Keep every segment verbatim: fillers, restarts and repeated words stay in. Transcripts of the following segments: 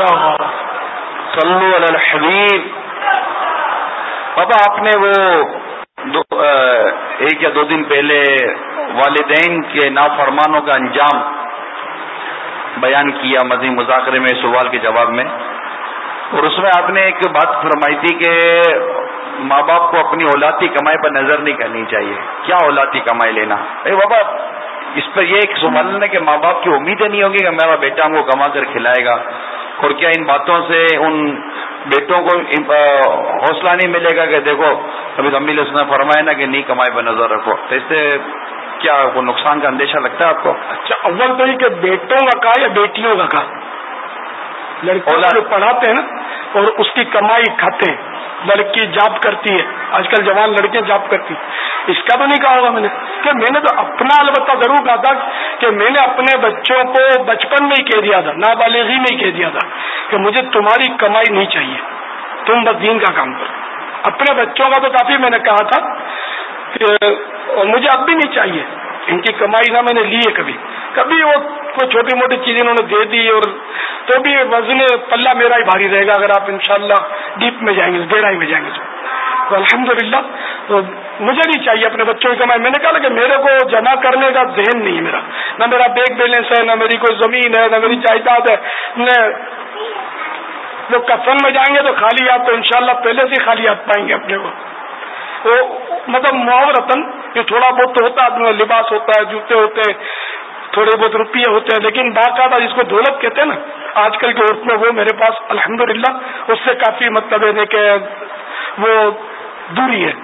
صلو علی الحبیب. بابا آپ نے وہ دو ایک یا دو دن پہلے والدین کے نافرمانوں کا انجام بیان کیا مدنی مذاکرے میں سوال کے جواب میں، اور اس میں آپ نے ایک بات فرمائی تھی کہ ماں باپ کو اپنی اولاد کی کمائی پر نظر نہیں کرنی چاہیے. کیا اولاد کی کمائی لینا؟ اے بابا اس پر یہ ایک سوال ہے کہ ماں باپ کی امیدیں نہیں ہوگی کہ میرا بیٹا ہم کو کما کر کھلائے گا، اور کیا ان باتوں سے ان بیٹوں کو حوصلہ نہیں ملے گا کہ دیکھو ابھی امی نے فرمایا نا کہ نہیں کمائی پر نظر رکھو، تو اس سے کیا وہ نقصان کا اندیشہ لگتا ہے آپ کو؟ اچھا، اول تو یہ کہ بیٹوں کا کہا یا بیٹیوں کا کہا؟ لڑکیوں کو پڑھاتے ہیں نا اور اس کی کمائی کھاتے ہیں. لڑکی جاب کرتی ہے، آج کل جوان لڑکیاں جاب کرتی ہیں، اس کا تو نہیں کہا ہوگا میں نے کہ میں نے تو اپنا البتہ ضرور کہا تھا کہ میں نے اپنے بچوں کو بچپن میں ہی کہہ دیا تھا، نابالغی میں ہی کہہ دیا تھا کہ مجھے تمہاری کمائی نہیں چاہیے، تم بس دین کا کام کرو. اپنے بچوں کا تو کافی میں نے کہا تھا کہ مجھے اب بھی نہیں چاہیے ان کی کمائی، نہ میں نے لی ہے کبھی کبھی وہ کوئی چھوٹی موٹی چیزیں انہوں نے دے دی، اور تو بھی وزن پلہ میرا ہی بھاری رہے گا اگر آپ انشاءاللہ ڈیپ میں جائیں گے، گہرائی میں جائیں گے. تو الحمدللہ تو مجھے نہیں چاہیے اپنے بچوں کی کمائی. میں نے کہا کہ میرے کو جمع کرنے کا ذہن نہیں ہے میرا، نہ میرا بینک بیلنس ہے، نہ میری کوئی زمین ہے، نہ میری جائیداد ہے. نہ وہ کفن میں جائیں گے تو خالی ہاتھ، تو انشاءاللہ پہلے سے خالی ہاتھ پائیں گے اپنے کو. وہ مطلب معاورتاً یہ تھوڑا بہت تو ہوتا ہے، لباس ہوتا ہے، جوتے ہوتے ہیں، تھوڑے بہت روپیے ہوتے ہیں، لیکن باقاعدہ جس کو دولت کہتے ہیں نا آج کل کے وقت میں، وہ میرے پاس الحمدللہ اس سے کافی مطلب ہے کہ وہ دوری ہے.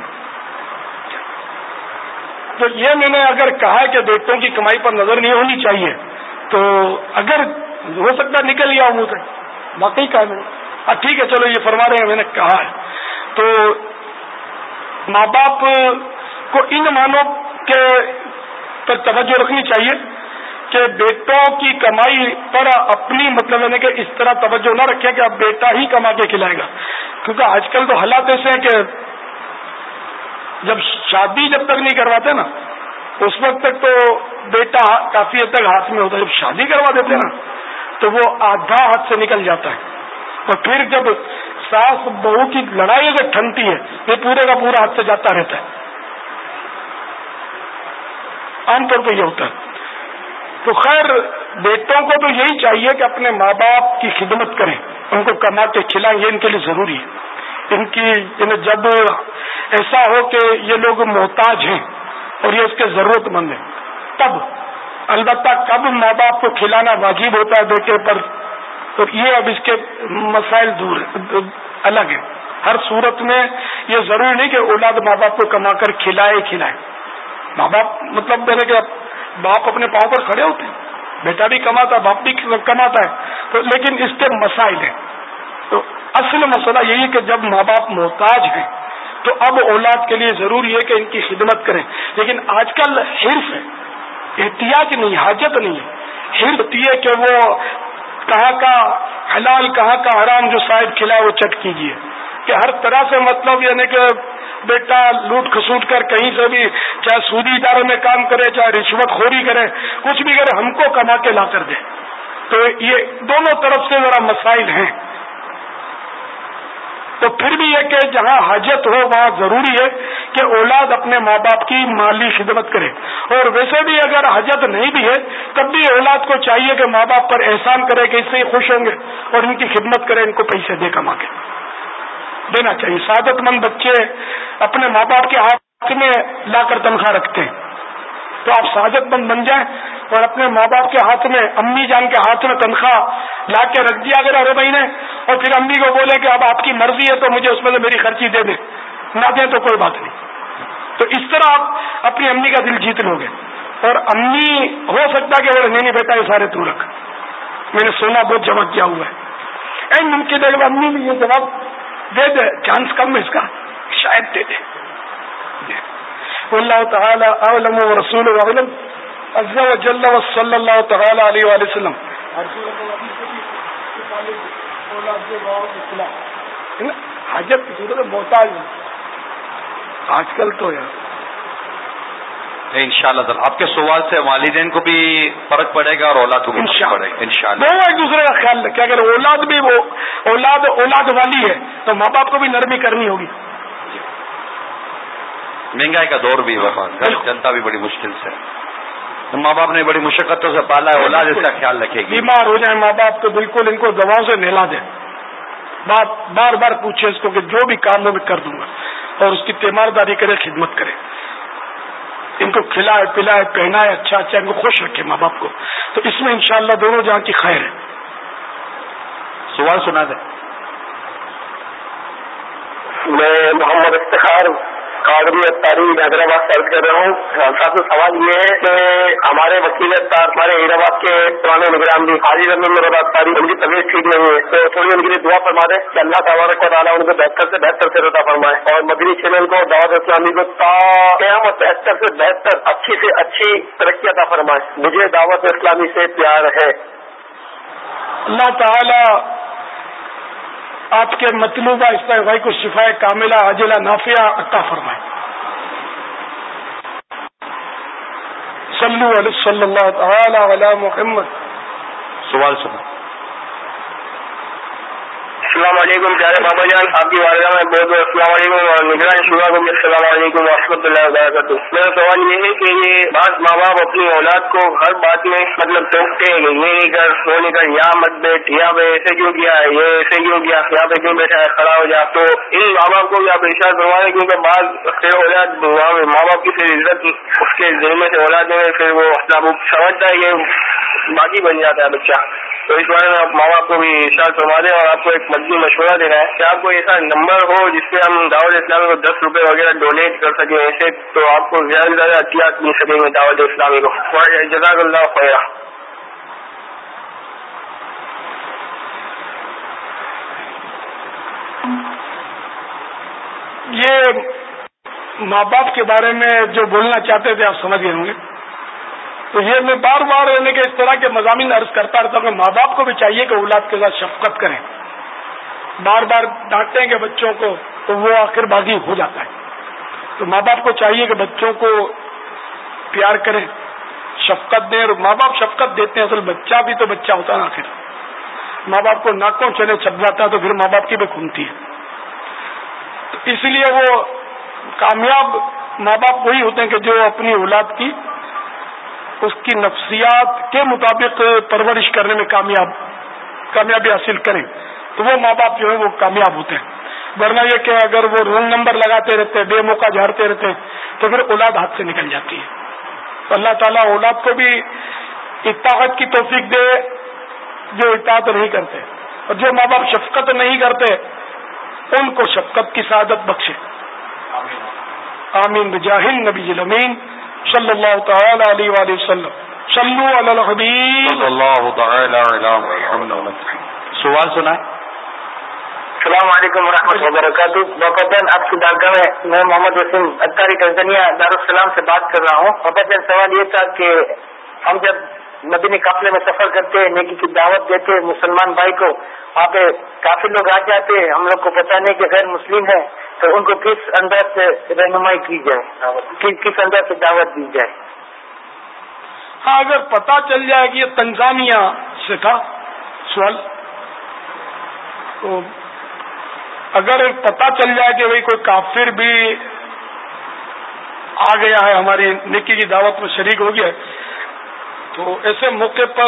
تو یہ میں نے اگر کہا کہ بیٹوں کی کمائی پر نظر نہیں ہونی چاہیے، تو اگر ہو سکتا نکل گیا منہ سے، واقعی کہا میں نے. ہاں ٹھیک ہے، چلو یہ فرما رہے ہیں، میں نے کہا ہے. تو ماں باپ کو ان معنوں کے پر توجہ رکھنی چاہیے کہ بیٹوں کی کمائی پر اپنی مطلب ہے کہ اس طرح توجہ نہ رکھے کہ اب بیٹا ہی کما کے کھلائے گا، کیونکہ آج کل تو حالات ایسے ہیں کہ جب شادی جب تک نہیں کرواتے نا اس وقت تک تو بیٹا کافی حد تک ہاتھ میں ہوتا ہے، جب شادی کروا دیتے نا تو وہ آدھا ہاتھ سے نکل جاتا ہے، اور پھر جب ساس بہو کی لڑائی اگر ٹھنتی ہے یہ پورے کا پورا ہاتھ سے جاتا رہتا ہے. عام طور پہ یہ ہوتا ہے. تو خیر بیٹوں کو تو یہی چاہیے کہ اپنے ماں باپ کی خدمت کریں، ان کو کما کے کھلائیں، یہ ان کے لیے ضروری ہے. ان کی جب ایسا ہو کہ یہ لوگ محتاج ہیں اور یہ اس کے ضرورت مند ہیں، تب البتہ کب ماں باپ کو کھلانا واجب ہوتا ہے بیٹے پر، تو یہ اب اس کے مسائل دور الگ ہیں. ہر صورت میں یہ ضروری نہیں کہ اولاد ماں باپ کو کما کر کھلائے کھلائے. ماں باپ مطلب ہے کہ باپ اپنے پاؤں پر کھڑے ہوتے ہیں، بیٹا بھی کماتا ہے، باپ بھی کماتا ہے، تو لیکن اس کے مسائل ہیں. تو اصل مسئلہ یہی کہ جب ماں باپ محتاج ہیں تو اب اولاد کے لیے ضروری ہے کہ ان کی خدمت کریں. لیکن آج کل حرص ہے، احتیاج نہیں، حاجت نہیں ہے. حرص ہوتی ہے کہ وہ کہاں کا حلال کہاں کا حرام جو صاحب کھلائے وہ چٹ کیجیے، کہ ہر طرح سے مطلب یعنی کہ بیٹا لوٹ کھسوٹ کر کہیں سے بھی، چاہے سودی ادارے میں کام کرے، چاہے رشوت خوری کرے، کچھ بھی کرے، ہم کو کما کے لا کر دے. تو یہ دونوں طرف سے ذرا مسائل ہیں. تو پھر بھی یہ کہ جہاں حاجت ہو وہاں ضروری ہے کہ اولاد اپنے ماں باپ کی مالی خدمت کرے. اور ویسے بھی اگر حاجت نہیں بھی ہے تب بھی اولاد کو چاہیے کہ ماں باپ پر احسان کرے کہ اس سے خوش ہوں گے اور ان کی خدمت کرے، ان کو پیسے دے کما کے دینا چاہیے. سعادت مند بچے اپنے ماں باپ کے ہاتھ میں لا کر تنخواہ رکھتے ہیں، تو آپ سعادت مند بن جائیں اور اپنے ماں باپ کے ہاتھ میں، امی جان کے ہاتھ میں تنخواہ لا کے رکھ دیا اگر ہر مہینے، اور پھر امی کو بولے کہ اب آپ کی مرضی ہے تو مجھے اس میں سے میری خرچی دے دیں، نہ دیں تو کوئی بات نہیں. تو اس طرح آپ اپنی امی کا دل جیت لو گے. اور امی ہو سکتا کہ وہ نہیں بیٹا یہ سارے تو رکھ، میں نے سونا بہت جمع کیا ہوا ہے، این ممکن ہے کہ امی بھی یہ جواب دے دے، چانس کم ہے اس کا، شاید دے دے. واللہ تعالی اعلم ورسول اعلم عز وجل وصلی اللہ تعالی علیہ وآلہ وسلم. حاجت کی صورت محتاج آج کل تو یار انشاءاللہ تعالی آپ کے سوال سے والدین کو بھی فرق پڑے گا اور اولاد کو بھی فرق پڑے گا انشاءاللہ. دونوں ایک دوسرے کا خیال رکھے. اگر اولاد بھی وہ اولاد اولاد والی ہے تو ماں باپ کو بھی نرمی کرنی ہوگی. مہنگائی کا دور بھی ہوا, جنتا بھی بڑی مشکل سے, ماں باپ نے بڑی مشقتوں سے پالا ہے, اولاد اس کا خیال رکھے گی. بیمار ہو جائیں ماں باپ تو بالکل ان کو دواؤں سے نہلا دیں, بات بار بار پوچھے اس کو کہ جو بھی کام میں کر دوں گا, اور اس کی تیمارداری کرے, خدمت کرے, ان کو کھلائے پلائے پہنائے, اچھا اچھا ان کو خوش رکھے ماں باپ کو. تو اس میں انشاءاللہ دونوں جہاں کی خیر ہے. سوال سنا دیں. میں محمد افتخار قادری اتاری حیدرآباد سے عرض کر رہا ہوں. صاحب سوال یہ ہے کہ ہمارے وکیل اتار ہمارے حیدرآباد کے پرانے نگران بھی حاجی رحم اتاری, ان کی طبیعت ٹھیک نہیں ہے, تو تھوڑی ان کے لیے دعا فرما دیں کہ اللہ تبارک و تعالیٰ ان کو بہتر سے بہتر سے عطا فرمائے, اور مدنی چینل کو دعوت اسلامی کو تا قیامت بہتر سے بہتر اچھی سے اچھی ترقی عطا فرمائے. مجھے دعوت اسلامی سے پیار ہے. اللہ تعالی آپ کے مطلوبہ استغفار کو شفا کاملہ عاجلہ نافعہ عطا فرمائے. صلو علی صلی اللہ تعالی علی محمد. سوال سنا. السلام علیکم پیارے بابا جان, آپ کی والدہ میں بہت بہت السلام علیکم, اور نگران شعبہ کو بھی السلام علیکم ورحمۃ اللہ وبرکاتہ. میرا سوال یہ ہے کہ یہ بعض ماں باپ اپنی اولاد کو ہر بات میں مطلب ٹوکتے ہیں کہ یہ نہیں کر وہ نہیں کر, یہاں مت بیٹھ, یہاں پہ ایسے کیوں کیا, یہ ایسے کیوں کیا, یہاں پہ کیوں بیٹھا ہے, کھڑا ہو جا. تو ان ماں باپ کو بھی آپ ارشاد فرمائیں, کیونکہ بعض پھر اولاد ماں باپ کی پھر عزت اس کے ذہن میں سے اولاد میں پھر وہ اپنا سمجھتا ہے کہ باقی بن جاتا ہے بچہ. تو اس بارے میں آپ ماں باپ کو بھی ارشاد فرما دیں, اور آپ کو ایک مدنی مشورہ دینا ہے کہ آپ کو ایسا نمبر ہو جس پہ ہم دعوت اسلامی کو دس روپے وغیرہ ڈونیٹ کر سکیں, ایسے تو آپ کو زیادہ سے زیادہ عطیات مل سکیں گے دعوت اسلامی کو. جزاک اللہ خیرہ. یہ ماں باپ کے بارے میں جو بولنا چاہتے تھے آپ سمجھ گئے ہوں گے. تو یہ میں بار بار رہنے کے اس طرح کے مضامین عرض کرتا رہتا ہوں کہ ماں باپ کو بھی چاہیے کہ اولاد کے ساتھ شفقت کریں. بار بار ڈانٹیں گے بچوں کو تو وہ آخر بازی ہو جاتا ہے. تو ماں باپ کو چاہیے کہ بچوں کو پیار کریں, شفقت دیں. اور ماں باپ شفقت دیتے ہیں, اصل بچہ بھی تو بچہ ہوتا ہے نا. آخر ماں باپ کو ناکوں چلے چھپ جاتا ہے تو پھر ماں باپ کی بھی گھومتی ہے. تو اس لیے وہ کامیاب ماں باپ وہی ہوتے ہیں کہ جو اپنی اولاد کی اس کی نفسیات کے مطابق پرورش کرنے میں کامیاب کامیابی حاصل کریں, تو وہ ماں باپ جو ہیں وہ کامیاب ہوتے ہیں. ورنہ یہ کہ اگر وہ رونگ نمبر لگاتے رہتے ہیں, بے موقع جھاڑتے رہتے ہیں, تو پھر اولاد ہاتھ سے نکل جاتی ہے. تو اللہ تعالیٰ اولاد کو بھی اطاعت کی توفیق دے جو اطاعت نہیں کرتے, اور جو ماں باپ شفقت نہیں کرتے ان کو شفقت کی سعادت بخشے. آمین بجاہ النبی الامین صلی اللہ تعالی علیہ وآلہ وسلم. صلو علی الحبیب صلی اللہ تعالی علی محمد. سوال سنا ہے. السلام علیکم ورحمۃ اللہ وبرکاتہ. بابا جان آپ کی بارگاہ میں میں محمد وسیم اتاری تنزانیہ دارالسلام سے بات کر رہا ہوں. بابا جان سوال یہ تھا کہ ہم جب مدنی قافلے میں سفر کرتے ہیں, نیکی کی دعوت دیتے ہیں مسلمان بھائی کو, وہاں پہ کافی لوگ آ جاتے ہیں, ہم لوگ کو پتہ نہیں کہ غیر مسلم ہے, تو ان کو کس انداز سے رہنمائی کی جائے, کس انداز سے دعوت دی جائے؟ ہاں اگر پتہ چل جائے کہ یہ تنزانیہ سے تھا سوال, تو اگر پتہ چل جائے کہ بھئی کوئی کافر بھی آ گیا ہے ہماری نیکی کی دعوت میں شریک ہو گیا ہے, تو ایسے موقع پر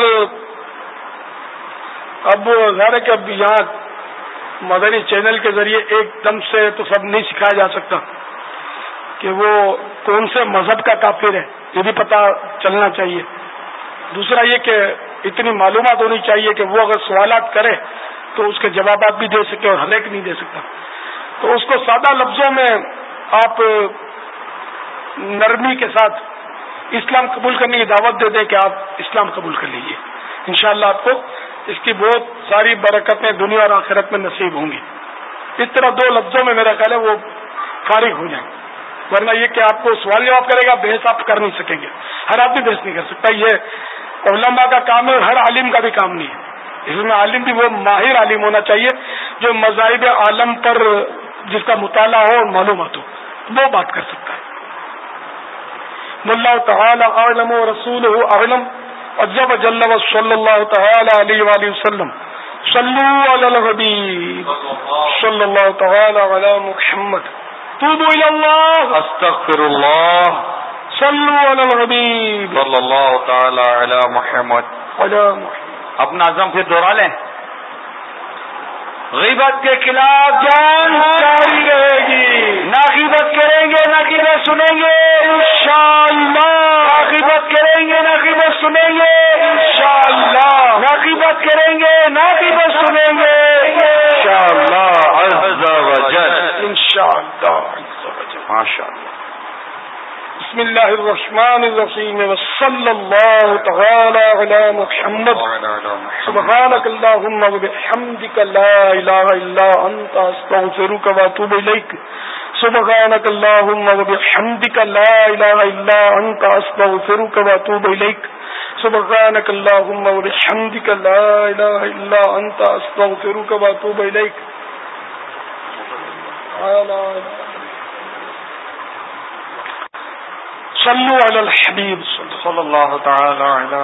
اب ظاہر ہے کہ اب یہاں مدنی چینل کے ذریعے ایک دم سے تو سب نہیں سکھایا جا سکتا کہ وہ کون سے مذہب کا کافر ہے, یہ بھی پتہ چلنا چاہیے. دوسرا یہ کہ اتنی معلومات ہونی چاہیے کہ وہ اگر سوالات کرے تو اس کے جوابات بھی دے سکے, اور ہر ایک نہیں دے سکتا. تو اس کو سادہ لفظوں میں آپ نرمی کے ساتھ اسلام قبول کرنے کی دعوت دے دیں کہ آپ اسلام قبول کر لیجیے. انشاءاللہ آپ کو اس کی بہت ساری برکتیں دنیا اور آخرت میں نصیب ہوں گی. اس طرح دو لفظوں میں میرا خیال ہے وہ فارغ ہو جائیں. ورنہ یہ کہ آپ کو سوال جواب کرے گا, بحث آپ کر نہیں سکیں گے. ہر آدمی بحث نہیں کر سکتا, یہ علماء کا کام ہے, ہر عالم کا بھی کام نہیں ہے. اس میں عالم بھی وہ ماہر عالم ہونا چاہیے جو مذاہب عالم پر جس کا مطالعہ ہو اور معلومات ہو, وہ بات کر سکتا ہے. واللہ تعالی اعلم ورسولہ اعلم عز وجل وصلی اللہ تعالی علیہ وآلہ وسلم. صلوا علی الحبیب صلی اللہ تعالی علی محمد. توبوا الی اللہ استغفر اللہ. صلوا علی الحبیب صلی اللہ تعالی علی محمد. علی محمد. اپنا عزم پھر دوہرا لیں. غیبت کے خلاف جان جاری رہے گی. نہ غیبت کریں گے نہ غیبت سنیں گے انشاءاللہ. نہ غیبت کریں گے نہ غیبت سنیں گے انشاءاللہ. نہ غیبت کریں گے نہ غیبت سنیں گے انشاءاللہ عز وجل. انشاءاللہ. ماشاءاللہ. بسم اللہ الرحمن الرحیم وصلی اللہ تعالی علی محمد. سبحانک اللہم وبحمدک لا الہ الا انت استغفرک واتوب الیک. سبحانک اللہم وبحمدک لا الہ الا انت استغفرک واتوب الیک. سبحانک اللہم وبحمدک لا الہ الا انت استغفرک واتوب الیک. صلو علی الحبیب صلی اللہ تعالی علی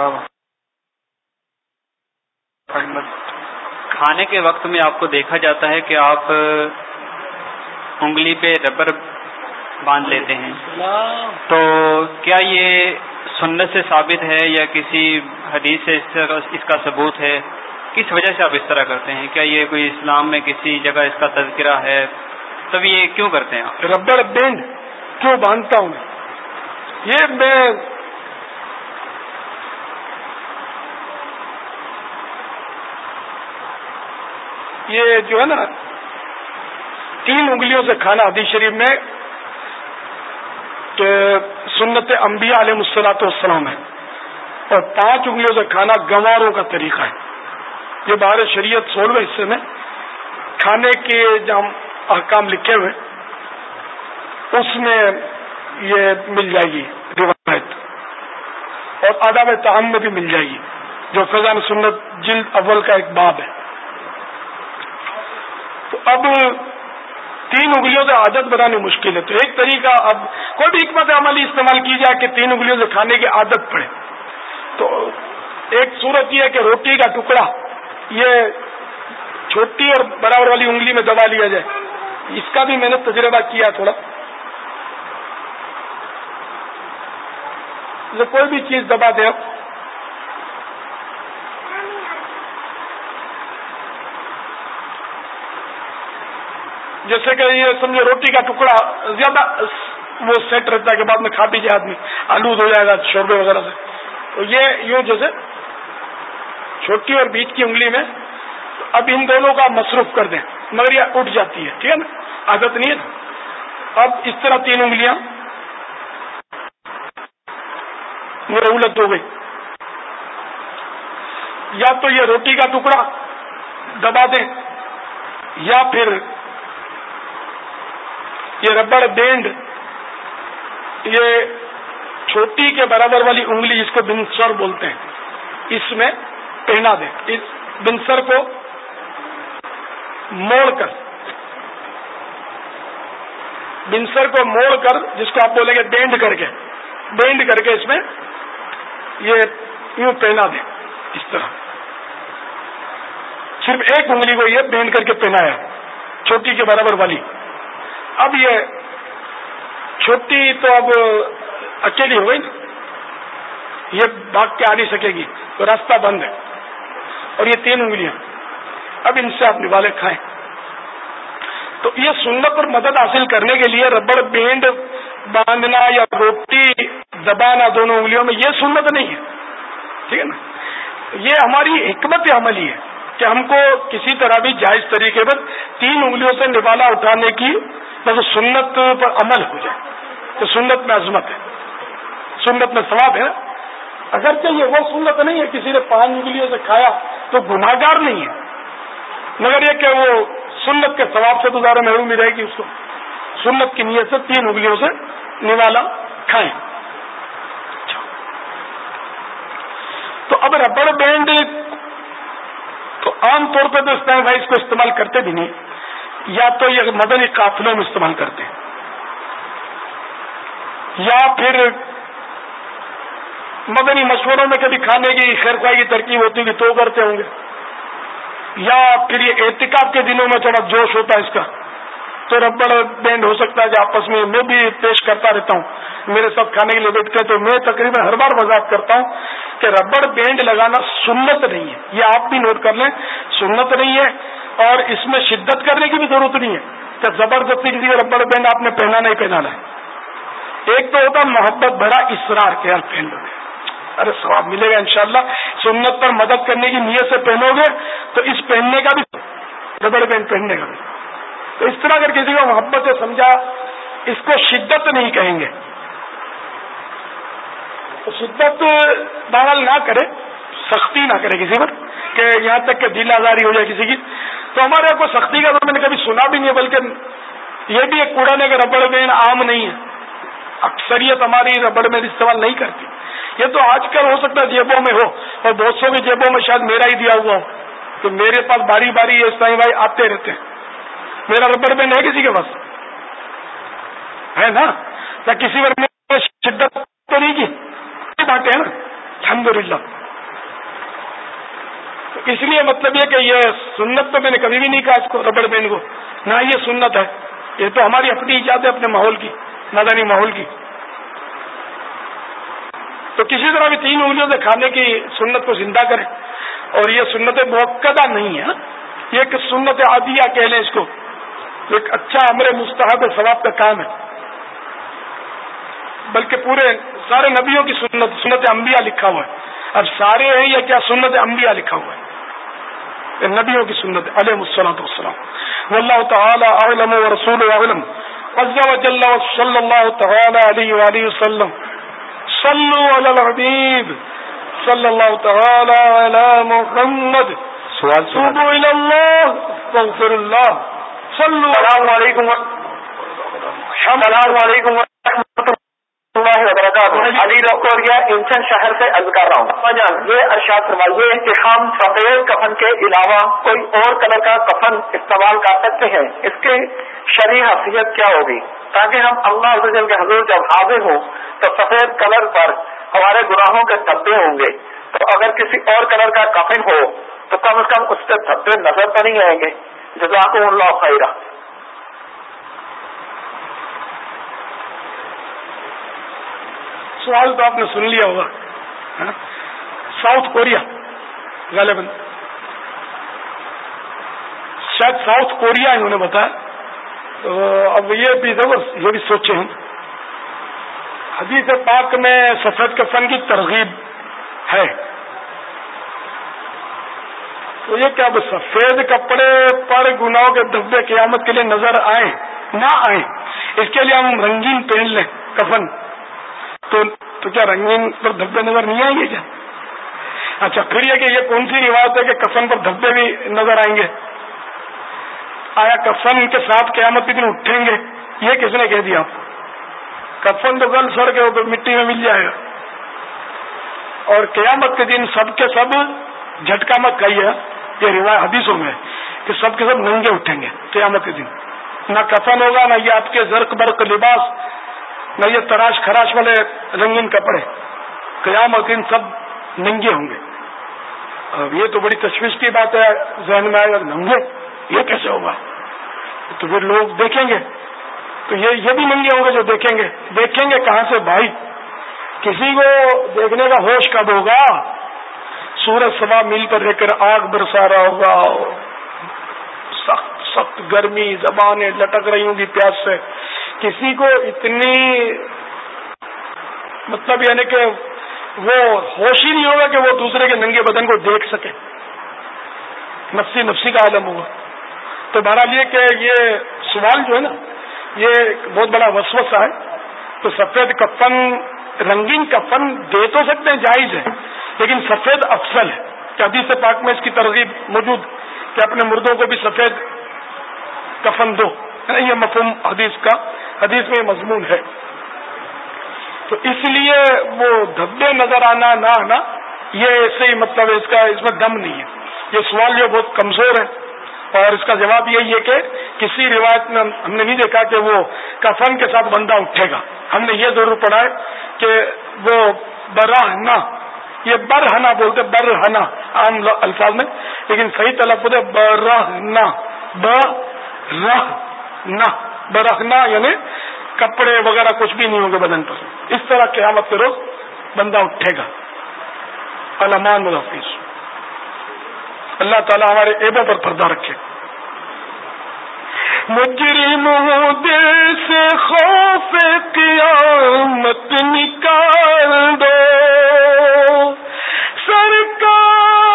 محمد. کھانے کے وقت میں آپ کو دیکھا جاتا ہے کہ آپ انگلی پہ ربر باندھ لیتے ہیں، تو کیا یہ سنت سے ثابت ہے یا کسی حدیث سے اس کا ثبوت ہے؟ کس وجہ سے آپ اس طرح کرتے ہیں؟ کیا یہ کوئی اسلام میں کسی جگہ اس کا تذکرہ ہے؟ تب یہ کیوں کرتے ہیں آپ؟ ربر بینڈ کیوں باندھتا ہوں میں؟ یہ میں یہ جو ہے نا تین انگلیوں سے کھانا حدیث شریف میں کہ سنت انبیاء علیہ الصلوۃ والسلام ہے، اور پانچ انگلیوں سے کھانا گنواروں کا طریقہ ہے. یہ بہار شریعت سولہویں حصے میں کھانے کے جو احکام لکھے ہوئے اس میں یہ مل جائے گی روایت، اور آداب طعام میں بھی مل جائے گی جو فضان سنت جلد اول کا ایک باب ہے. تو اب تین انگلیوں سے عادت بنانی مشکل ہے، تو ایک طریقہ اب کوئی بھی حکمت عملی استعمال کی جائے کہ تین انگلیوں سے کھانے کی عادت پڑے. تو ایک صورت یہ ہے کہ روٹی کا ٹکڑا یہ چھوٹی اور برابر والی انگلی میں دبا لیا جائے. اس کا بھی میں نے تجربہ کیا تھوڑا. کوئی بھی چیز دبا دیں آپ، جیسے کہ یہ سمجھے روٹی کا ٹکڑا زیادہ وہ سیٹ رہتا ہے کہ بعد میں کھا بھی جائے آدمی، آلود ہو جائے گا شوربے وغیرہ سے. تو یہ یوں جیسے چھوٹی اور بیچ کی انگلی میں اب ان دونوں کا مصروف کر دیں، مگر یہ اٹھ جاتی ہے، ٹھیک ہے نا، عادت نہیں ہے نا. اب اس طرح تین انگلیاں رولت ہو گئی. یا تو یہ روٹی کا ٹکڑا دبا دیں، یا پھر یہ ربڑ بینڈ یہ چھوٹی کے برابر والی انگلی جس کو بنسر بولتے ہیں اس میں پہنا دیں. اس بنسر کو موڑ کر بنسر کو موڑ کر جس کو آپ بولیں گے بینڈ کر کے بینڈ کر کے اس میں یہ یوں پہنا دیں. اس طرح صرف ایک انگلی کو یہ بینڈ کر کے پہنایا چھوٹی کے برابر والی. اب یہ چھوٹی تو اب اکیلی ہو گئی نا، یہ بھاگ کے آ نہیں سکے گی تو راستہ بند ہے. اور یہ تین انگلیاں اب ان سے آپ نوالے کھائیں. تو یہ سنت پر مدد حاصل کرنے کے لیے ربڑ بینڈ باندھنا یا روٹی دبانا دونوں انگلیوں میں یہ سنت نہیں ہے، ٹھیک ہے نا. یہ ہماری حکمت عملی ہے کہ ہم کو کسی طرح بھی جائز طریقے پر تین انگلیوں سے نوالا اٹھانے کی مطلب سنت پر عمل ہو جائے. تو سنت میں عظمت ہے، سنت میں ثواب ہے. اگرچہ یہ وہ سنت نہیں ہے کسی نے پانچ انگلیوں سے کھایا تو گناہ گار نہیں ہے، مگر یہ کہ وہ سنت کے ثواب سے تو زیادہ محرومی رہے گی. اس کو سنت کی نیت سے تین انگلیوں سے نوالا کھائیں. تو اب ربڑ بینڈ تو عام طور پہ تو اسلام بھائی اس کو استعمال کرتے بھی نہیں، یا تو یہ مدنی قافلوں میں استعمال کرتے ہیں، یا پھر مدنی مشوروں میں کبھی کھانے کی خیر خواہی کی ترکیب ہوتی ہوگی تو کرتے ہوں گے، یا پھر یہ اعتکاف کے دنوں میں تھوڑا جوش ہوتا ہے اس کا تو ربڑ بینڈ ہو سکتا ہے کہ آپس میں میں بھی پیش کرتا رہتا ہوں، میرے ساتھ کھانے کے لیے بیٹھتے ہیں تو میں تقریباً ہر بار وضاحت کرتا ہوں کہ ربڑ بینڈ لگانا سنت نہیں ہے، یہ آپ بھی نوٹ کر لیں، سنت نہیں ہے، اور اس میں شدت کرنے کی بھی ضرورت نہیں ہے کہ زبردستی کسی کا ربڑ بینڈ آپ نے پہنا نہیں پہنانا ہے۔ ایک تو ہوتا محبت بھرا اصرار کہ یار پہن لو گے، ارے ثواب ملے گا انشاءاللہ، سنت پر مدد کرنے کی نیت سے پہنو گے تو اس پہننے کا بھی ربڑ بینڈ پہننے کا بھی، تو اس طرح اگر کسی کو محبت سے سمجھا، اس کو شدت نہیں کہیں گے، تو شدت بہرحال نہ کرے، سختی نہ کرے کسی پر کہ یہاں تک کہ دل آزاری ہو جائے کسی کی، تو ہمارے یہاں کوئی سختی کا تو میں نے کبھی سنا بھی نہیں ہے، بلکہ یہ بھی ایک کوڑا ہے کہ ربڑ بینڈ عام نہیں ہے، اکثریت ہماری ربڑ بینڈ استعمال نہیں کرتی، یہ تو آج کل ہو سکتا ہے جیبوں میں ہو، اور بہت سو کی جیبوں میں شاید میرا ہی دیا ہوا ہو، تو میرے پاس باری باری یہ سائیں بھائی آتے رہتے ہیں، میرا ربڑ بینڈ ہے کسی کے پاس ہے نا، یا کسی پر شدت تو نہیں کی باتیں ہیں نا الحمدللہ، اس لیے مطلب یہ کہ یہ سنت تو میں نے کبھی بھی نہیں کہا اس کو ربڑ بینڈ کو، نہ یہ سنت ہے، یہ تو ہماری اپنی ایجاد ہے اپنے ماحول کی، مدنی ماحول کی، تو کسی طرح بھی تین انگلیوں سے کھانے کی سنت کو زندہ کریں، اور یہ سنت موقدہ نہیں ہے، یہ ایک سنت عادیہ کہہ لیں اس کو، ایک اچھا امر مستحب ثواب کا کام ہے، بلکہ پورے سارے نبیوں کی سنت، سنت انبیاء لکھا ہوا ہے، اب سارے ہیں یا کیا سنت انبیاء لکھا ہوا ہے، نبیوں کی سنت علیہ الصلوۃ والسلام، واللہ تعالی اعلم ورسولہ اعلم عز وجل صلی اللہ تعالی علیہ وآلہ وسلم، صلوا علی الحبیب صلی اللہ تعالی علی محمد، توبوا الی اللہ استغفر اللہ، السلام علیکم السلام علیکم ورحمۃ اللہ وبرکاتہ۔ علی رکوریا انچن شہر سے عرض کر رہا ہوں، جان یہ ارشاد فرمائیے کہ ہم سفید کفن کے علاوہ کوئی اور کلر کا کفن استعمال کر سکتے ہیں، اس کی شرعی حیثیت کیا ہوگی تاکہ ہم اللہ عز و جل کے حضور جب حاضر ہوں تو سفید کلر پر ہمارے گناہوں کے دھبے ہوں گے، تو اگر کسی اور کلر کا کفن ہو تو کم از کم اس سے دھبے نظر تو نہیں آئیں گے؟ جزاکم اللہ خیرہ۔ سوال تو آپ نے سن لیا ہوگا، ساؤتھ کوریا غالباً شاید ساؤتھ کوریا انہوں نے بتایا، تو اب یہ بھی زبردست یہ بھی سوچے ہم، حدیث پاک میں سفید کفن کی ترغیب ہے، تو یہ کیا سفید کپڑے پر گناہوں کے دھبے قیامت کے لیے نظر آئیں نہ آئیں، اس کے لیے ہم رنگین پہن لیں کفن، تو تو کیا رنگین پر دھبے نظر نہیں آئیں گے کیا؟ اچھا پھر یہ کہ یہ کون سی روایت ہے کہ کفن پر دھبے بھی نظر آئیں گے؟ آیا کفن کے ساتھ قیامت کے دن اٹھیں گے؟ یہ کس نے کہہ دیا آپ کو؟ کفن تو گل سڑ کے وہ مٹی میں مل جائے گا، اور قیامت کے دن سب کے سب جھٹکا مت کھائیے، یہ روایت حدیثوں میں کہ سب کے سب ننگے اٹھیں گے قیامت کے دن، نہ کفن ہوگا، نہ یہ آپ کے زرق برق لباس، نہ یہ تراش خراش والے رنگین کپڑے، قیامت کے دن سب ننگے ہوں گے۔ اب یہ تو بڑی تشویش کی بات ہے، ذہن میں آئے گا ننگے یہ کیسے ہوگا؟ تو پھر لوگ دیکھیں گے تو یہ یہ بھی ننگے ہوں گے جو دیکھیں گے، دیکھیں گے کہاں سے بھائی؟ کسی کو دیکھنے کا ہوش کب ہوگا؟ سورج سوا میل پر رہ کر آگ برسا رہا ہوگا، سخت سخت گرمی، زبانیں لٹک رہی ہوں گی پیاس سے، کسی کو اتنی مطلب یعنی کہ وہ ہوش ہی نہیں ہوگا کہ وہ دوسرے کے ننگے بدن کو دیکھ سکے، نفسی نفسی کا عالم ہوگا۔ تو بہرحال یہ کہ یہ سوال جو ہے نا یہ بہت بڑا وسوسہ ہے، تو سفید کفن رنگین کفن دے تو سکتے ہیں، جائز ہے، لیکن سفید افضل ہے کہ حدیث پاک میں اس کی ترغیب موجود کہ اپنے مردوں کو بھی سفید کفن دو، یہ مفہوم حدیث کا حدیث میں مضمون ہے۔ تو اس لیے وہ دھبے نظر آنا نہ آنا یہ ایسے ہی مطلب اس کا اس میں دم نہیں ہے، یہ سوال جو بہت کمزور ہے اور اس کا جواب یہی ہے کہ کسی روایت میں ہم نے نہیں دیکھا کہ وہ کفن کے ساتھ بندہ اٹھے گا. ہم نے یہ ضرور پڑھا ہے کہ وہ برہنا، یہ برہنا بولتے برہنا عام الفاظ میں، لیکن صحیح تلفظ ہے برہنا، برہنا برہنا یعنی کپڑے وغیرہ کچھ بھی نہیں ہوں گے بدن پر. اس طرح قیامت کے روز بندہ اٹھے گا. الامان الحفیظ. اللہ تعالیٰ ہمارے عیبوں پر پردہ رکھے. مجرم ہوں دل سے خوف قیامت نکال دو سرکار،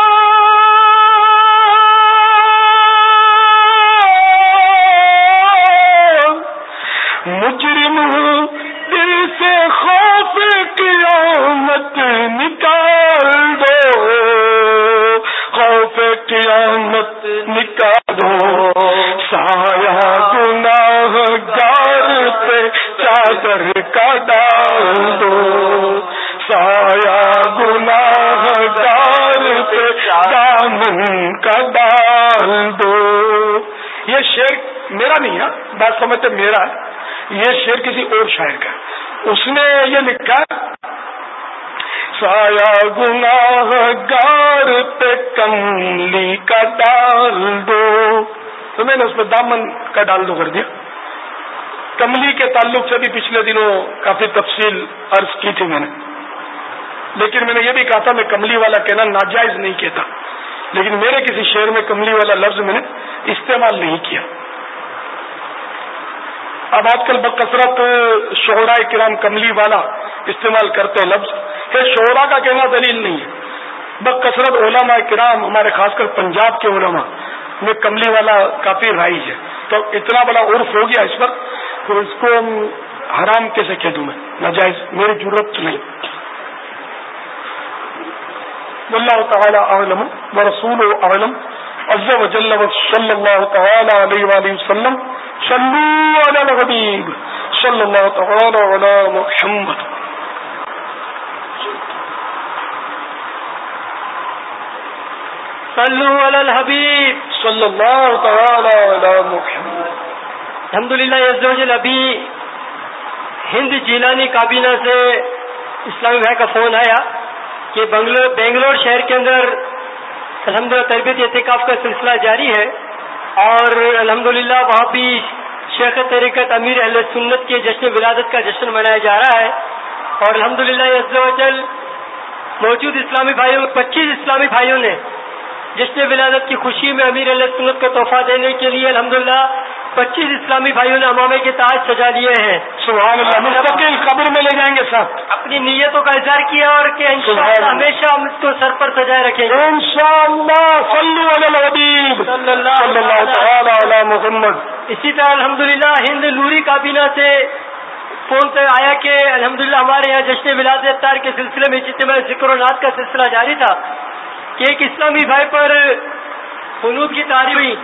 مجرم ہوں دل سے خوف قیامت نکال دو، خوف قیامت نکال دو، سایہ گناہ گار پہ چادر کا ڈال دو، سایہ گناہ گار پہ دامن کا ڈال دو. یہ شعر میرا نہیں ہے، بات سمجھتے میرا ہے، یہ شعر کسی اور شاعر کا. اس نے یہ لکھا سایہ گناہ گار پہ کملی کا ڈال دو، تو میں نے اس پہ دامن کا ڈال دو کر دیا. کملی کے تعلق سے بھی پچھلے دنوں کافی تفصیل عرض کی تھی میں نے، لیکن میں نے یہ بھی کہا تھا میں کملی والا کہنا ناجائز نہیں کہتا، لیکن میرے کسی شعر میں کملی والا لفظ میں نے استعمال نہیں کیا. اب آج کل بکثرت شعراء کرام کملی والا استعمال کرتے ہیں لفظ، کہ شعراء کا کہنا دلیل نہیں ہے. بکثرت علماء کرام ہمارے خاص کر پنجاب کے علماء میں کملی والا کافی رائج ہے. تو اتنا بڑا عرف ہو گیا اس پر، تو اس کو حرام کیسے کہہ دوں میں، ناجائز، میری ضرورت نہیں. واللہ تعالی اعلم ورسولہ اعلم عز وجل صلی اللہ تعالی علیہ وآلہ وسلم. صلوا علی الحبیب صلی اللہ تعالی علی محمد. صلوا علی الحبیب صلی اللہ تعالی علی محمد. الحمدللہ عز وجل ابھی ہند جیلانی کابینہ سے اسلامی بھائی کا فون آیا کہ بنگلور بنگلور شہر کے اندر الحمدللہ تربیت اعتکاف کا سلسلہ جاری ہے، اور الحمدللہ وہاں بھی شیخ طریقت امیر اہل سنت کے جشن ولادت کا جشن منایا جا رہا ہے. اور الحمدللہ عز وجل موجود اسلامی بھائیوں میں پچیس اسلامی بھائیوں نے جشن ولادت کی خوشی میں امیر اہل سنت کو تحفہ دینے کے لیے الحمدللہ پچیس اسلامی بھائیوں نے امامے کے تاج سجا لیے ہیں. سبحان اللہ. مستقل قبر میں لے جائیں گے ساتھ. اپنی نیتوں کا اظہار کیا اور کہ انشاءاللہ ہمیشہ ہم اس کو سر پر سجائے رکھیں گے انشاءاللہ. صلوا علی الحبیب صلی اللہ تعالی علی محمد. اسی طرح الحمدللہ ہند نوری کابینہ سے فون پہ آیا کہ الحمدللہ ہمارے یہاں جشن ولادت افطار کے سلسلے میں اجتماع ذکر و نعت کا سلسلہ جاری تھا کہ ایک اسلامی بھائی پر قنوت کی تعریف ہوئی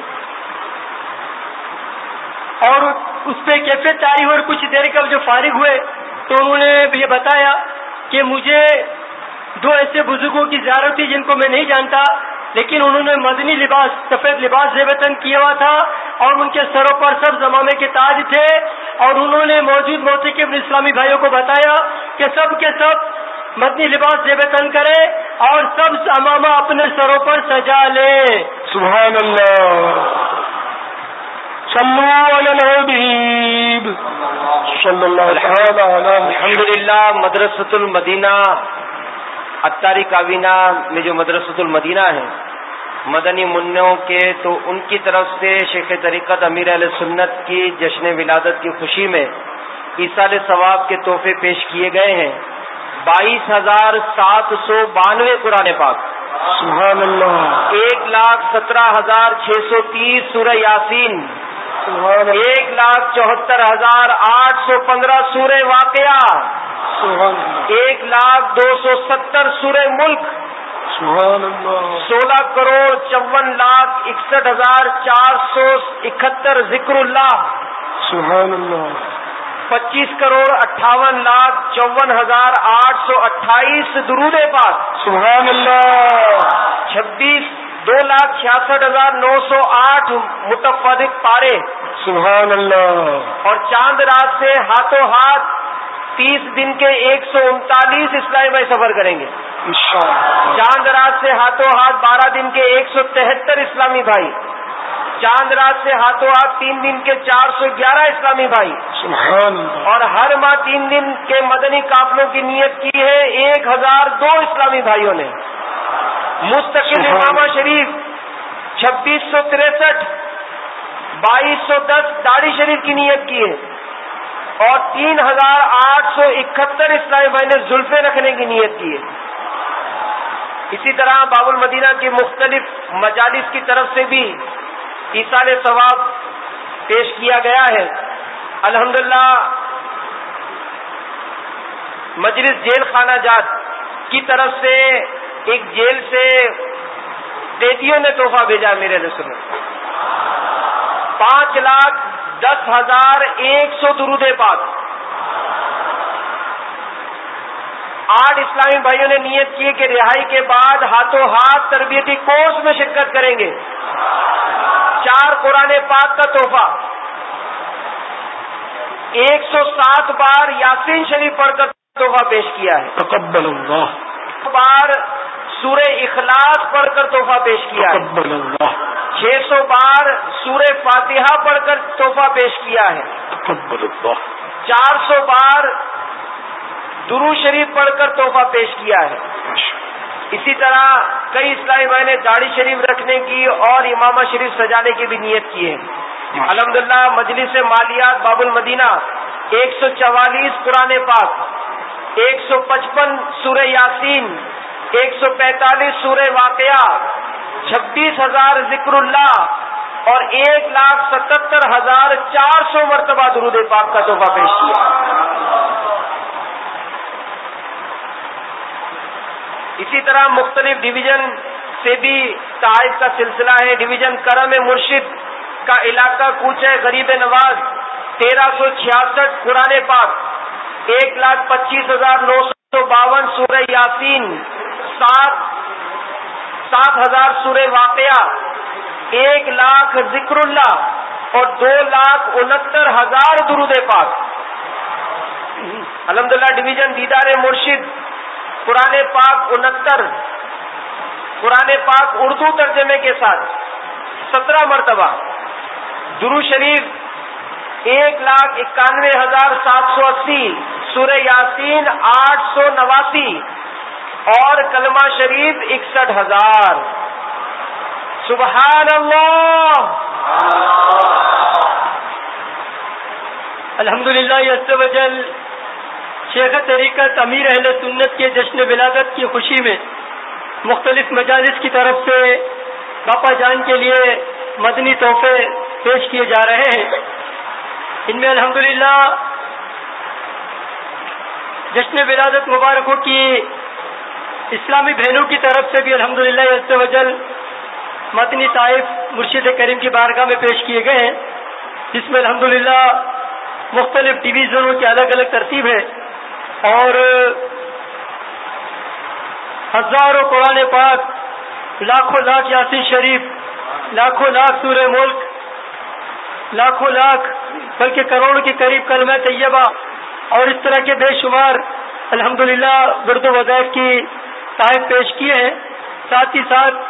اور اس پہ کیفیت تعریف، اور کچھ دیر کب جو فارغ ہوئے تو انہوں نے یہ بتایا کہ مجھے دو ایسے بزرگوں کی زیارت تھی جن کو میں نہیں جانتا، لیکن انہوں نے مدنی لباس سفید لباس زیب تن کیا ہوا تھا اور ان کے سروں پر سب زمامے کے تاج تھے، اور انہوں نے موجود موسیقی کے اپنے اسلامی بھائیوں کو بتایا کہ سب کے سب مدنی لباس زیب تن کرے اور سب امامہ اپنے سروں پر سجا لے. سبحان اللہ. صلوا علی الحبیب صلی اللہ تعالی علی. الحمدللہ مدرسۃ المدینہ اتاری کابینہ میں جو مدرسۃ المدینہ ہے مدنی منوں کے، تو ان کی طرف سے شیخ طریقت امیر اہل سنت کی جشن ولادت کی خوشی میں ایصال ثواب کے تحفے پیش کیے گئے ہیں. بائیس ہزار سات سو بانوے قرآن پاک، سبحان اللہ. ایک لاکھ سترہ ہزار چھ سو تیس سورہ یاسین، ایک لاکھ چوہتر ہزار آٹھ سو پندرہ سورہ واقعہ، ایک لاکھ دو سو ستر سورہ ملک، سولہ کروڑ چون لاکھ اکسٹھ ہزار چار سو اکہتر ذکر اللہ، سبحان اللہ. پچیس کروڑ اٹھاون لاکھ چون ہزار آٹھ سو اٹھائیس درود پاک، سبحان اللہ. چھبیس دو لاکھ چھیاسٹھ ہزار نو سو آٹھ متفرق پارے سبحان اللہ. اور چاند رات سے ہاتھوں ہاتھ تیس دن کے ایک سو انتالیس اسلامی بھائی سفر کریں گے انشاءاللہ. چاند رات سے ہاتھوں ہاتھ بارہ دن کے ایک سو تہتر اسلامی بھائی. چاند رات سے ہاتھوں ہاتھ تین دن کے چار سو گیارہ اسلامی بھائی. سبحان اللہ. اور ہر ماہ تین دن کے مدنی قافلوں کی نیت کی ہے ایک ہزار دو اسلامی بھائیوں نے. مستقل امامہ شریف چھبیس سو تریسٹھ بائیس سو دس داڑھی شریف کی نیت کی ہے. اور تین ہزار آٹھ سو اکہتر اسلامی بھائی نے زلفے رکھنے کی نیت کی ہے. اسی طرح باب المدینہ کی مختلف مجالس کی طرف سے بھی ایصال ثواب پیش کیا گیا ہے. الحمدللہ مجلس جیل خانہ جات کی طرف سے ایک جیل سے قیدیوں نے تحفہ بھیجا میرے رسول میں. پانچ لاکھ دس ہزار ایک سو درود پاک. آٹھ اسلامی بھائیوں نے نیت کی کہ رہائی کے بعد ہاتھوں ہاتھ تربیتی کورس میں شرکت کریں گے. چار قرآن پاک کا تحفہ. ایک سو سات بار یاسین شریف پڑھ کر تحفہ پیش کیا ہے. تقبل اللہ. بار سورہ اخلاص پڑھ کر تحفہ پیش کیا ہے. تقبل اللہ. چھ سو بار سورہ فاتحہ پڑھ کر تحفہ پیش کیا ہے. تقبل اللہ. چار سو بار درود شریف پڑھ کر تحفہ پیش کیا ہے. اسی طرح کئی اسلامی بھائی نے داڑھی شریف رکھنے کی اور امامہ شریف سجانے کی بھی نیت کی ہے. الحمدللہ مجلس مالیات باب المدینہ ایک سو چوالیس قرآن پاک, ایک سو پچپن سورہ یاسین, ایک سو پینتالیس سورہ واقعہ, چھبیس ہزار ذکر اللہ اور ایک لاکھ ستہتر ہزار چار سو مرتبہ درود پاک کا تحفہ پیش کیا. اسی طرح مختلف ڈویژن سے بھی تحائف کا سلسلہ ہے. ڈویژن کرم مرشد کا علاقہ کوچہ غریب نواز تیرہ سو چھیاسٹھ قرآن پاک, ایک لاکھ پچیس ہزار نو سو باون سورہ یاسین, سات سات ہزار سورہ واقعہ, ایک لاکھ ذکر اللہ اور دو لاکھ انہتر ہزار درود پاک. الحمدللہ ڈویژن دیدار مرشد قرآن پاک انہتر, قرآن پاک اردو ترجمے کے ساتھ سترہ مرتبہ, درود شریف ایک لاکھ اکانوے ہزار سات سو اسی, سورہ یاسین آٹھ سو نواسی اور کلمہ شریف اکسٹھ ہزار. سبحان اللہ. الحمدللہ عز و جل شیخ طریقت امیر اہل سنت کے جشن ولادت کی خوشی میں مختلف مجالس کی طرف سے باپا جان کے لیے مدنی تحفے پیش کیے جا رہے ہیں. ان میں الحمدللہ جشن ولادت مبارکوں کی اسلامی بہنوں کی طرف سے بھی الحمدللہ عز و جل مدنی تحائف مرشد کریم کی بارگاہ میں پیش کیے گئے ہیں, جس میں الحمدللہ مختلف ڈویژنوں کی الگ الگ ترتیب ہے اور ہزاروں قرآن پاک, لاکھوں لاکھ یاسین شریف, لاکھوں لاکھ سورہ ملک, لاکھوں لاکھ بلکہ کروڑوں کے قریب کلمہ طیبہ اور اس طرح کے بے شمار الحمدللہ ورد و وظائف کی تحائف پیش کیے ہیں. ساتھ ہی ساتھ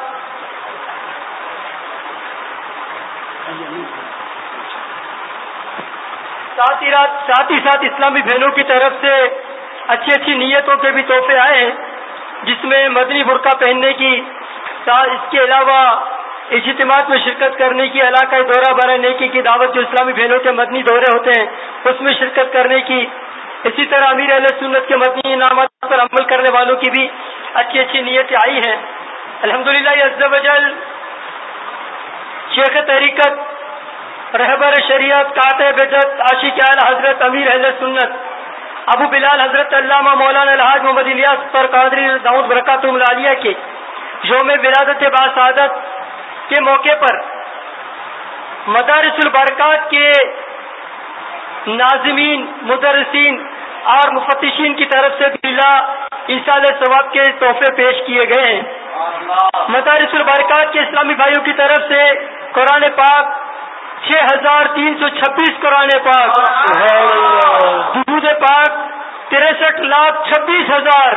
ساتھ ہی ساتھ ہی ساتھ اسلامی بہنوں کی طرف سے اچھی اچھی نیتوں کے بھی تحفے آئے ہیں, جس میں مدنی برقع پہننے کی, اس کے علاوہ اجتماعات میں شرکت کرنے کی, علاقہ دورہ برائے نیکی کی دعوت جو اسلامی بہنوں کے مدنی دورے ہوتے ہیں اس میں شرکت کرنے کی, اسی طرح امیر اہل سنت کے مدنی انعامات پر عمل کرنے والوں کی بھی اچھی اچھی نیتیں آئی ہیں. الحمدللہ عز و جل شیخ طریقت رہبر شریعت کاتب بدعت عاشق اعلی حضرت امیر اہل سنت ابو بلال حضرت علامہ مولانا الحاج محمد الیاس پر قادری دعوت برکاتہم العالیہ کے یوم ولادت باسعادت کے موقع پر مدارس البرکات کے ناظمین, مدرسین اور مفتشین کی طرف سے بھی ایصال ثواب کے تحفے پیش کیے گئے ہیں. مدارس البرکات کے اسلامی بھائیوں کی طرف سے قرآن پاک چھ ہزار تین سو چھبیس قرآن پاک، درود پاک تریسٹھ لاکھ چھبیس ہزار،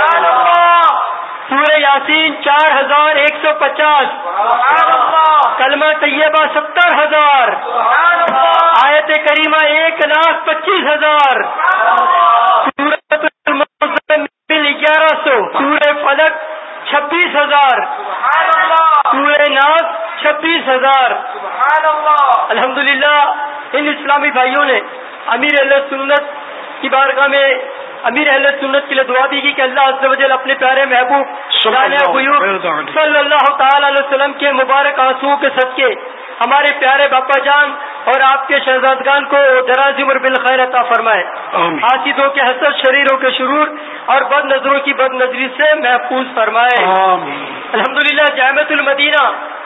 سورہ یاسین چار ہزار ایک سو پچاس، کلمہ طیبہ ستر ہزار، آیت کریمہ ایک لاکھ پچیس ہزار، سورۃ المزمل گیارہ سو، سورہ فلق چھبیس ہزار، سورہ ناس چھبیس ہزار۔ الحمدللہ ان اسلامی بھائیوں نے امیر اہل سنت کی بارگاہ میں امیر اہل سنت کے لیے دعا دی کہ اللہ عز و جل اپنے پیارے محبوب شانِ غیوب صلی اللہ تعالی علیہ وسلم کے مبارک آنسوؤں کے صدقے ہمارے پیارے باپا جان اور آپ کے شہزادگان کو دراز عمر بالخیر عطا فرمائے، حاسدوں کے حسد، شریروں کے شرور اور بد نظروں کی بد نظری سے محفوظ فرمائے۔ الحمدللہ جامعۃ المدینہ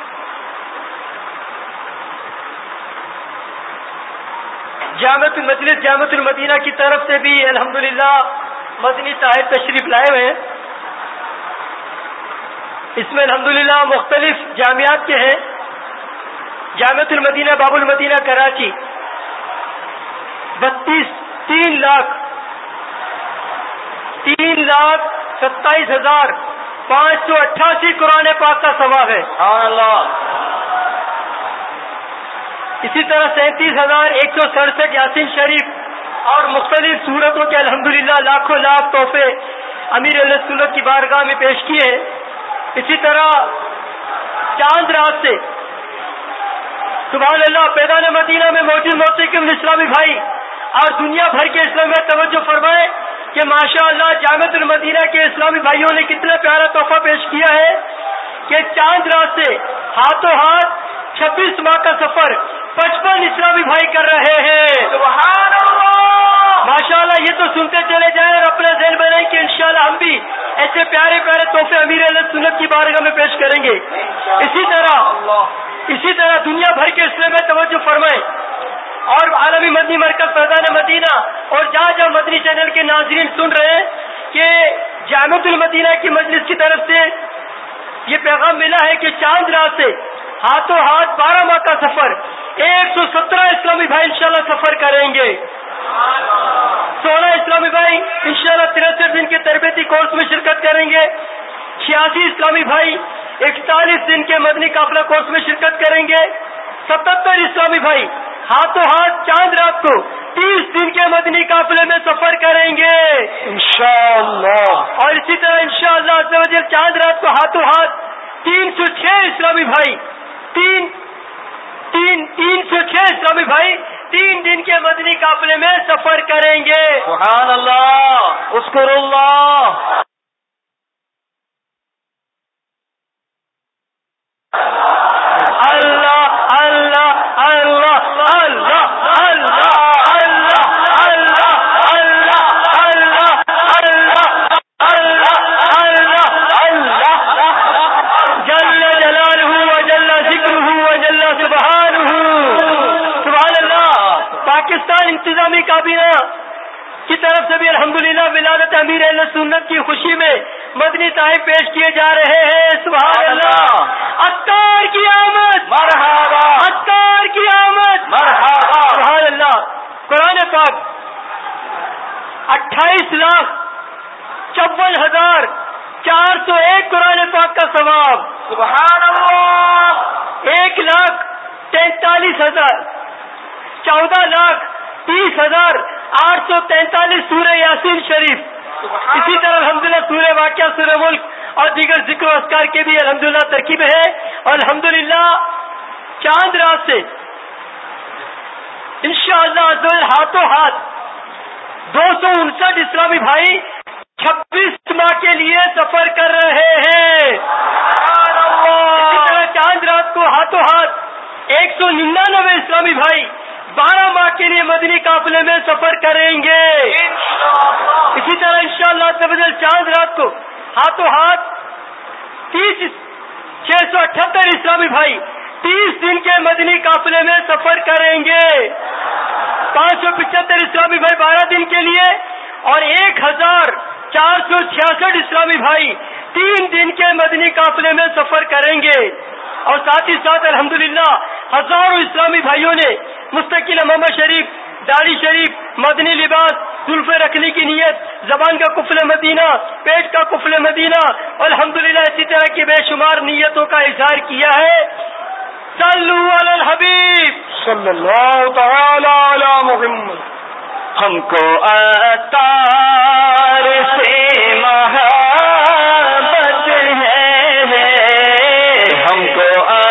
جامعۃ المجلس جامعۃ المدینہ کی طرف سے بھی الحمدللہ مدنی تحائف تشریف لائے ہوئے ہیں۔ اس میں الحمدللہ مختلف جامعات کے ہیں۔ جامعۃ المدینہ باب المدینہ کراچی بتیس تین لاکھ تین لاکھ ستائیس ہزار پانچ سو اٹھاسی قرآن پاک کا ثواب ہے۔ اسی طرح سینتیس ہزار ایک سو سڑسٹھ یاسین شریف اور مختلف صورتوں کے الحمدللہ لاکھوں لاکھ تحفے امیر علیہ سنت کی بارگاہ میں پیش کیے ہیں۔ اسی طرح چاند رات سے سبحان اللہ پیدان مدینہ میں موجود محترم اسلامی بھائی اور دنیا بھر کے اسلام میں توجہ فرمائیں کہ ماشاء اللہ جامعۃ المدینہ کے اسلامی بھائیوں نے کتنا پیارا تحفہ پیش کیا ہے کہ چاند رات سے ہاتھوں ہاتھ چھبیس ماہ کا سفر پچپن اسلامی بھائی کر رہے ہیں۔ سبحان اللہ ماشاء اللہ، یہ تو سنتے چلے جائیں اور اپنا ذہن بنائیں کہ انشاءاللہ ہم بھی ایسے پیارے پیارے تحفے امیر علیہ سنت کی بارگاہ میں پیش کریں گے۔ اسی طرح اسی طرح دنیا بھر کے اسلام میں توجہ فرمائیں اور عالمی مدنی مرکز فیضان مدینہ اور جہاں جہاں مدنی چینل کے ناظرین سن رہے ہیں کہ جامعۃ المدینہ کی مجلس کی طرف سے یہ پیغام ملا ہے کہ چاند رات سے ہاتھوں ہاتھ بارہ ماہ کا سفر ایک سو سترہ اسلامی بھائی انشاءاللہ سفر کریں گے۔ سولہ اسلامی بھائی انشاءاللہ تریسٹھ دن کے تربیتی کورس میں شرکت کریں گے۔ چھیاسی اسلامی بھائی اکتالیس دن کے مدنی قافلہ کورس میں شرکت کریں گے۔ ستہتر اسلامی بھائی ہاتھوں ہاتھ چاند رات کو تیس دن کے مدنی قافلے میں سفر کریں گے انشاءاللہ۔ اور اسی طرح انشاءاللہ عز و جل چاند رات کو ہاتھوں ہاتھ تین سو چھ اسلامی بھائی تین تین تین سو چھ اسلامی بھائی تین دن کے مدنی قافلے میں سفر کریں گے۔ سبحان اللہ، اذکر اللہ۔ اللہ اللہ اللہ اللہ پاکستان انتظامی کابینہ کی طرف سے بھی الحمدللہ ولادت امیر اہل سنت کی خوشی میں مدنی تحائف پیش کیے جا رہے ہیں۔ سبحان اللہ، عطار کی آمد، مرحبا، عطار کی آمد، مرحبا۔ سبحان اللہ، قرآن پاک اٹھائیس لاکھ چون ہزار چار سو ایک قرآن پاک کا ثواب، سبحان اللہ۔ ایک لاکھ تینتالیس ہزار چودہ لاکھ تیس ہزار آٹھ سو تینتالیس سورہ یاسین شریف۔ اسی طرح الحمدللہ سورہ واقعہ، سورہ ملک اور دیگر ذکر و اذکار کے بھی الحمدللہ ترکیب ہے۔ اور الحمدللہ چاند رات سے انشاءاللہ عز و جل ہاتھوں ہاتھ دو سو انسٹھ اسلامی بھائی چھبیس ماہ کے لیے سفر کر رہے ہیں۔ اسی طرح چاند رات کو ہاتھوں ہاتھ ایک سو ننانوے اسلامی بھائی بارہ ماہ کے لیے مدنی قافلے میں سفر کریں گے۔ اسی طرح انشاءاللہ عز و جل چاند رات کو ہاتھوں ہاتھ تیس چھ سو اٹھہتر اسلامی بھائی تیس دن کے مدنی قافلے میں سفر کریں گے۔ پانچ سو پچہتر اسلامی بھائی بارہ دن کے لیے اور ایک ہزار چار سو چھیاسٹھ اسلامی بھائی تین دن کے مدنی قافلے میں سفر کریں گے، اور ساتھ ہی ساتھ الحمدللہ ہزاروں اسلامی بھائیوں نے مستقل امامہ شریف، داڑھی شریف، مدنی لباس، زلفے رکھنے کی نیت، زبان کا قفل مدینہ، پیٹ کا قفل مدینہ، الحمدللہ اسی طرح کی بے شمار نیتوں کا اظہار کیا ہے۔ صلو علی الحبیب صلی اللہ تعالی علی محمد۔ ہم کو عطار سے محبت ہے، ہم کو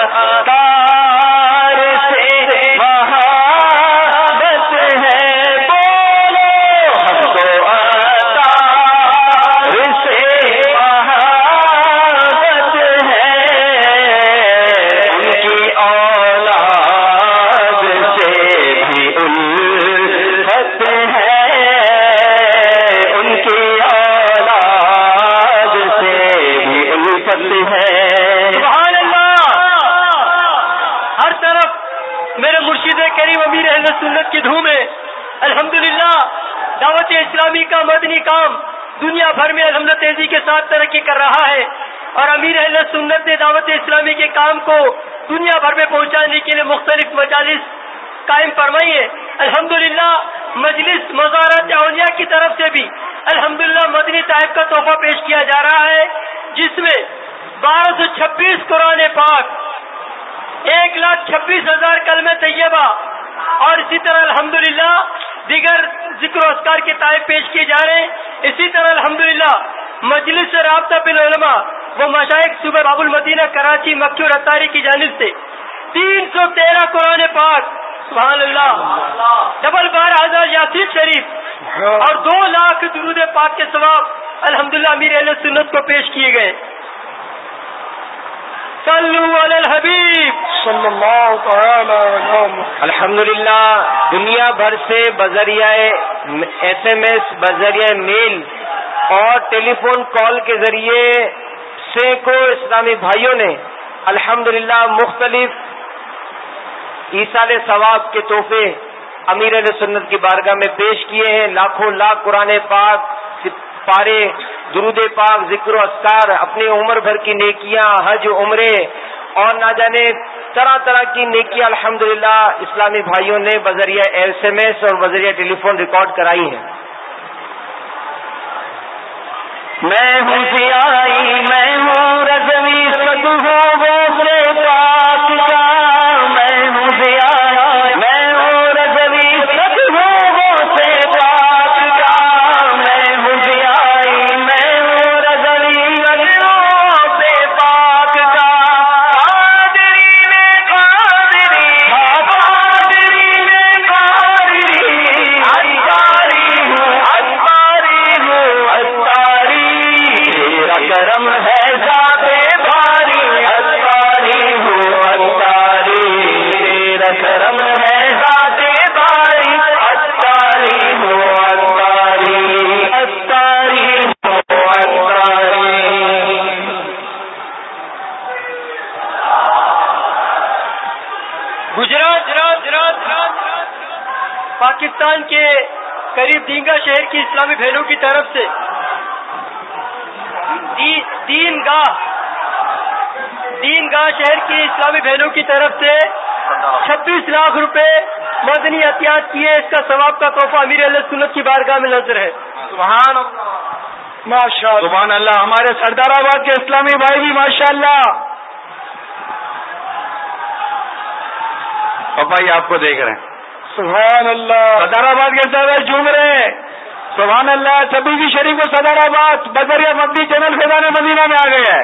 عطار سے محبت ہے، بولو ہم کو عطار سے محبت ہے، ان کی اولاد سے بھی الفت ہے، ان کی اولاد سے بھی الفت ہے۔ سبحان اللہ، ہر طرف میرے مرشد کریم امیر اہل سنت کی دھوم ہے۔ الحمدللہ دعوت اسلامی کا مدنی کام دنیا بھر میں الحمد تیزی کے ساتھ ترقی کر رہا ہے، اور امیر اہل سنت نے دعوت اسلامی کے کام کو دنیا بھر میں پہنچانے کے لیے مختلف مجالس قائم فرمائی ہے۔ الحمدللہ مجلس مزارات اولیاء کی طرف سے بھی الحمدللہ مدنی تحائف کا تحفہ پیش کیا جا رہا ہے، جس میں بارہ سو چھبیس قرآن پاک، ایک لاکھ چھبیس ہزار کلمہ طیبہ، اور اسی طرح الحمدللہ دیگر ذکر و اذکار کے تحائف پیش کیے جا رہے ہیں۔ اسی طرح الحمدللہ مجلس رابطہ بالعلماء و مشائخ صوبہ باب المدینہ کراچی، مکی اور اتاری کی جانب سے تین سو تیرہ قرآن پاک، سبحان اللہ، ڈبل بارہ ہزار یاسین شریف اور دو لاکھ درود پاک کے ثواب الحمدللہ امیر اہل سنت کو پیش کیے گئے۔ صلو علی الحبیب صلی اللہ تعالی علی محمد۔ الحمدللہ دنیا بھر سے بذریعہ ایس ایم ایس، بذریعہ میل اور ٹیلی فون کال کے ذریعے سینکڑوں اسلامی بھائیوں نے الحمدللہ مختلف ایصال ثواب کے تحفے امیر اہل سنت کی بارگاہ میں پیش کیے ہیں۔ لاکھوں لاکھ قرآن پاک، پارے، درود پاک، ذکر و اذکار، اپنی عمر بھر کی نیکیاں، حج، عمرے اور نہ جانے طرح طرح کی نیکیاں الحمدللہ اسلامی بھائیوں نے بذریعہ ایس ایم ایس اور بذریعہ ٹیلی فون ریکارڈ کرائی ہیں۔ میں ہوں سیائی، میں ہوں رضوی، سب ہوں غوث پاک کا، میں ہوں سیائی، میں ہوں رضوی، سب ہوں غوث پاک کا، میں ہوں سیائی، میں ہوں رضوی، سب غوث پاک کا، قادری میں قادری، قادری میں قادری، اتاری ہوں اتاری ہوں اتاری، تیرا کرم ہے ذات باری، اتاری ہوں اتاری، تیرا کرم ہے ذات باری، اتاری ہوں اتاری، اتاری ہوں اتاری۔ گجرات پاکستان کے قریب دینگا شہر کی اسلامی بہنوں کی طرف سے دین گاہ دین گاہ شہر کی اسلامی بہنوں کی طرف سے چھبیس لاکھ روپے مدنی عطیات کیے، اس کا ثواب کا تحفہ امیر اہل سنت کی بارگاہ میں نظر ہے۔ سبحان اللہ، ماشاء اللہ، سبحان اللہ۔ ہمارے سردار آباد کے اسلامی بھائی بھی ماشاء اللہ، پاپا یہ آپ کو دیکھ رہے ہیں، سبحان اللہ۔ سردار آباد کے سردار جھوم رہے ہیں، سبحان اللہ۔ سبھی بھی شریف و سردار آباد بذریعہ مدنی چینل فیضان مدینہ میں آ گئے ہیں۔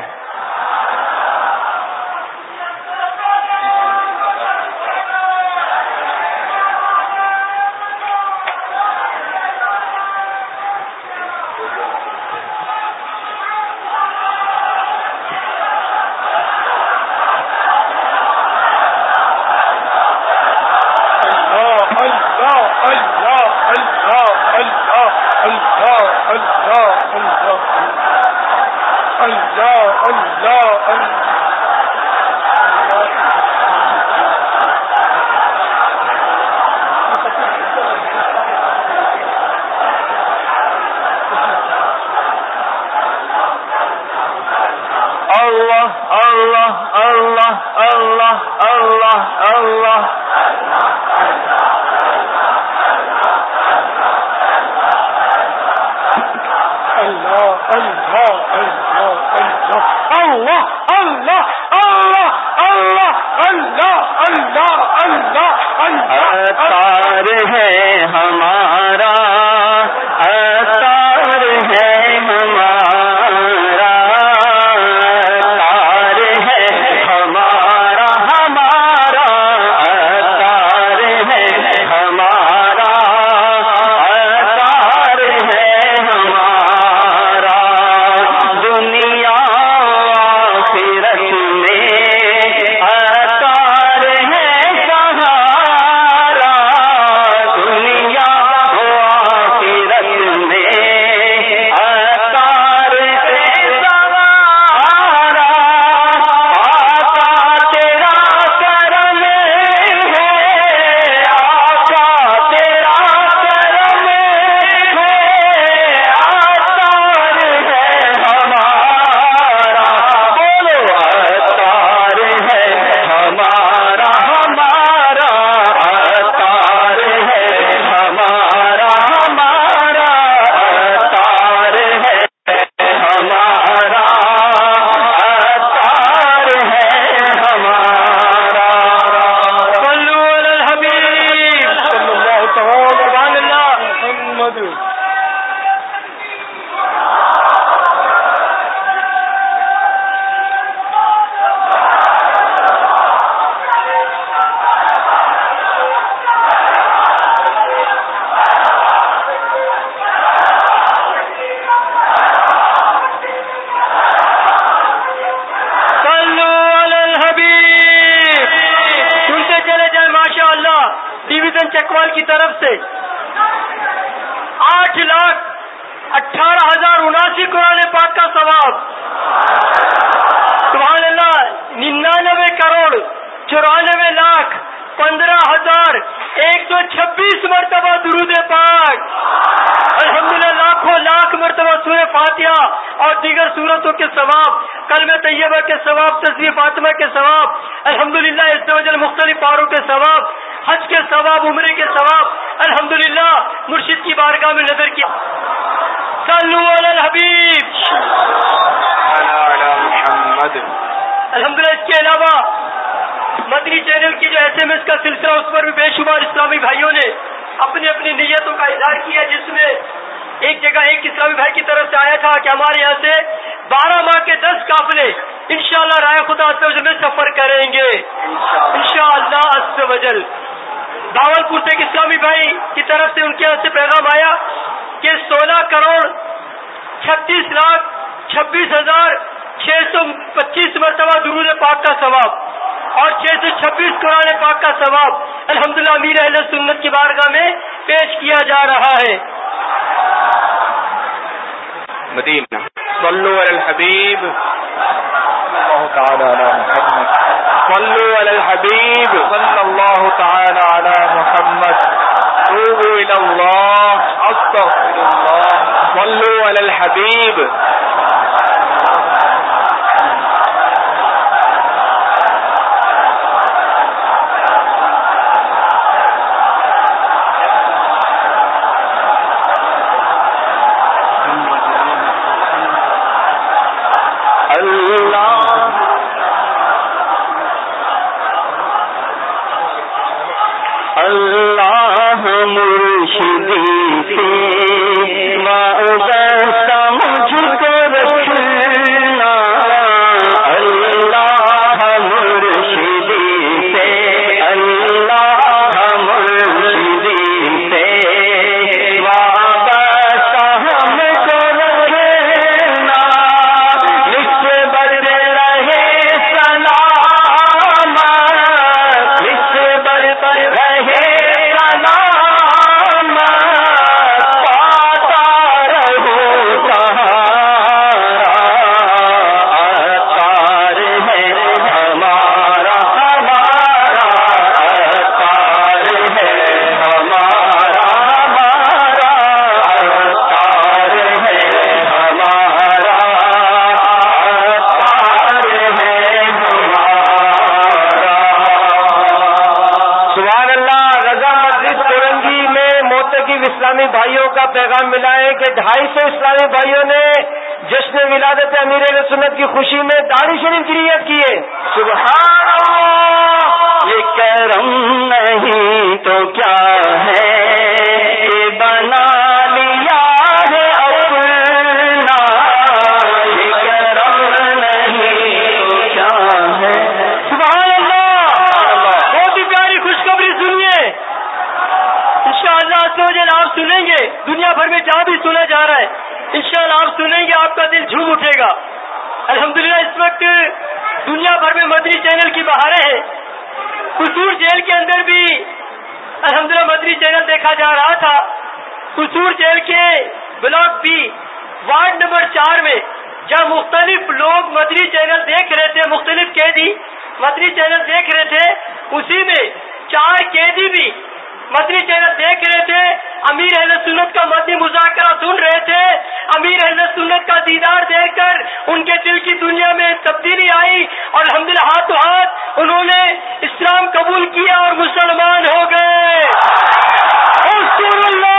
اللہ اللہ اللہ اللہ اللہ عطار ہے ہمارا عطار ہے ہمارا عطار ہے ہمارا ہمارا عطار ہے ہمارا عطار ہے ہمارا دنیا آخرت میں عطار ہے سہارا دنیا آخرت میں عطار ہے سہارا آقا تیرا کرم ہے آقا تیرا کرم ہے عطار ہے ہمارا بولو عطار ہے ہمارا ہمارا عطار ہے ہمارا ہمارا عطار ہے ہمارا عطار ہے ہمارا صلو علی الحبیب صلی اللہ تعالی سبحان اللہ محمد. صلو علی الحبیب. سنتے چلے جائیں ماشاء اللہ. ڈویژن چکوال کی طرف سے آٹھ لاکھ اٹھارہ ہزار اناسی قرآن پاک کا ثواب. سبحان اللہ. ننانوے کروڑ چورانوے لاکھ پندرہ ہزار ایک سو چھبیس مرتبہ درود پاک. الحمدللہ لاکھوں لاکھ مرتبہ سورہ فاتحہ اور دیگر سورتوں کے ثواب, کلمہ طیبہ کے ثواب, تسبیح فاطمہ کے ثواب, الحمدللہ عز و جل مختلف پاروں کے ثواب, حج کے ثواب, عمرے کے ثواب, الحمدللہ مرشد کی بارگاہ میں نظر کیا. صلو علی الحبیب. الحمدللہ اس کے علاوہ مدنی چینل کی جو ایس ایم ایس کا سلسلہ, اس پر بھی بے شمار اسلامی بھائیوں نے اپنی اپنی نیتوں کا اظہار کیا, جس میں ایک جگہ ایک اسلامی بھائی کی طرف سے آیا تھا کہ ہمارے یہاں سے بارہ ماہ کے دس قافلے انشاءاللہ رائے خدا عز و جل میں سفر کریں گے انشاءاللہ عز و جل. بھاولپور سے ایک اسلامی بھائی کی طرف سے ان کے یہاں سے پیغام آیا کہ سولہ کروڑ چھتیس لاکھ چھبیس ہزار چھ سو پچیس مرتبہ درود پاک کا ثواب اور چھ سو چھبیس قرآن پاک کا ثواب الحمدللہ امیر اہل سنت کی بارگاہ میں پیش کیا جا رہا ہے. مدینہ صلو علی الحبیب صلو علی الحبیب صلی اللہ تعالی علی محمد توبوا الی اللہ استغفر اللہ صلو علی الحبیب. اللہ مرشدی سے وابستہ مجھ کو رکھنا اللہ مرشدی سے اللہ مرشدی سے وابستہ ہم کو رکھنا نسبت اسلامی بھائیوں کا پیغام ملا ہے کہ ڈھائی سو اسلامی بھائیوں نے جشن ولادت امیر اہل سنت کی خوشی میں داڑھی شریف کی نیت کی ہے. سبحان اللہ. یہ کرم نہیں تو کیا ہے کہ بنا لیا ہے اپنا. یہ کرم نہیں تو کیا ہے. سبحان اللہ. بہت ہی پیاری خوشخبری سنیے. انشاءاللہ سوجل آپ سنیں گے, دنیا بھر میں جہاں بھی سنا جا رہا ہے انشاءاللہ آپ سنیں گے, آپ کا دل جھوم اٹھے گا. الحمدللہ اس وقت دنیا بھر میں مدنی چینل کی بہاریں ہیں. قصور جیل کے اندر بھی الحمدللہ مدنی چینل دیکھا جا رہا تھا. قصور جیل کے بلاک بی وارڈ نمبر چار میں جہاں مختلف لوگ مدنی چینل دیکھ رہے تھے, مختلف قیدی مدنی چینل دیکھ رہے تھے, اسی میں چار قیدی بھی مدنی چینل دیکھ رہے تھے, امیر اہل سنت کا مدنی مذاکرہ سن رہے تھے. امیر اہل سنت کا دیدار دیکھ کر ان کے دل کی دنیا میں تبدیلی آئی اور الحمدللہ ہاتھوں ہاتھ انہوں نے اسلام قبول کیا اور مسلمان ہو گئے. رسول اللہ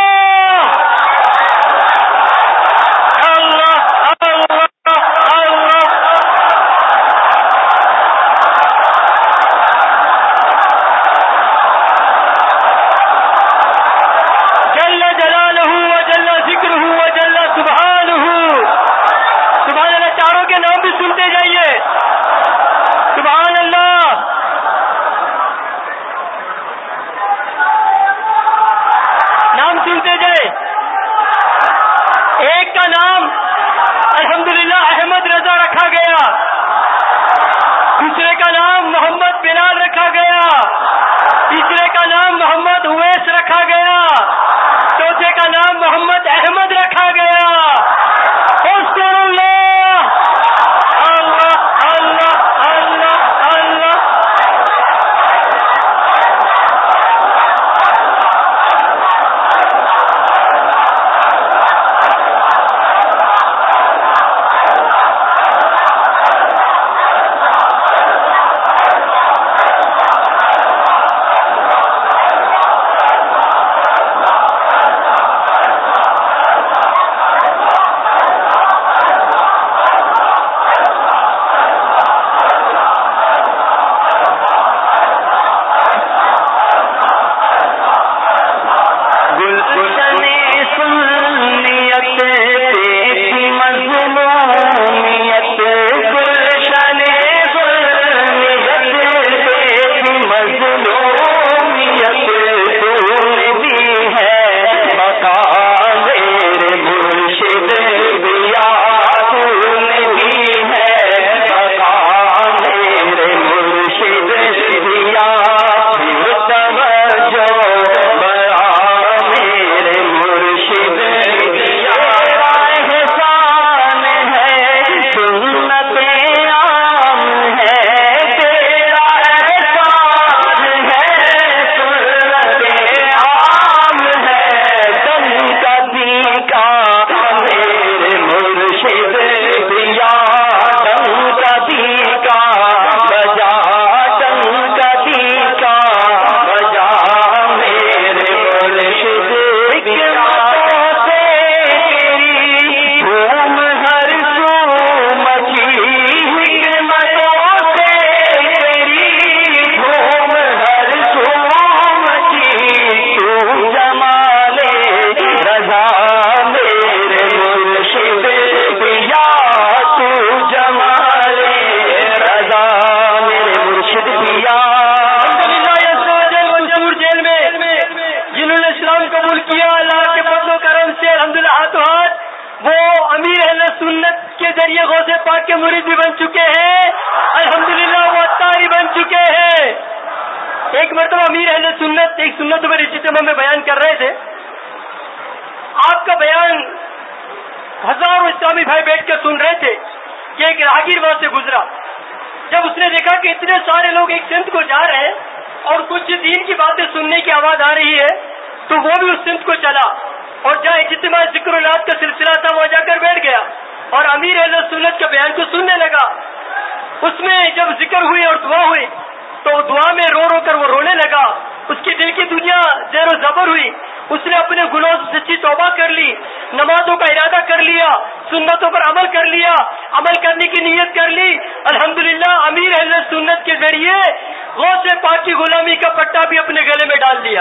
اس نے اپنے گناہوں سے سچی توبہ کر لی، نمازوں کا ارادہ کر لیا، سنتوں پر عمل کر لیا، عمل کرنے کی نیت کر لی، الحمدللہ امیر اہل سنت کے ذریعے غوث پاک کی غلامی کا پٹا بھی اپنے گلے میں ڈال دیا۔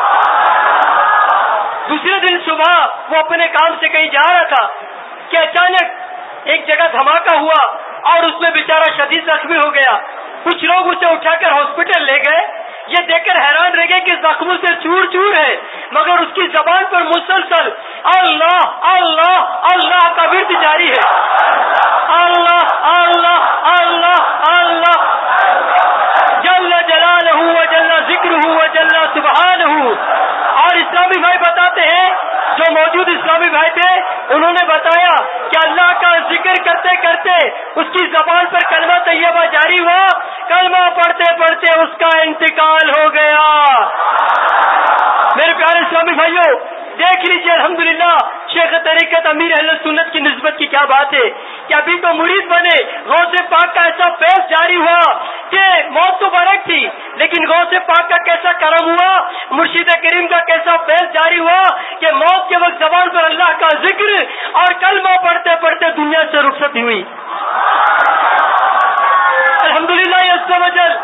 دوسرے دن صبح وہ اپنے کام سے کہیں جا رہا تھا کہ اچانک ایک جگہ دھماکہ ہوا اور اس میں بیچارہ شدید زخمی ہو گیا۔ کچھ لوگ اسے اٹھا کر ہاسپٹل لے گئے، یہ دیکھ کر حیران رہ گئے کہ زخموں سے چور چور ہے، مگر اس کی زبان پر مسلسل اللہ اللہ اللہ کا ورد جاری ہے، اللہ اللہ اللہ اللہ، جل جلالہ و جل ذکرہ و جل سبحانہ۔ اور اسلامی بھائی بتاتے ہیں، جو موجود اسلامی بھائی تھے انہوں نے بتایا کہ اللہ کا ذکر کرتے کرتے اس کی زبان پر کلمہ طیبہ جاری ہوا، کلمہ پڑھتے پڑھتے اس کا انتقال ہو گیا۔ میرے پیارے اسلامی بھائیوں، دیکھ لیجیے الحمدللہ شیخ طریقت امیر اہل سنت کی نسبت کی کیا بات ہے کہ ابھی تو مرید بنے، غوث پاک کا ایسا فیض جاری ہوا کہ موت تو برک تھی، لیکن غوث پاک کا کیسا کرم ہوا، مرشد کریم کا کیسا فیض جاری ہوا کہ موت کے وقت زبان پر اللہ کا ذکر اور کلمہ پڑھتے پڑھتے دنیا سے رخصت ہوئی۔ الحمدللہ عز و جل۔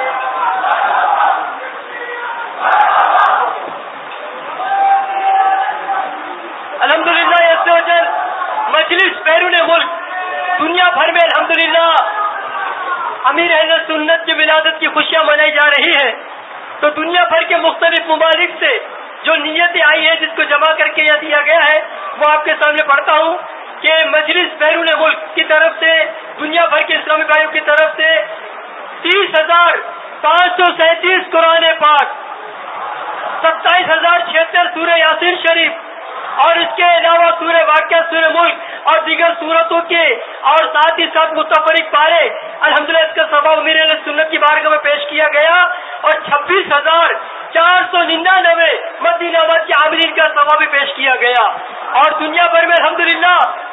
الحمدللہ عز و جل، مجلس بیرون ملک دنیا بھر میں الحمدللہ امیر اہل سنت کی ولادت کی خوشیاں منائی جا رہی ہے، تو دنیا بھر کے مختلف ممالک سے جو نیتیں آئی ہیں جس کو جمع کر کے یہ دیا گیا ہے وہ آپ کے سامنے پڑھتا ہوں کہ مجلس بیرون ملک کی طرف سے، دنیا بھر کے اسلامی بھائیوں کی طرف سے تیس ہزار پانچ سو سینتیس قرآن پاک، ستائیس ہزار چھہتر سورہ یاسین شریف اور اس کے علاوہ سورہ واقعہ، سورہ ملک اور دیگر سورتوں کے اور ساتھ ہی ساتھ متفرق پارے الحمدللہ اس کا ثواب امیر اہل سنت کی بارگاہ میں پیش کیا گیا، اور چھبیس ہزار چار سو ننانوے مدنی نوت کے عاملین کا ثواب بھی پیش کیا گیا۔ اور دنیا بھر میں الحمدللہ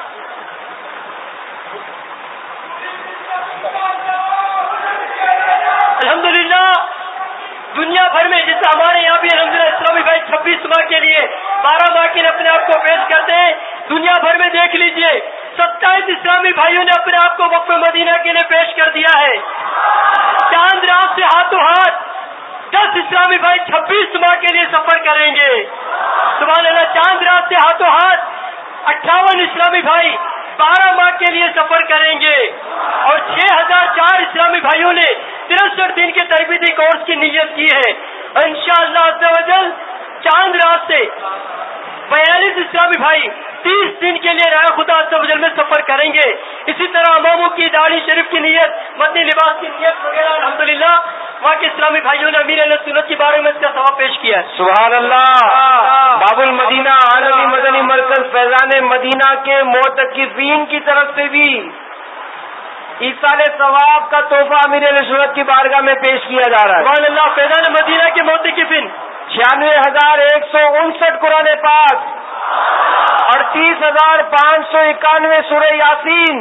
الحمدللہ دنیا بھر میں جیسے ہمارے یہاں بھی الحمدللہ اسلامی بھائی چھبیس ماہ کے لیے بارہ ماہ کے لیے اپنے آپ کو پیش کرتے ہیں، دنیا بھر میں دیکھ لیجئے ستائیس اسلامی بھائیوں نے اپنے آپ کو وقف مدینہ کے لیے پیش کر دیا ہے۔ چاند رات سے ہاتھوں ہاتھ دس اسلامی بھائی چھبیس ماہ کے لیے سفر کریں گے، سبحان اللہ۔ چاند رات سے ہاتھوں ہاتھ اٹھاون اسلامی بھائی بارہ ماہ کے لیے سفر کریں گے، اور چھ ہزار چار اسلامی بھائیوں نے ترسٹھ دن کے تربیتی کورس کی نیت کی ہے۔ انشاءاللہ عز و جل چاند رات سے بیالیس اسلامی بھائی تیس دن کے لیے راہ خدا عز و جل میں سفر کریں گے۔ اسی طرح اماموں کی داڑھی شریف کی نیت، مدنی لباس کی نیت وغیرہ الحمدللہ وہاں کے اسلامی بھائیوں نے امیر اہل سنت کے بارے میں اس کا ثواب پیش کیا ہے۔ سبحان اللہ۔ باب المدینہ عالمی مدنی مرکز فیضان مدینہ کے معتکفین کی طرف سے بھی ایصال ثواب کا تحفہ امیر اہل سنت کی بارگاہ میں پیش کیا جا رہا ہے۔ سبحان اللہ۔ فیضان مدینہ کے معتکفین چھیانوے ہزار ایک سو انسٹھ قرآن پاک، اڑتیس ہزار پانچ سو اکانوے سورہ یاسین،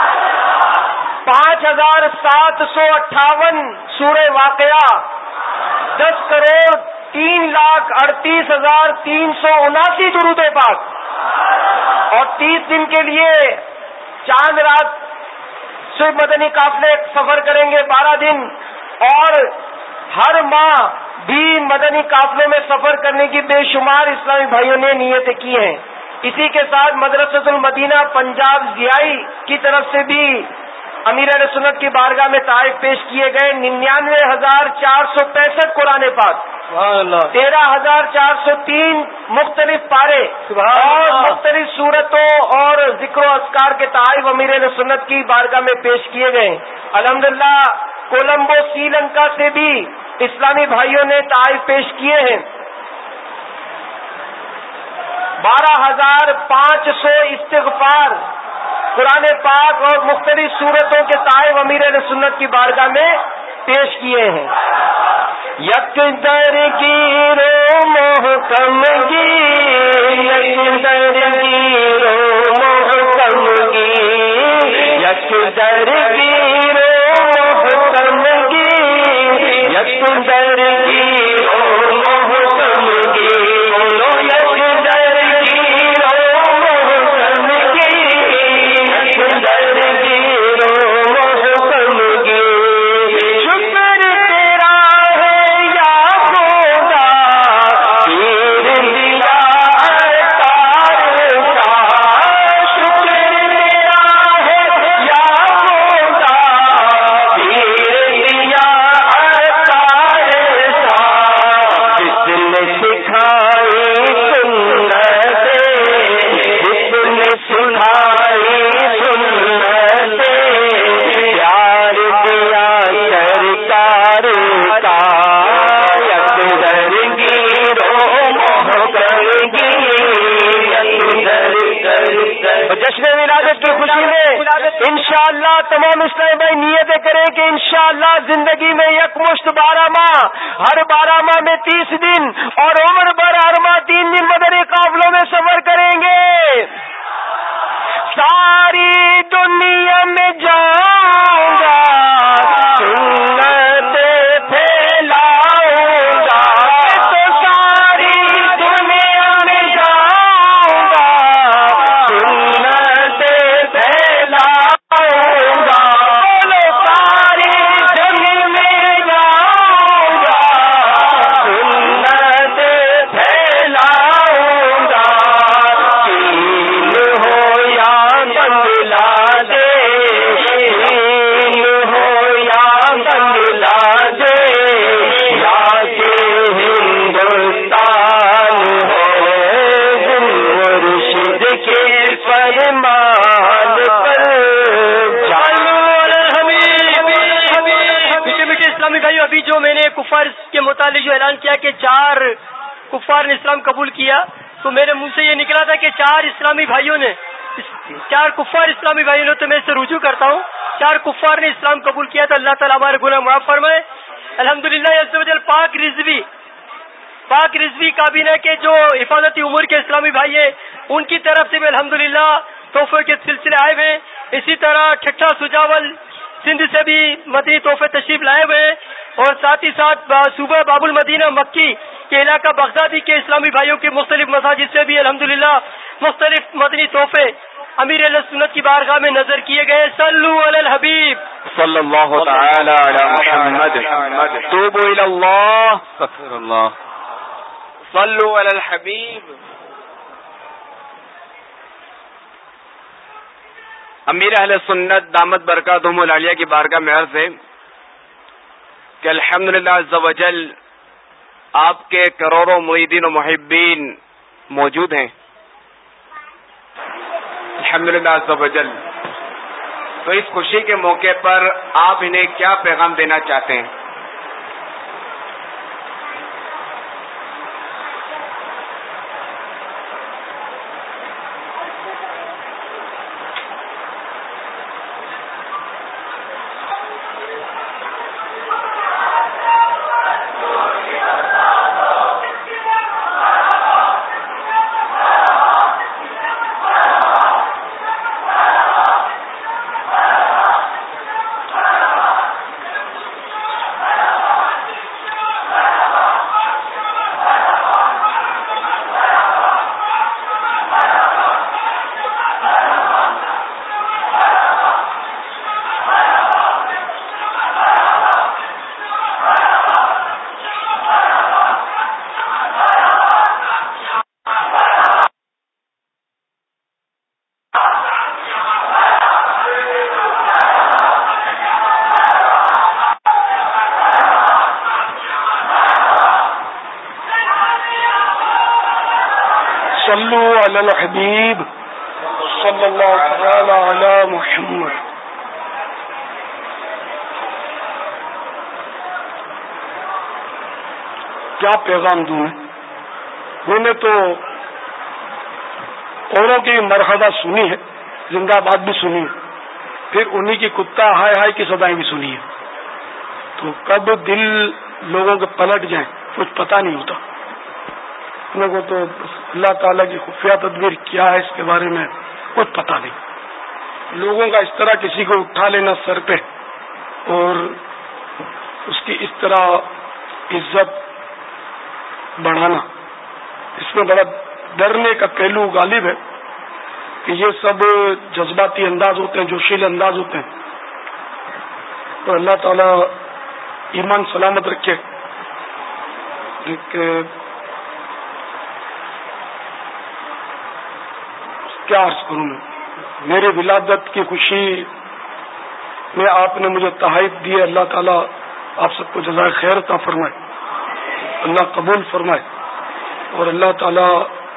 پانچ ہزار سات سو اٹھاون سورہ واقعہ، دس کروڑ تین لاکھ اڑتیس ہزار تین سو اناسی درود پاک، اور تیس دن کے لیے چاند رات سے مدنی قافلے سفر کریں گے بارہ دن، اور ہر ماہ بھی مدنی قافلوں میں سفر کرنے کی بے شمار اسلامی بھائیوں نے نیتیں کی ہیں۔ اسی کے ساتھ مدرسۃ المدینہ پنجاب ضیائی کی طرف سے بھی امیر اہل سنت کی بارگاہ میں تحائف پیش کیے گئے ننانوے ہزار چار سو پینسٹھ قرآن پاک، تیرہ ہزار چار سو تین مختلف پارے اور مختلف صورتوں اور ذکر و اذکار کے تحائف امیر اہل سنت کی بارگاہ میں پیش کیے گئے۔ الحمدللہ کولمبو سری لنکا سے بھی اسلامی بھائیوں نے تحائف پیش کیے ہیں۔ بارہ ہزار پانچ سو استغفار قرآن پاک اور مختلف صورتوں کے تحائف امیر اہل سنت کی بارگاہ میں پیش کیے ہیں۔ یک در گیرو محکم گی، یک در گیرو محکم گی، یک در گیرو محکم گی، یک در گیرو محکم گی، بولو انشاءاللہ تمام اسلامی بھائی نیتیں کریں کہ انشاءاللہ زندگی میں یکمشت بارہ ماہ، ہر بارہ ماہ میں تیس دن اور عمر بھر ہر ماہ تین دن مدنی قافلوں میں سفر کریں گے. ساری دنیا میں جاؤں گا سنت پھیلاؤں گا، تو ساری دنیا میں جاؤں گا سنت پھیلاؤں گا، ساری دنیا میں جاؤں گا سنت پھیلاؤں گا. چین ہو یا بنگلہ دیش، چین ہو یا بنگلہ دیش، یا کہ ہندوستان ہے مرشد کے فرمان پر میٹھے میٹھے اسلامی بھائیو، ابھی جو میں نے کفار کے متعلق جو اعلان کیا کہ چار کفار نے اسلام قبول کیا، تو میرے منہ سے یہ نکلا تھا کہ چار اسلامی بھائیوں نے چار کفار اسلامی بھائیوں نے، تو میں اس سے رجوع کرتا ہوں، چار کفار نے اسلام قبول کیا، تو اللہ تعالیٰ ہمارے گناہ معاف فرمائے. الحمدللہ عز و جل پاک رضوی پاک رضوی کابینہ کے جو حفاظتی امور کے اسلامی بھائی ہیں، ان کی طرف سے بھی الحمدللہ تحفے کے سلسلے آئے ہوئے ہیں. اسی طرح ٹھٹھا سجاول سندھ سے بھی مدنی تحفے تشریف لائے ہوئے ہیں، اور ساتھ ہی ساتھ صوبہ باب المدینہ مکی کے علاقہ بغدادی کے اسلامی بھائیوں کے مختلف مساجد سے بھی الحمدللہ مختلف مدنی تحفے امیر اہل سنت کی بارگاہ میں نظر کیے گئے. صلو علی الحبیب صلی اللہ تعالی علی محمد. توبوا الی اللہ، استغفر اللہ. صلو علی الحبیب. امیر اہل سنت دامت برکاتہم العالیہ کی بارگاہ میں عرض ہے کہ الحمدللہ عز و جل آپ کے کروڑوں مریدین و محبین موجود ہیں. الحمدللہ عز و جل. تو اس خوشی کے موقع پر آپ انہیں کیا پیغام دینا چاہتے ہیں؟ صلو علی الحبیب صلی اللہ تعالی علی محمد. کیا پیغام دوں میں؟ میں نے تو اوروں کی مرحبا سنی ہے، زندہ باد بھی سنی ہے، پھر انہی کی کتا ہائے ہائے کی صدائیں بھی سنی ہے. تو کب دل لوگوں کے پلٹ جائیں کچھ پتہ نہیں ہوتا. لوگوں کو تو اللہ تعالیٰ کی خفیہ تدبیر کیا ہے اس کے بارے میں کچھ پتہ نہیں. لوگوں کا اس طرح کسی کو اٹھا لینا سر پہ اور اس کی اس طرح عزت بڑھانا، اس میں بڑا ڈرنے کا پہلو غالب ہے کہ یہ سب جذباتی انداز ہوتے ہیں، جوشیلے انداز ہوتے ہیں. تو اللہ تعالیٰ ایمان سلامت رکھے. ایک کیا عرض کروں میں، میری ولادت کی خوشی میں آپ نے مجھے تحائف دی ہے. اللہ تعالیٰ آپ سب کو جزائے خیر عطا فرمائے، اللہ قبول فرمائے، اور اللہ تعالیٰ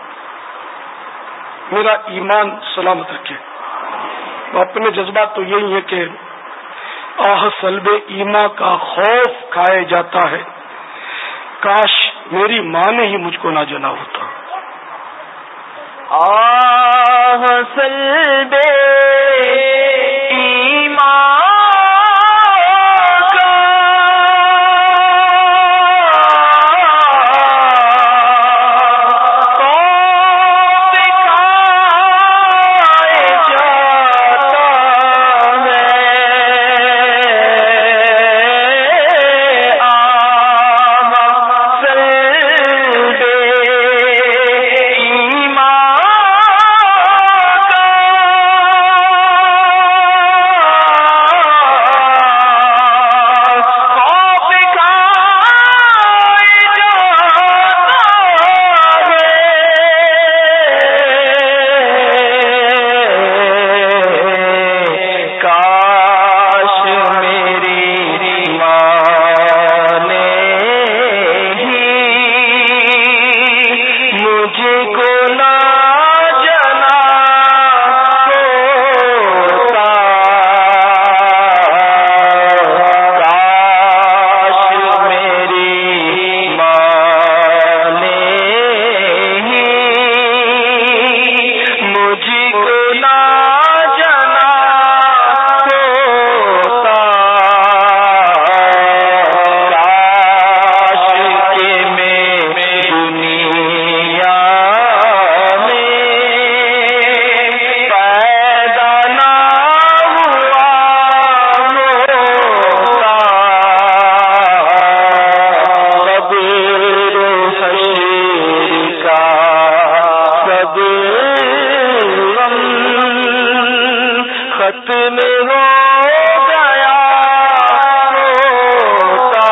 میرا ایمان سلامت رکھے. اپنے جذبات تو یہی ہے کہ آہ سلب ایمان کا خوف کھائے جاتا ہے، کاش میری ماں نے ہی مجھ کو نہ جنا ہوتا. آہ سلب میں ہو گیا ہوتا.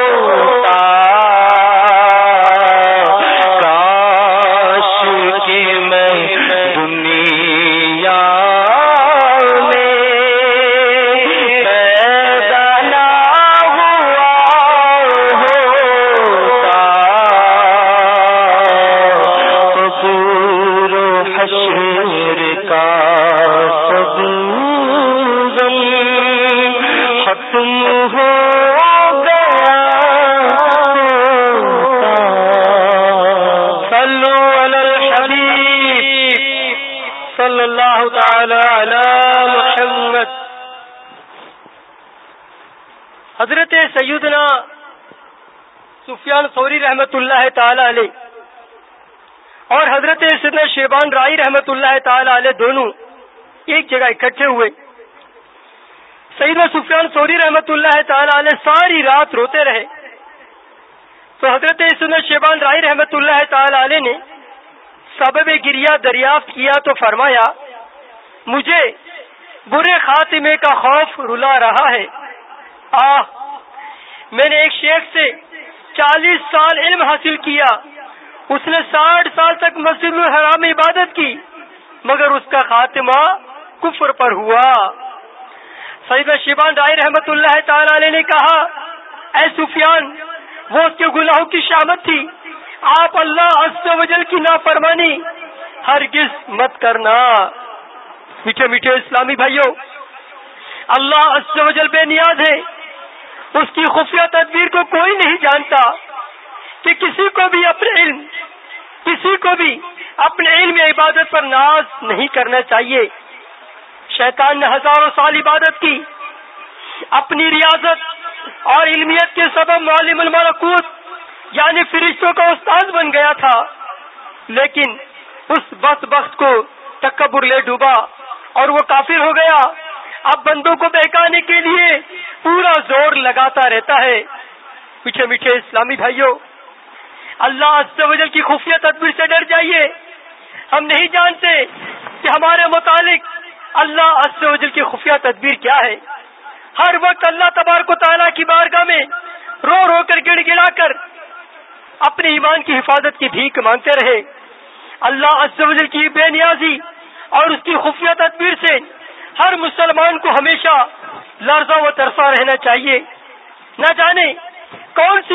کے حضرت سیدنا سفیان ثوری رحمت اللہ تعالی علیہ اور حضرت سیدنا شیبان رائی رحمت اللہ تعالی علیہ دونوں ایک جگہ اکٹھے ہوئے. سیدنا سفیان ثوری رحمت اللہ تعالی علیہ ساری رات روتے رہے تو حضرت سیدنا شیبان رائی رحمت اللہ تعالی علیہ نے سبب گریہ دریافت کیا تو فرمایا مجھے برے خاتمے کا خوف رلا رہا ہے. آہ میں نے ایک شیخ سے چالیس سال علم حاصل کیا, اس نے ساٹھ سال تک مسجد الحرام میں عبادت کی مگر اس کا خاتمہ کفر پر ہوا. سیدنا شیبان رائی رحمت اللہ تعالی علیہ نے کہا اے سفیان وہ اس کے گناہوں کی شامت تھی, آپ اللہ عز و جل کی نافرمانی ہرگز مت کرنا. میٹھے میٹھے اسلامی بھائیوں, اللہ عز و جل بے نیاز ہے, اس کی خفیہ تدبیر کو کوئی نہیں جانتا کہ کسی کو بھی اپنے علم کسی کو بھی اپنے علم یا عبادت پر ناز نہیں کرنا چاہیے. شیطان نے ہزاروں سال عبادت کی, اپنی ریاضت اور علمیت کے سبب معلم الملکوت یعنی فرشتوں کا استاد بن گیا تھا, لیکن اس بس بخت کو تکبر لے ڈوبا اور وہ کافر ہو گیا. اب بندوں کو بہکانے کے لیے پورا زور لگاتا رہتا ہے. میٹھے میٹھے اسلامی بھائیوں, اللہ عز و جل کی خفیہ تدبیر سے ڈر جائیے. ہم نہیں جانتے کہ ہمارے متعلق اللہ عز و جل کی خفیہ تدبیر کیا ہے. ہر وقت اللہ تبارک و تعالیٰ کی بارگاہ میں رو رو کر گڑ گڑا کر اپنے ایمان کی حفاظت کی بھیک مانگتے رہے. اللہ عز و جل کی بے نیازی اور اس کی خفیہ تدبیر سے ہر مسلمان کو ہمیشہ لرزہ و ترسا رہنا چاہیے. نہ جانے کون سی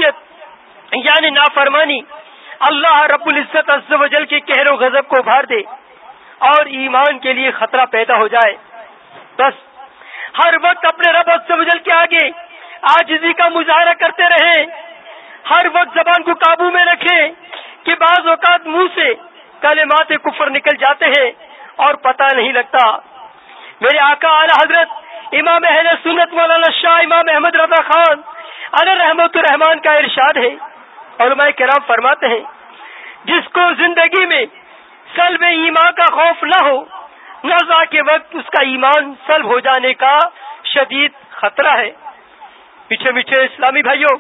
معصیت یعنی نافرمانی اللہ رب العزت عز و جل کے قہر و غضب کو ابھار دے اور ایمان کے لیے خطرہ پیدا ہو جائے. بس ہر وقت اپنے رب عز و جل کے آگے عاجزی کا مظاہرہ کرتے رہیں. ہر وقت زبان کو قابو میں رکھیں کہ بعض اوقات منہ سے کلمات کفر نکل جاتے ہیں اور پتہ نہیں لگتا. میرے آقا اعلی حضرت امام اہل سنت مولانا شاہ امام احمد رضا خان علیہ رحمت الرحمان کا ارشاد ہے, علماء کرام فرماتے ہیں جس کو زندگی میں سلب ایمان کا خوف نہ ہو, نزا کے وقت اس کا ایمان سلب ہو جانے کا شدید خطرہ ہے. میٹھے میٹھے اسلامی بھائیوں,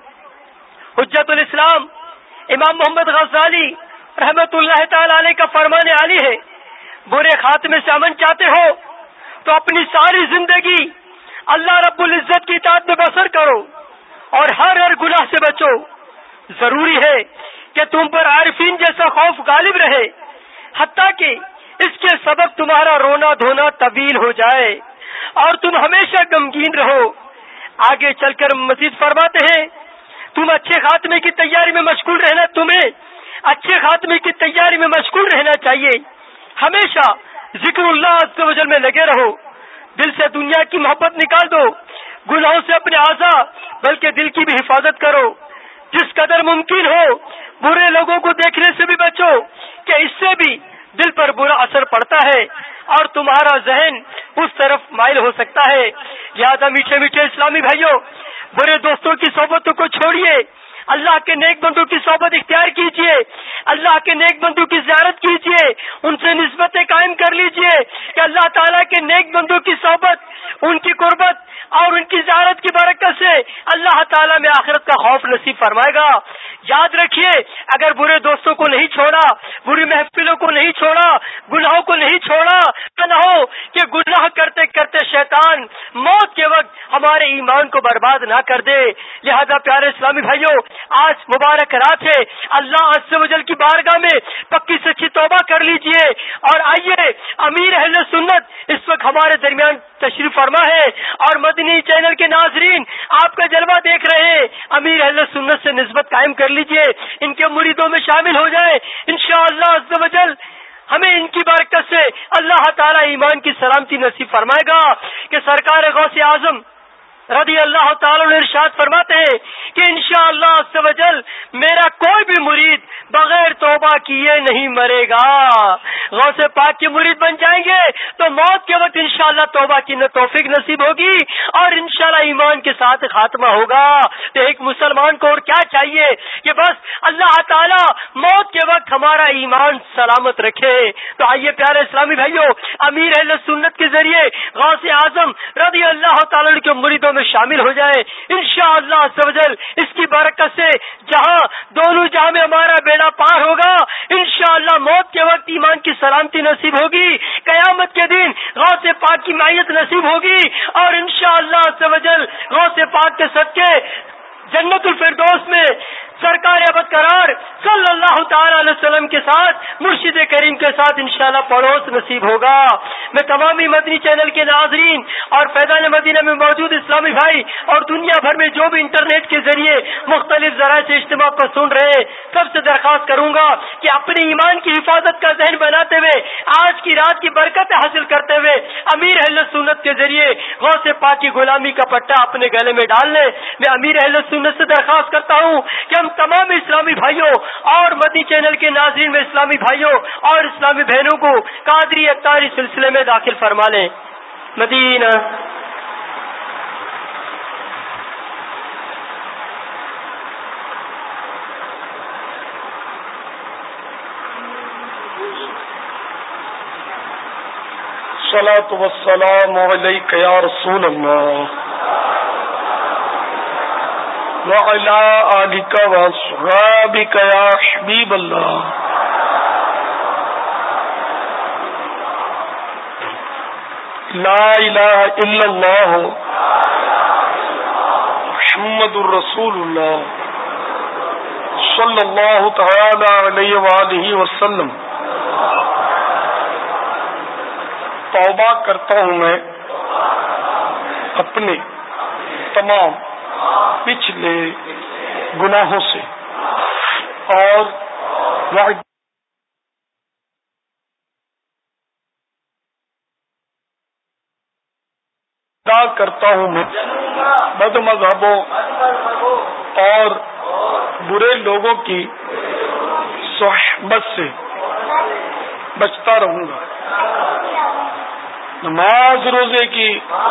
حجت الاسلام امام محمد غزالی رحمت اللہ تعالی علیہ کا فرمان عالی ہے, برے خاتمے سے امن چاہتے ہو تو اپنی ساری زندگی اللہ رب العزت کی اطاعت میں بسر کرو اور ہر ہر گناہ سے بچو. ضروری ہے کہ تم پر عارفین جیسا خوف غالب رہے حتیٰ کہ اس کے سبب تمہارا رونا دھونا طویل ہو جائے اور تم ہمیشہ غمگین رہو. آگے چل کر مزید فرماتے ہیں تم اچھے خاتمے کی تیاری میں مشغول رہنا تمہیں اچھے خاتمے کی تیاری میں مشغول رہنا چاہیے. ہمیشہ ذکر اللہ عز و جل میں لگے رہو. دل سے دنیا کی محبت نکال دو, گناہوں سے اپنے اعضاء بلکہ دل کی بھی حفاظت کرو. جس قدر ممکن ہو برے لوگوں کو دیکھنے سے بھی بچو کہ اس سے بھی دل پر برا اثر پڑتا ہے اور تمہارا ذہن اس طرف مائل ہو سکتا ہے. لہذا میٹھے میٹھے اسلامی بھائیوں, برے دوستوں کی صحبتوں کو چھوڑیے, اللہ کے نیک بندوں کی صحبت اختیار کیجیے, اللہ کے نیک بندوں کی زیارت کیجیے, ان سے نسبتیں قائم کر لیجیے کہ اللہ تعالیٰ کے نیک بندوں کی صحبت, ان کی قربت اور ان کی زیارت کی برکت سے اللہ تعالیٰ میں آخرت کا خوف نصیب فرمائے گا. یاد رکھیے اگر برے دوستوں کو نہیں چھوڑا, بری محفلوں کو نہیں چھوڑا, گناہوں کو نہیں چھوڑا تو ایسا نہ ہو کہ گناہ کرتے کرتے شیطان موت کے وقت ہمارے ایمان کو برباد نہ کر دے. لہذا پیارے اسلامی بھائیوں، آج مبارک رات ہے. اللہ عز و جل کی بارگاہ میں پکی سچی توبہ کر لیجئے اور آئیے. امیر اہل سنت اس وقت ہمارے درمیان تشریف فرما ہے اور مدنی چینل کے ناظرین آپ کا جلوہ دیکھ رہے ہیں. امیر اہل سنت سے نسبت قائم کر لیجئے، ان کے مریدوں میں شامل ہو جائیں. انشاءاللہ عز و جل ہمیں ان کی برکت سے اللہ تعالی ایمان کی سلامتی نصیب فرمائے گا کہ سرکار غوث اعظم رضی اللہ تعالی عنہ ارشاد فرماتے ہیں کہ انشاءاللہ عز و جل میرا کوئی بھی مرید بغیر توبہ کیے نہیں مرے گا. غوث پاک کے مرید بن جائیں گے تو موت کے وقت انشاءاللہ توبہ کی توفیق نصیب ہوگی اور انشاءاللہ ایمان کے ساتھ خاتمہ ہوگا. تو ایک مسلمان کو اور کیا چاہیے کہ بس اللہ تعالی موت کے وقت ہمارا ایمان سلامت رکھے. تو آئیے پیارے اسلامی بھائیوں، امیر اہل سنت کے ذریعے غوث اعظم رضی اللہ تعالی عنہ کے مریدوں میں شامل ہو جائے. انشاءاللہ عز و جل اس کی برکت سے جہاں دونوں جہاں میں ہمارا بیڑا پار ہوگا، انشاءاللہ موت کے وقت ایمان کی سلامتی نصیب ہوگی، قیامت کے دن غوث پاک کی معیت نصیب ہوگی اور انشاءاللہ عز و جل غوث پاک کے صدقے جنت الفردوس میں سرکار ابد قرار صلی اللہ تعالی علیہ وسلم کے ساتھ مرشد کریم کے ساتھ انشاءاللہ پڑوس نصیب ہوگا. میں تمامی مدنی چینل کے ناظرین اور فیضان مدینہ میں موجود اسلامی بھائی اور دنیا بھر میں جو بھی انٹرنیٹ کے ذریعے مختلف ذرائع سے اجتماع کو سن رہے سب سے درخواست کروں گا کہ اپنے ایمان کی حفاظت کا ذہن بناتے ہوئے آج کی رات کی برکت حاصل کرتے ہوئے امیر اہل سنت کے ذریعے غوث پاک کی غلامی کا پٹا اپنے گلے میں ڈال لیں. میں امیر اہل سنت سے درخواست کرتا ہوں کہ ہم تمام اسلامی بھائیوں اور مدنی چینل کے ناظرین میں اسلامی بھائیوں اور اسلامی بہنوں کو قادری اتاری سلسلے میں داخل فرما لیں. مدینہ الصلاة والسلام علیک یا رسول اللہ وعلی آلک واصحابک یا حبیب اللہ. لا الہ الا اللہ محمد الرسول اللہ صلی اللہ تعالی علیہ وآلہ وسلم. توبہ کرتا ہوں میں اپنے تمام پچھلے گناہوں سے اور وعدہ کرتا ہوں میں بد مذہبوں اور برے لوگوں کی صحبت سے بچتا رہوں گا. نماز روزے کی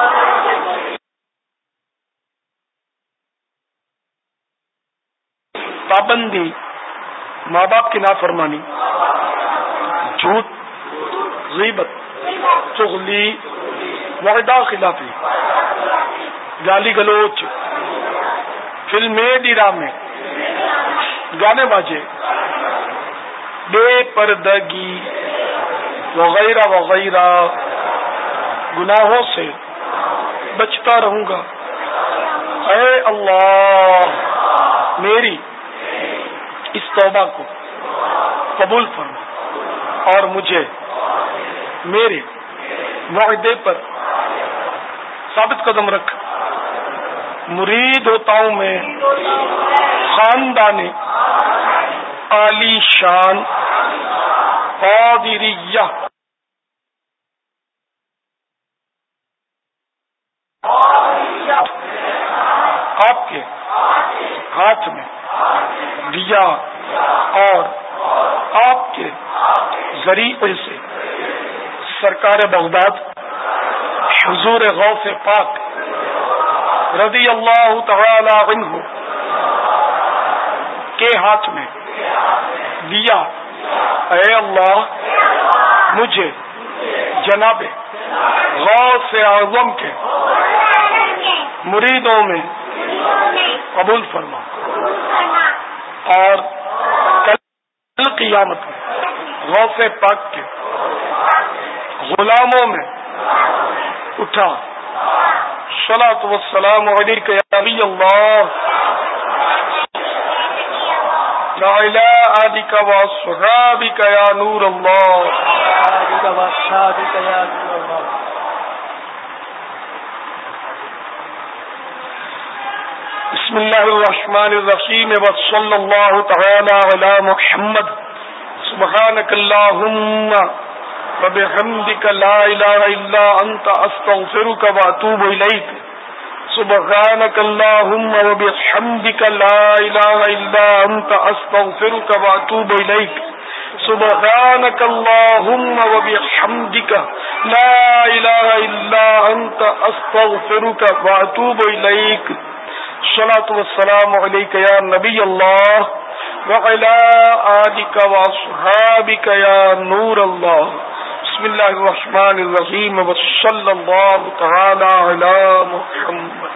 پابندی، ماں باپ کی نافرمانی، جھوٹ، غیبت، چغلی، وعدہ خلافی، گالی گلوچ، فلمیں ڈرامے، گانے باجے، بے پردگی وغیرہ وغیرہ گناہوں سے بچتا رہوں گا. اے اللہ میری اس توبہ کو قبول فرما اور مجھے میرے وعدے پر ثابت قدم رکھ. مرید ہوتا ہوں میں خاندان عالی شان قادریہ آپ کے ہاتھ میں دیا اور آپ کے ذریعے سے سرکار بغداد حضور غوث پاک رضی اللہ تعالی عنہ کے ہاتھ میں دیا. اے اللہ مجھے جناب غوث اعظم کے مریدوں میں قبول فرما اور کل قیامت میں غوث پاک کے غلاموں میں اٹھا. صلاۃ والسلام علیک یا نبی اللہ وعلی آلک واصحابک یا نور اللہ. بسم اللہ الرحمن الرحیم وصلی اللہ تعالی علی محمد. سبحانک اللہم وبحمدک لا الہ الا انت استغفرک واتوب الیک. سبحانک اللہم وبحمدک لا الہ الا انت استغفرک واتوب الیک. سبحانک اللہم وبحمدک لا الہ الا انت استغفرک واتوب الیک. الصلاۃ والسلام علیک یا نبی اللہ وعلی آلک واصحابک یا نور اللہ. بسم اللہ الرحمن الرحیم وصلی اللہ تعالی علی محمد.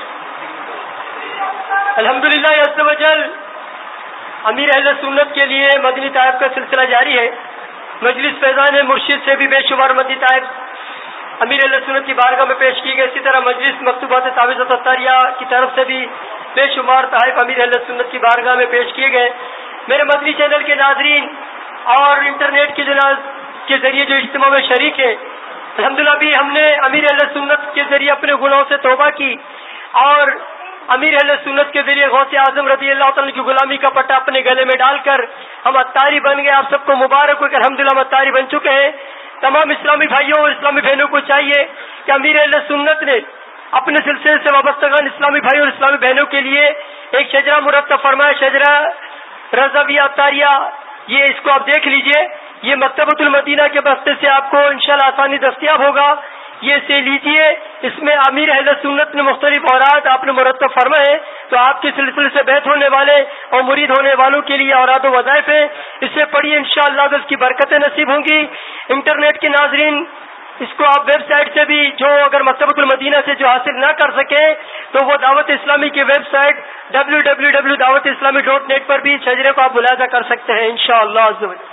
الحمدللہ عز و جل امیر اہل سنت کے لیے مدنی طائف کا سلسلہ جاری ہے. مجلس فیضان مرشد سے بھی بے شمار مدنی طائف امیر اہل سنت کی بارگاہ میں پیش کی گئی. اسی طرح مجلس مکتوبات تعویذات الطاریہ کی طرف سے بھی بے شمار تحائف امیر اہل سنت کی بارگاہ میں پیش کیے گئے. میرے مدنی چینل کے ناظرین اور انٹرنیٹ کے جناز کے ذریعے جو اجتماع میں شریک ہے، الحمدللہ بھی ہم نے امیر اہل سنت کے ذریعے اپنے گناہوں سے توبہ کی اور امیر اہل سنت کے ذریعے غوث اعظم رضی اللہ تعالیٰ کی غلامی کا پٹا اپنے گلے میں ڈال کر ہم اتاری بن گئے. آپ سب کو مبارک ہو کہ الحمدللہ ہم اتاری بن چکے ہیں. تمام اسلامی بھائیوں اور اسلامی بہنوں کو چاہیے کہ امیر اہل سنت نے اپنے سلسلے سے وابستگان اسلامی بھائیوں اور اسلامی بہنوں کے لیے ایک شجرہ مرتب فرمایا، شجرہ رضویہ اتاریہ. یہ اس کو آپ دیکھ لیجئے، یہ مکتبۃ المدینہ کے بستے سے آپ کو انشاءاللہ آسانی دستیاب ہوگا. یہ سے لیجئے، اس میں امیر اہل سنت نے مختلف اوراد آپ نے مرتب فرمائے، تو آپ کے سلسلے سے بیعت ہونے والے اور مرید ہونے والوں کے لیے اوراد و وظائف ہیں. اسے پڑھیے، انشاءاللہ اس کی برکتیں نصیب ہوں گی. انٹرنیٹ کے ناظرین اس کو آپ ویب سائٹ سے بھی، جو اگر مکتبۃ المدینہ سے جو حاصل نہ کر سکے تو وہ دعوت اسلامی کی website W W W Dawat Islami dot net پر بھی اس شجرے کو آپ ملاحظہ کر سکتے ہیں انشاءاللہ عز و جل.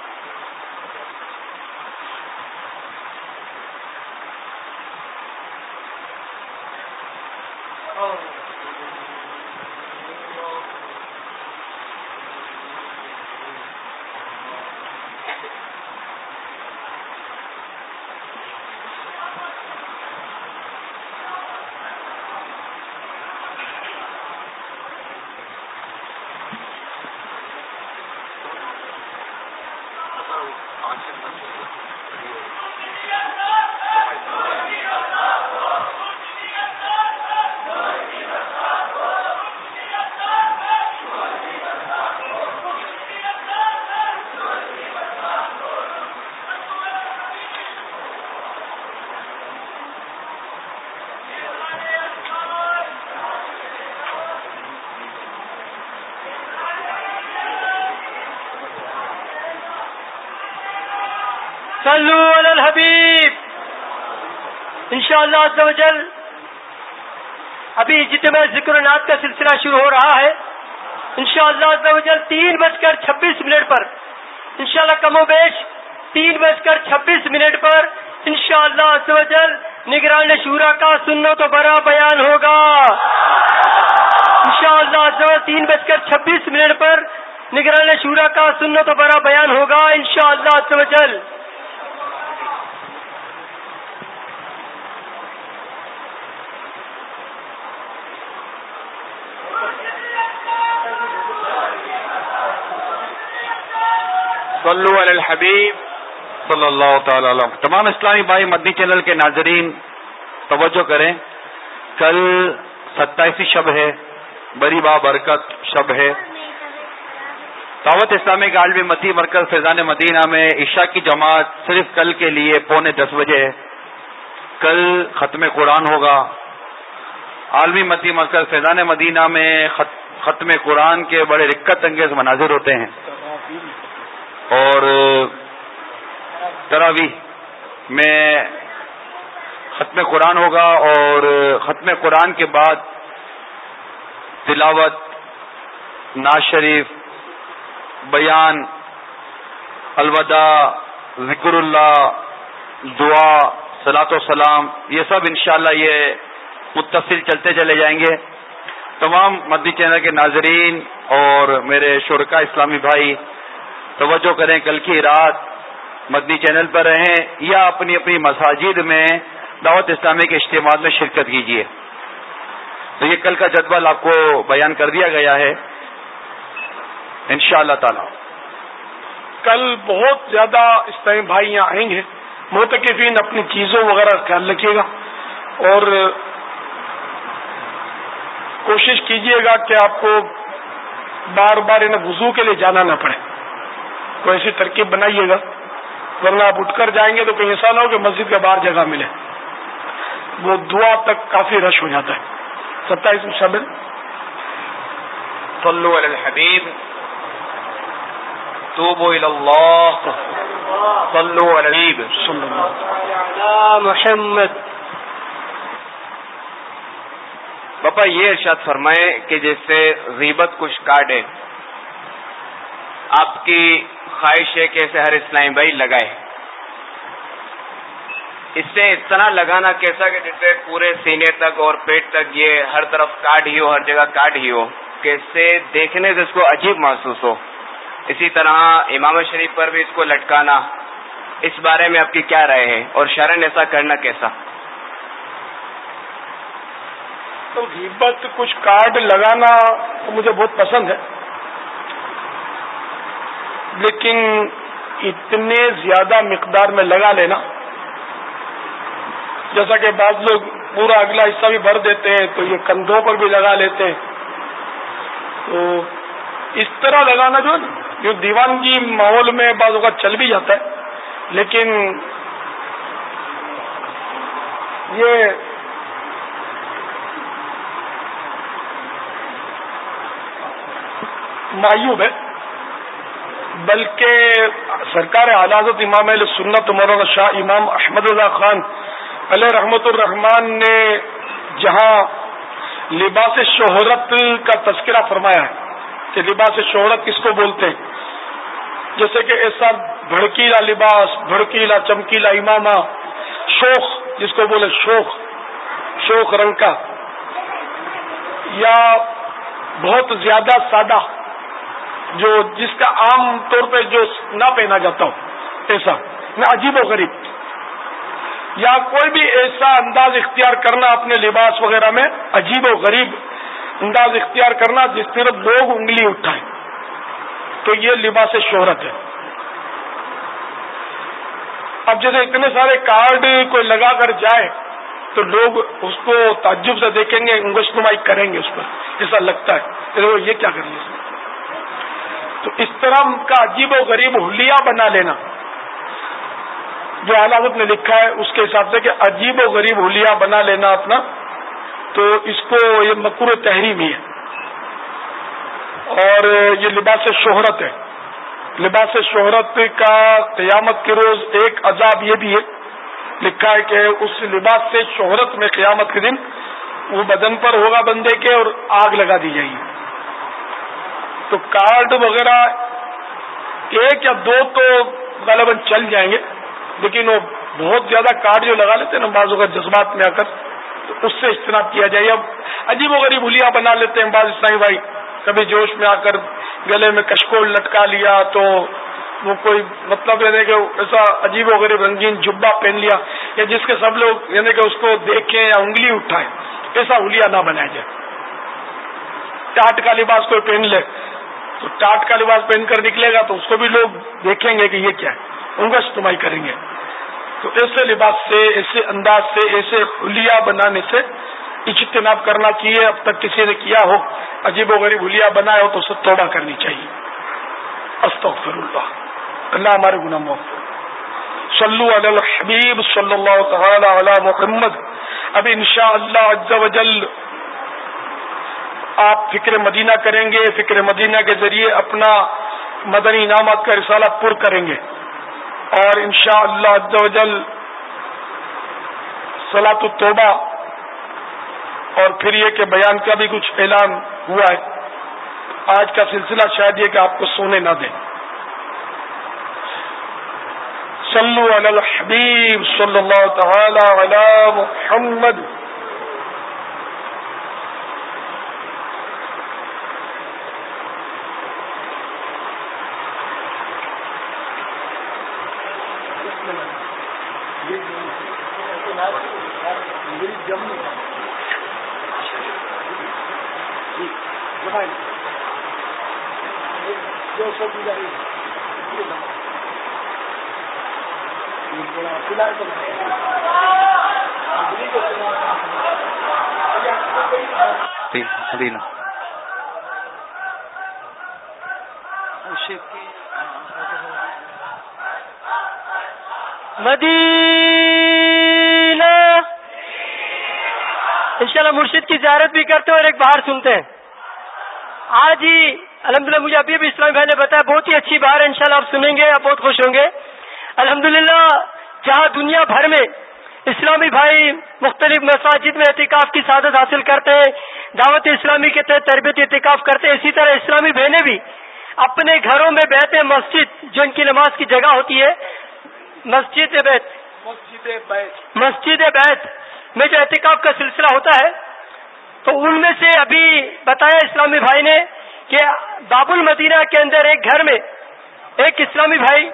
صلو علی الحبیب. انشاءاللہ عز و جل ابھی اجتماع ذکر و نعت کا سلسلہ شروع ہو رہا ہے. انشاءاللہ عز و جل تین بج کر چھبیس منٹ پر انشاءاللہ کم و بیش تین بج کر چھبیس منٹ پر انشاءاللہ عز و جل نگران شورا کا سنت و برا بیان ہوگا. انشاءاللہ عز و جل تین بج کر چھبیس منٹ پر نگران شورا کا سنت و برا بیان ہوگا انشاءاللہ عز و جل. صلو علی الحبیب صلی اللہ تعالی علیہ. تمام اسلامی بھائی مدنی چینل کے ناظرین توجہ کریں، کل ستائیسویں شب ہے، بڑی بابرکت شب ہے. دعوت اسلامی کا عالمی متی مرکز فیضان مدینہ میں عشاء کی جماعت صرف کل کے لیے پونے دس بجے ہے. کل ختم قرآن ہوگا. عالمی متی مرکز فیضان مدینہ میں ختم قرآن کے بڑے رکت انگیز مناظر ہوتے ہیں اور تراویح میں ختم قرآن ہوگا اور ختم قرآن کے بعد تلاوت، نعت شریف، بیان، الوداع، ذکر اللہ، دعا، صلاۃ و سلام، یہ سب انشاءاللہ یہ متصل چلتے چلے جائیں گے. تمام مدنی چینل کے ناظرین اور میرے شرکاء اسلامی بھائی توجہ کریں، کل کی رات مدنی چینل پر رہیں یا اپنی اپنی مساجد میں دعوت اسلامی کے اجتماعات میں شرکت کیجیے. تو یہ کل کا جدول آپ کو بیان کر دیا گیا ہے انشاءاللہ تعالی. کل بہت زیادہ اسلامی بھائی یہاں آئیں گے. معتکفین اپنی چیزوں وغیرہ کا خیال رکھیے گا اور کوشش کیجیے گا کہ آپ کو بار بار انہیں وضو کے لیے جانا نہ پڑے. کوئی ایسی ترکیب بنائیے گا، ورنہ آپ اٹھ کر جائیں گے تو کہیں ایسا نہ ہو کہ مسجد کے باہر جگہ ملے. وہ دعا تک کافی رش ہو جاتا ہے. ستائیس میں شامل. صلو علی الحبیب، توبوا الی اللہ، صلو علی الحبیب صلی اللہ محمد. باپا یہ ارشاد فرمائیں کہ جیسے غیبت کچھ کاٹے، آپ کی خواہش ہے کہ ایسے ہر اسلامی بھائی لگائے. اس سے اس طرح لگانا کیسا کہ جیسے پورے سینے تک اور پیٹ تک یہ ہر طرف کاٹ ہی ہو، ہر جگہ کاٹ ہی ہو، کہ اس سے دیکھنے سے اس کو عجیب محسوس ہو. اسی طرح امام شریف پر بھی اس کو لٹکانا، اس بارے میں آپ کی کیا رائے ہے اور شرعاً ایسا کرنا کیسا؟ تو غیبت کچھ کارڈ لگانا تو مجھے بہت پسند ہے، لیکن اتنے زیادہ مقدار میں لگا لینا، جیسا کہ بعض لوگ پورا اگلا حصہ بھی بھر دیتے ہیں تو یہ کندھوں پر بھی لگا لیتے ہیں. تو اس طرح لگانا جو ہے نا، جو دیوانگی ماحول میں بعض اوقات چل بھی جاتا ہے، لیکن یہ معیوب ہے. بلکہ سرکار اعلی حضرت امام اہل سنت مولانا شاہ امام احمد اللہ خان علیہ رحمت الرحمان نے جہاں لباس شہرت کا تذکرہ فرمایا ہے کہ لباس شہرت کس کو بولتے ہیں، جیسے کہ ایسا بھڑکیلا لباس، بھڑکیلا چمکیلا امامہ، شوخ جس کو بولے شوخ شوخ رنگ کا، یا بہت زیادہ سادہ جو جس کا عام طور پہ جو نہ پہنا جاتا ہو، ایسا نہ عجیب و غریب، یا کوئی بھی ایسا انداز اختیار کرنا اپنے لباس وغیرہ میں عجیب و غریب انداز اختیار کرنا جس طرف لوگ انگلی اٹھائیں، تو یہ لباس شہرت ہے. اب جیسے اتنے سارے کارڈ کوئی لگا کر جائے تو لوگ اس کو تعجب سے دیکھیں گے، انگشت نمائی کریں گے اس پر، ایسا لگتا ہے یہ کیا کر لیا. تو اس طرح کا عجیب و غریب حلیہ بنا لینا جو اعلیٰ حضرت نے لکھا ہے اس کے حساب سے کہ عجیب و غریب حلیہ بنا لینا اپنا، تو اس کو یہ مکروہ تحریمی ہے اور یہ لباس شہرت ہے. لباس شہرت کا قیامت کے روز ایک عذاب یہ بھی ہے، لکھا ہے کہ اس لباس سے شہرت میں قیامت کے دن وہ بدن پر ہوگا بندے کے اور آگ لگا دی جائے گی. تو کارڈ وغیرہ ایک یا دو تو غالباً چل جائیں گے، لیکن وہ بہت زیادہ کارڈ جو لگا لیتے ہیں نا بعض اوقات جذبات میں آ کر، تو اس سے اجتناب کیا جائے. اب عجیب و غریب حلیہ بنا لیتے ہیں بعض اسلامی بھائی، کبھی جوش میں آ کر گلے میں کشکول لٹکا لیا تو وہ کوئی مطلب یعنی کہ ایسا عجیب و غریب رنگین جبہ پہن لیا، یا جس کے سب لوگ یعنی کہ اس کو دیکھیں یا انگلی اٹھائیں، ایسا حلیہ نہ بنایا جائے. ٹاٹ کا لباس کوئی پہن لے تو ٹاٹ کا لباس پہن کر نکلے گا تو اس کو بھی لوگ دیکھیں گے کہ یہ کیا ہے، انگشت نمائی کریں گے. تو ایسے لباس سے، ایسے انداز سے، ایسے حلیہ بنانے سے اجتناب کرنا چاہیے. اب تک کسی نے کیا ہو عجیب و غریب حلیہ بنایا ہو تو اسے توبہ کرنی چاہیے. استغفر اللہ، اللہ ہمارے گناہ معاف کرے. صلو علی الحبیب صلی اللہ تعالی علی محمد. اب انشاءاللہ عز و جل آپ فکر مدینہ کریں گے، فکر مدینہ کے ذریعے اپنا مدنی انعامات کا رسالہ پر کریں گے، اور انشاءاللہ عز و جل صلاۃ التوبہ اور پھر یہ کہ بیان کا بھی کچھ اعلان ہوا ہے. آج کا سلسلہ شاید یہ کہ آپ کو سونے نہ دیں. صلو علی الحبیب صلی اللہ تعالی علی محمد. مدینہ مدینہ انشاءاللہ مرشد کی زیارت بھی کرتے ہیں اور ایک بہار سنتے ہیں. آج ہی الحمدللہ مجھے ابھی بھی اسلامی بھائی نے بتایا بہت ہی اچھی بہار ہے، انشاءاللہ آپ سنیں گے، آپ بہت خوش ہوں گے. الحمدللہ جہاں دنیا بھر میں اسلامی بھائی مختلف مساجد میں اعتکاف کی سعادت حاصل کرتے ہیں، دعوت اسلامی کے تحت تربیت اعتکاف کرتے ہیں، اسی طرح اسلامی بہنیں بھی اپنے گھروں میں بیت مسجد جو ان کی نماز کی جگہ ہوتی ہے، مسجد بیت مسجد بیت میں جو اعتکاف کا سلسلہ ہوتا ہے، تو ان میں سے ابھی بتایا اسلامی بھائی نے کہ باب المدینہ کے اندر ایک گھر میں ایک اسلامی بھائی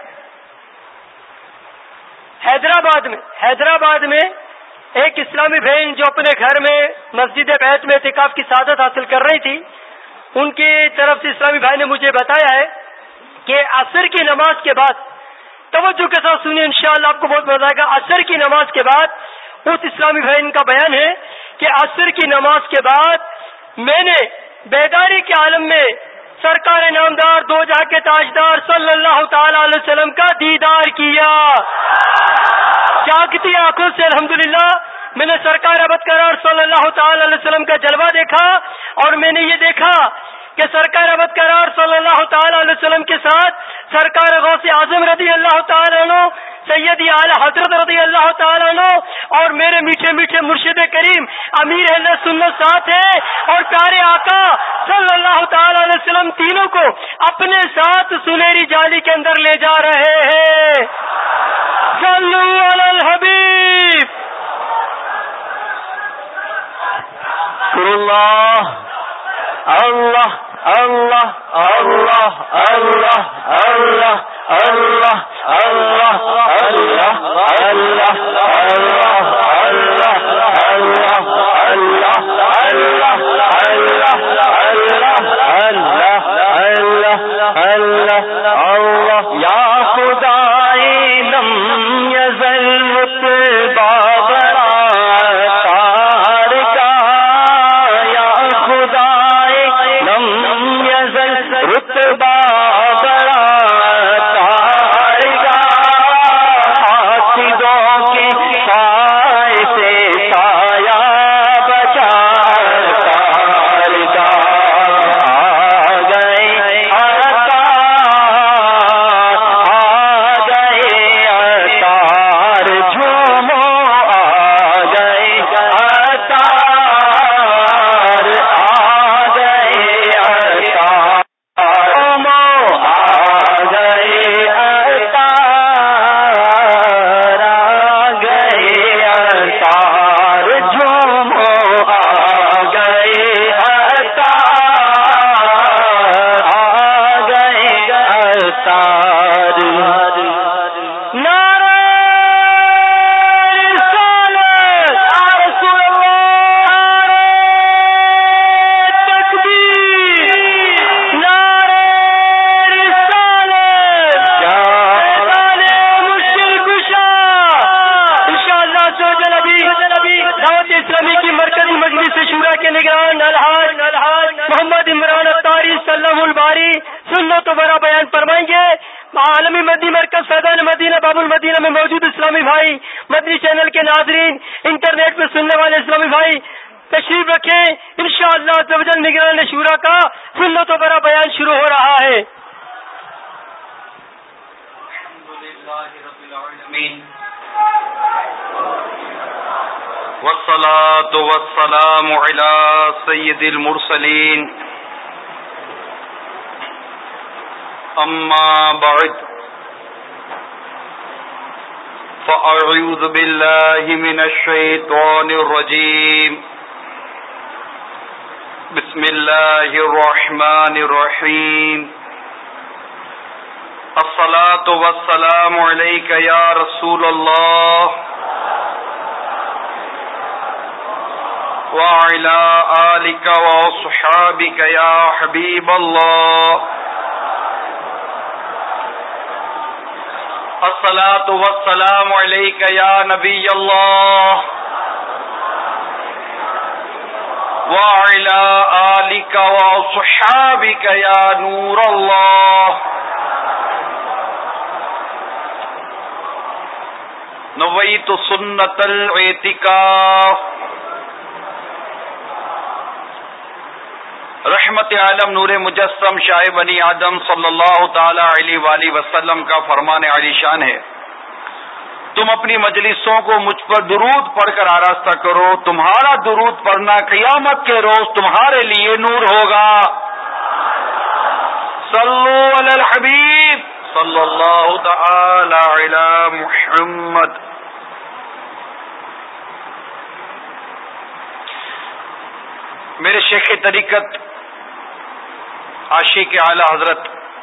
حیدرآباد میں حیدرآباد میں ایک اسلامی بہن جو اپنے گھر میں مسجد بیت میں اعتکاف کی سعادت حاصل کر رہی تھی، ان کی طرف سے اسلامی بھائی نے مجھے بتایا ہے کہ عصر کی نماز کے بعد، توجہ کے ساتھ سنیے انشاءاللہ آپ کو بہت مزہ آئے گا، عصر کی نماز کے بعد اس اسلامی بہن کا بیان ہے کہ عصر کی نماز کے بعد میں نے بیداری کے عالم میں سرکار نامدار دو جہاں کے تاجدار صلی اللہ تعالی علیہ وسلم کا دیدار کیا. جاگتی آنکھوں سے الحمدللہ میں نے سرکار ابد قرار صلی اللہ تعالی علیہ وسلم کا جلوہ دیکھا، اور میں نے یہ دیکھا کہ سرکار ابد قرار صلی اللہ تعالی علیہ وسلم کے ساتھ سرکار غوث اعظم رضی اللہ تعالی عنہ، سیدی اعلی حضرت رضی اللہ تعالی عنہ اور میرے میٹھے میٹھے مرشد کریم امیر اہل سنت ساتھ ہیں، اور پیارے آقا صلی اللہ تعالی علیہ وسلم تینوں کو اپنے ساتھ سنہری جالی کے اندر لے جا رہے ہیں. صلو علی الحبیب. اللہ اللہ اللہ اللہ اللہ اللہ اللہ اللہ اللہ اللہ یا خدائے لم یزل رتبہ بڑا تار کا، یا خدائے لم یزل رتبہ بڑا تار کا، حاسدوں کے سائے سے سایہ بچا تار کا، آ گئے عطار آ گئے عطار جھومو، آ گئے عطار آ گئے عطار جھومو، آ گئے عطار آ گئے عطار جھومو، آ گئے عطار آ گئے عطار. نعرہ رسالت یا رسول اللہ، نعرہ تکبیر، نعرہ رسالت، یا فیضان مشکل کشا. انشاءاللہ سوجل ابھی دعوت اسلامی کی مرکزی مجلس شورا کے نگران الحاج محمد عمران اتاری سلم الباری سنت و برا بیان فرمائیں گے. عالمی مدنی مرکز فیضان مدینہ باب المدینہ میں موجود اسلامی بھائی، مدنی چینل کے ناظرین، انٹرنیٹ پہ سننے والے اسلامی بھائی تشریف رکھیں. انشاءاللہ عز و جل نگران شورا کا سنت و برا بیان شروع ہو رہا ہے. والصلاة والسلام على سيد المرسلين اما بعد فأعوذ بالله من الشيطان الرجيم بسم الله الرحمن الرحيم الصلاة والسلام عليك يا رسول الله وعلى آلك وصحابك يا حبيب الله الصلاة والسلام عليك يا نبي الله وعلى آلك وصحابك يا نور الله نويت سنة الاعتكاف رحمت عالم نور مجسم شاہ بنی آدم صلی اللہ تعالی علیہ وآلہ وسلم کا فرمان عالی شان ہے، تم اپنی مجلسوں کو مجھ پر درود پڑھ کر آراستہ کرو، تمہارا درود پڑھنا قیامت کے روز تمہارے لیے نور ہوگا۔ صلو علی الحبیب صلی اللہ تعالی علی محمد۔ میرے شیخ طریقت عاشق اعلی حضرت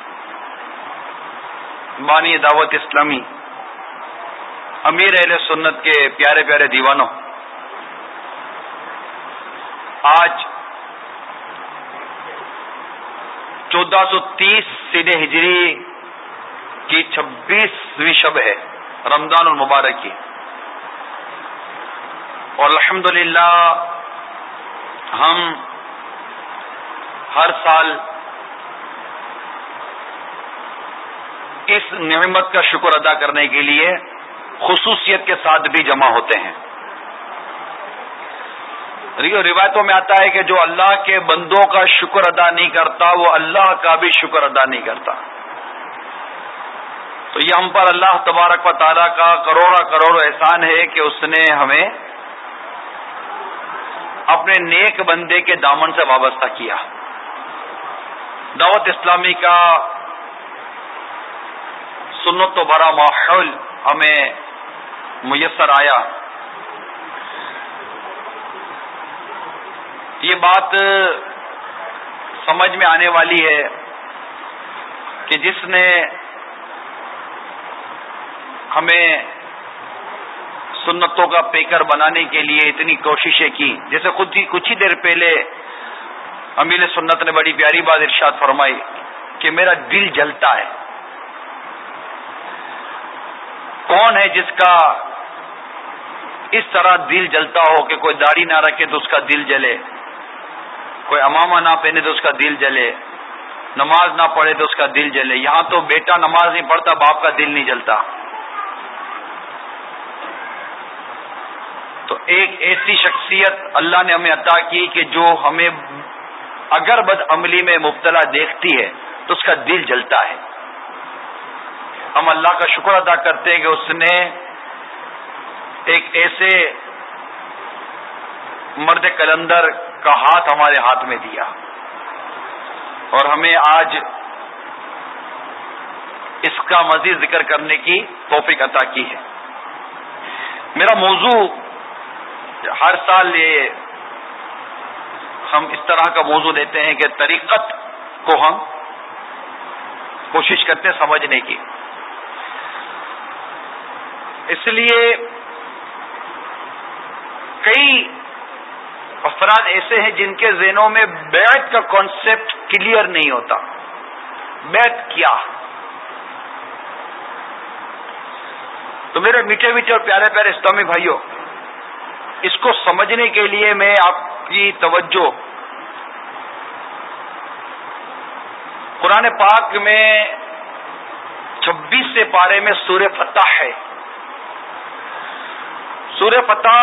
بانی دعوت اسلامی امیر اہل سنت کے پیارے پیارے دیوانوں، آج چودہ سو تیس سینہ ہجری کی چھبیسویں شب ہے رمضان المبارک کی، اور الحمدللہ ہم ہر سال اس نعمت کا شکر ادا کرنے کے لیے خصوصیت کے ساتھ بھی جمع ہوتے ہیں۔ روایتوں میں آتا ہے کہ جو اللہ کے بندوں کا شکر ادا نہیں کرتا وہ اللہ کا بھی شکر ادا نہیں کرتا، تو یہ ہم پر اللہ تبارک و تعالیٰ کا کروڑا کروڑ احسان ہے کہ اس نے ہمیں اپنے نیک بندے کے دامن سے وابستہ کیا۔ دعوت اسلامی کا سنت و بھرا ماحول ہمیں میسر آیا۔ یہ بات سمجھ میں آنے والی ہے کہ جس نے ہمیں سنتوں کا پیکر بنانے کے لیے اتنی کوششیں کی، جیسے خود ہی کچھ ہی دیر پہلے امیر سنت نے بڑی پیاری بات ارشاد فرمائی کہ میرا دل جلتا ہے۔ کون ہے جس کا اس طرح دل جلتا ہو کہ کوئی داڑھی نہ رکھے تو اس کا دل جلے، کوئی امامہ نہ پہنے تو اس کا دل جلے، نماز نہ پڑھے تو اس کا دل جلے، یہاں تو بیٹا نماز نہیں پڑھتا باپ کا دل نہیں جلتا۔ تو ایک ایسی شخصیت اللہ نے ہمیں عطا کی کہ جو ہمیں اگر بد عملی میں مبتلا دیکھتی ہے تو اس کا دل جلتا ہے۔ ہم اللہ کا شکر ادا کرتے ہیں کہ اس نے ایک ایسے مرد کلندر کا ہاتھ ہمارے ہاتھ میں دیا اور ہمیں آج اس کا مزید ذکر کرنے کی توفیق عطا کی ہے۔ میرا موضوع ہر سال یہ ہم اس طرح کا موضوع دیتے ہیں کہ طریقت کو ہم کوشش کرتے ہیں سمجھنے کی، اس لیے کئی افراد ایسے ہیں جن کے ذہنوں میں بیعت کا کانسیپٹ کلیئر نہیں ہوتا۔ بیعت کیا؟ تو میرے میٹھے میٹھے اور پیارے پیارے اسلامی بھائیوں، اس کو سمجھنے کے لیے میں آپ کی توجہ قرآن پاک میں چھبیس سے پارے میں سورہ فتح ہے۔ سورہ فتح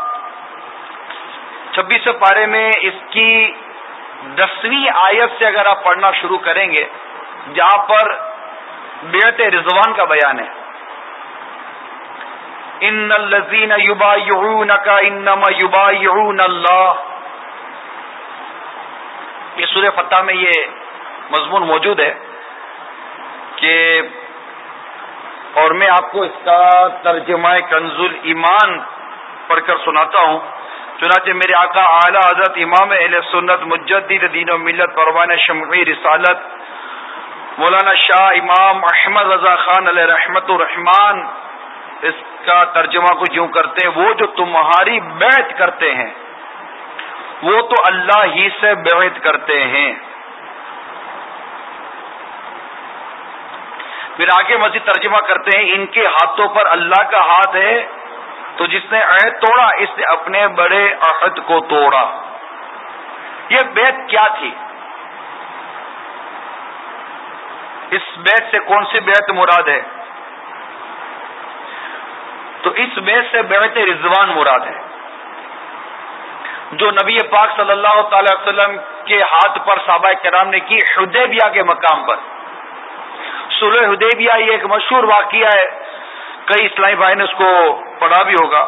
چھبیس سے پارے میں اس کی دسویں آیت سے اگر آپ پڑھنا شروع کریں گے جہاں پر بیعت رضوان کا بیان ہے، ان الذین یبایعونک انما یبایعون اللہ، یہ سورہ فتح میں یہ مضمون موجود ہے کہ اور میں آپ کو اس کا ترجمہ کنز الایمان پڑھ کر سناتا ہوں. چنانچہ میرے آقا اعلی حضرت امام اہل سنت مجدد دین و ملت پروان شمعی رسالت مولانا شاہ امام احمد رضا خان علیہ رحمت الرحمان اس کا ترجمہ کچھ یوں کرتے ہیں: وہ جو تمہاری بیعت کرتے ہیں وہ تو اللہ ہی سے بیعت کرتے ہیں. پھر آگے مزید ترجمہ کرتے ہیں: ان کے ہاتھوں پر اللہ کا ہاتھ ہے، تو جس نے عہد توڑا اس نے اپنے بڑے عہد کو توڑا. یہ بیعت کیا تھی؟ اس بیعت سے کون سی بیعت مراد ہے؟ تو اس بیعت سے بیعت رضوان مراد ہے، جو نبی پاک صلی اللہ تعالی وسلم کے ہاتھ پر صحابہ کرام نے کی حدیبیہ کے مقام پر. صلح حدیبیہ یہ ایک مشہور واقعہ ہے، کئی اسلامی بھائی نے اس کو پڑھا بھی ہوگا.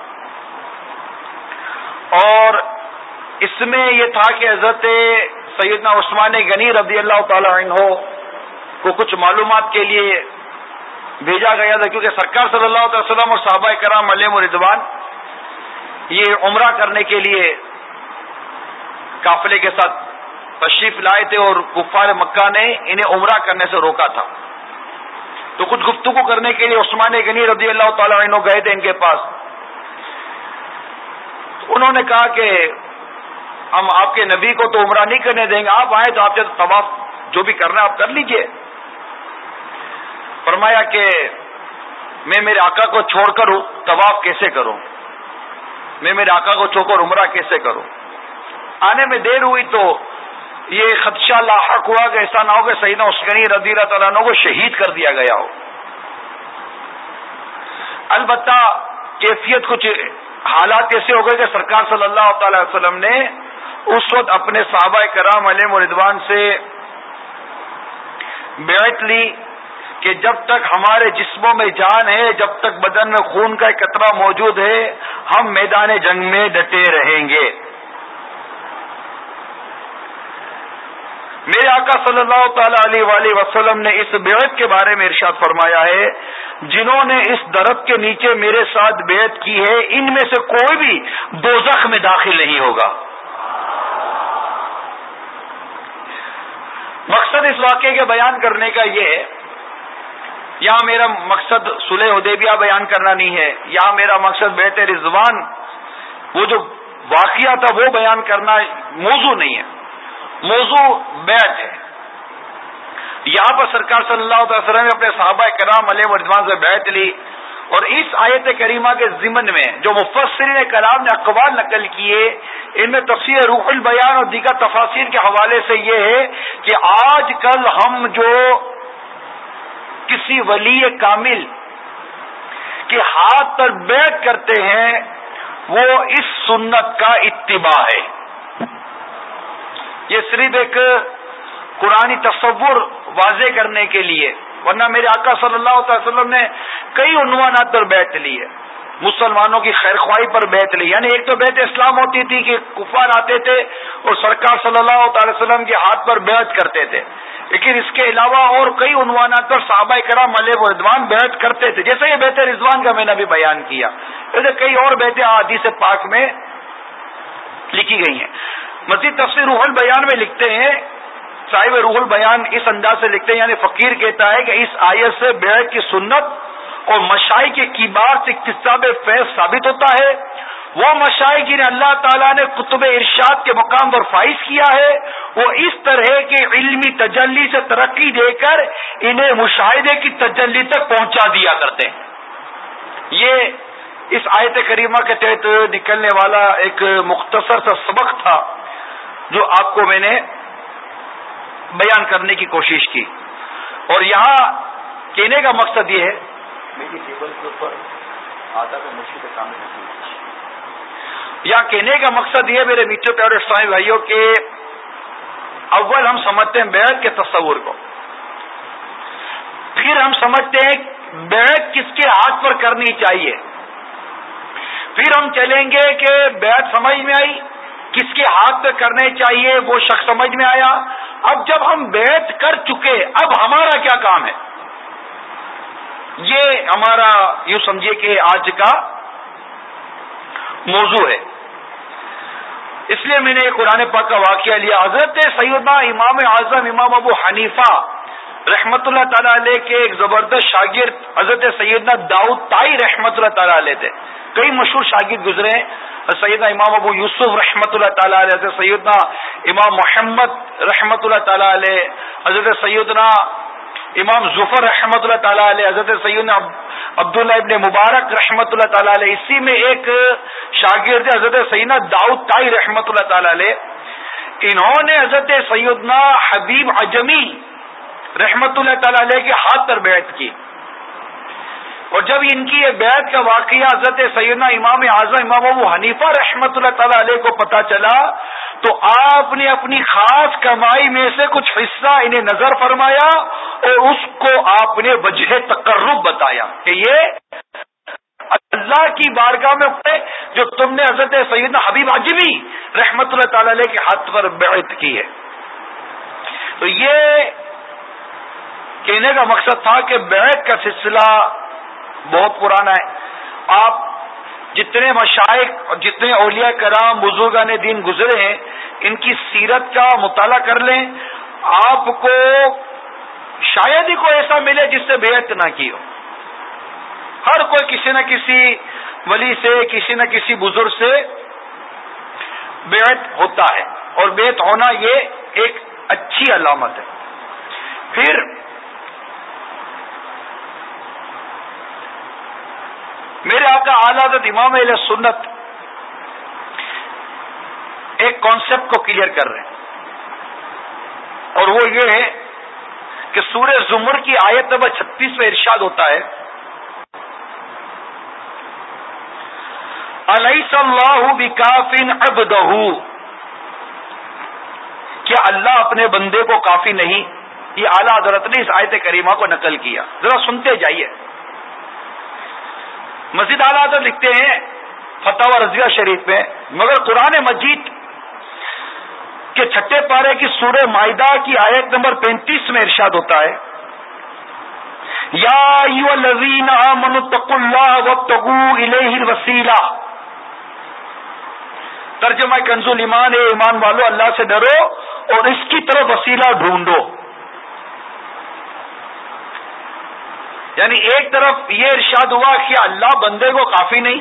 اور اس میں یہ تھا کہ حضرت سیدنا عثمان غنی رضی اللہ تعالی عنہ کو کچھ معلومات کے لیے بھیجا گیا تھا، کیونکہ سرکار صلی اللہ علیہ وسلم اور صحابہ کرام علیہم رضوان یہ عمرہ کرنے کے لیے قافلے کے ساتھ تشریف لائے تھے اور کفار مکہ نے انہیں عمرہ کرنے سے روکا تھا. تو کچھ گفتگو کرنے کے لیے عثمان غنی رضی اللہ تعالی عنہ گئے تھے ان کے پاس. انہوں نے کہا کہ ہم آپ کے نبی کو تو عمرہ نہیں کرنے دیں گے، آپ آئے تو آپ سے طواف جو بھی کرنا ہے آپ کر لیجئے. فرمایا کہ میں میرے آقا کو چھوڑ کر طواف کیسے کروں، میں میرے آقا کو چھوڑ کر عمرہ کیسے کروں. آنے میں دیر ہوئی تو یہ خدشہ لاحق ہوا کہ ایسا نہ ہو کہ سیدنا عثمان رضی اللہ تعالیٰ عنہ کو شہید کر دیا گیا ہو. البتہ کیفیت کچھ حالات ایسے ہو گئے کہ سرکار صلی اللہ تعالی وسلم نے اس وقت اپنے صحابہ کرام علیہ رضوان سے بیعت لی کہ جب تک ہمارے جسموں میں جان ہے، جب تک بدن میں خون کا ایک قطرہ موجود ہے، ہم میدان جنگ میں ڈٹے رہیں گے. میرے آقا صلی اللہ تعالی علیہ وآلہ وسلم نے اس بیعت کے بارے میں ارشاد فرمایا ہے: جنہوں نے اس درخت کے نیچے میرے ساتھ بیعت کی ہے ان میں سے کوئی بھی دوزخ میں داخل نہیں ہوگا. مقصد اس واقعے کے بیان کرنے کا یہ ہے، یہاں میرا مقصد صلح حدیبیہ بیان کرنا نہیں ہے، یہاں میرا مقصد بیعت رضوان وہ جو واقعہ تھا وہ بیان کرنا موضوع نہیں ہے، موضوع بیعت ہے. یہاں پر سرکار صلی اللہ علیہ وسلم نے اپنے صحابہ کرام علیہ رضوان سے بیعت لی، اور اس آیت کریمہ کے ضمن میں جو مفسرین کرام نے اقوال نقل کیے ان میں تفسیر روح البیان اور دیگر تفاسیر کے حوالے سے یہ ہے کہ آج کل ہم جو کسی ولی کامل کے ہاتھ پر بیعت کرتے ہیں وہ اس سنت کا اتباع ہے. یہ صرف ایک قرآنی تصور واضح کرنے کے لیے، ورنہ میرے آقا صلی اللہ علیہ وسلم نے کئی عنوانات پر بیعت لی ہے. مسلمانوں کی خیر خواہی پر بیعت لی، یعنی ایک تو بیعت اسلام ہوتی تھی کہ کفار آتے تھے اور سرکار صلی اللہ تعالی وسلم کے ہاتھ پر بیعت کرتے تھے، لیکن اس کے علاوہ اور کئی عنوانات پر صحابہ کرام علیہ رضوان بیعت کرتے تھے. جیسے یہ بیعت رضوان کا میں نے ابھی بیان کیا، ایسے کئی اور بیعتیں حدیث پاک میں لکھی گئی ہیں. مزید تفسیر روح البیان میں لکھتے ہیں، صاحب روح البیان اس انداز سے لکھتے ہیں، یعنی فقیر کہتا ہے کہ اس آیت سے بیعت کی سنت اور مشائخ کے کبار سے اکتساب فیض ثابت ہوتا ہے. وہ مشائخ جنہیں اللہ تعالیٰ نے کتب ارشاد کے مقام پر فائز کیا ہے وہ اس طرح کے علمی تجلی سے ترقی دے کر انہیں مشاہدے کی تجلی تک پہنچا دیا کرتے ہیں. یہ اس آیت کریمہ کے تحت نکلنے والا ایک مختصر سا سبق تھا جو آپ کو میں نے بیان کرنے کی کوشش کی. اور یہاں کہنے کا مقصد یہ ہے، میری ٹیبل کے اوپر آدھا کا مشکل کام یہاں کہنے کا مقصد یہ میرے میٹھے پیارے اسلامی بھائیوں کہ اول ہم سمجھتے ہیں بیعت کے تصور کو، پھر ہم سمجھتے ہیں بیعت کس کے ہاتھ پر کرنی چاہیے، پھر ہم چلیں گے کہ بیعت سمجھ میں آئی کس کے ہاتھ پہ کرنے چاہیے وہ شخص سمجھ میں آیا. اب جب ہم بیعت کر چکے اب ہمارا کیا کام ہے؟ یہ ہمارا یوں سمجھیے کہ آج کا موضوع ہے. اس لیے میں نے قرآن پاک کا واقعہ لیا. حضرت سیدنا امام اعظم امام ابو حنیفہ رحمت اللہ تعالیٰ علیہ کے ایک زبردست شاگرد حضرت سیدنا داؤد طائی رحمت اللہ تعالیٰ علیہ تھے. کئی مشہور شاگرد گزرے ہیں. سیدنا امام ابو یوسف رحمت اللہ تعالیٰ علیہ, حضرت سیدنا امام محمد رحمت اللہ تعالیٰ علیہ, حضرت سیدنا امام ظفر رحمت اللہ تعالیٰ علیہ, حضرت سیدنا عبداللہ ابن مبارک رحمت اللہ تعالیٰ علیہ. اسی میں ایک شاگرد حضرت سیدنا داؤد طائی رحمت اللہ تعالیٰ علیہ. انہوں نے حضرت سیدنا حبیب عجمی رحمت اللہ تعالیٰ علیہ کے ہاتھ پر بیعت کی, اور جب ان کی یہ بیعت کا واقعہ حضرت سیدنا امام اعظم امام ابو حنیفہ رحمت اللہ تعالیٰ علیہ کو پتہ چلا تو آپ نے اپنی خاص کمائی میں سے کچھ حصہ انہیں نظر فرمایا اور اس کو آپ نے وجہ تقرب بتایا کہ یہ اللہ کی بارگاہ میں جو تم نے حضرت سیدنا حبیب عجمی رحمت اللہ تعالیٰ علیہ کے ہاتھ پر بیعت کی ہے. تو یہ کہنے کا مقصد تھا کہ بیعت کا سلسلہ بہت پرانا ہے. آپ جتنے مشائخ اور جتنے اولیاء کرام بزرگان دین گزرے ہیں ان کی سیرت کا مطالعہ کر لیں, آپ کو شاید ہی کوئی ایسا ملے جس سے بیعت نہ کی ہو. ہر کوئی کسی نہ کسی ولی سے کسی نہ کسی بزرگ سے بیعت ہوتا ہے, اور بیعت ہونا یہ ایک اچھی علامت ہے. پھر میرے آقا اعلی حضرت امام اہل سنت ایک کانسیپٹ کو کلیئر کر رہے ہیں, اور وہ یہ ہے کہ سورہ زمر کی آیت نمبر چھتیس میں ارشاد ہوتا ہے, الیس اللہ بکاف عبدہ, کیا اللہ اپنے بندے کو کافی نہیں. یہ اعلی حضرت نے اس آیت کریمہ کو نقل کیا, ذرا سنتے جائیے. مزید اعلی حضرت لکھتے ہیں فتاوی رضویہ شریف میں, مگر قرآن مجید کے چھٹے پارے کی سورہ مائدہ کی آیت نمبر پینتیس میں ارشاد ہوتا ہے, یا ایھا الذین آمنوا اتقوا اللہ وابتغوا الیہ الوسیلہ. ترجمہ کنز الایمان, اے ایمان والو اللہ سے ڈرو اور اس کی طرف وسیلہ ڈھونڈو. یعنی ایک طرف یہ ارشاد ہوا کہ اللہ بندے کو کافی نہیں,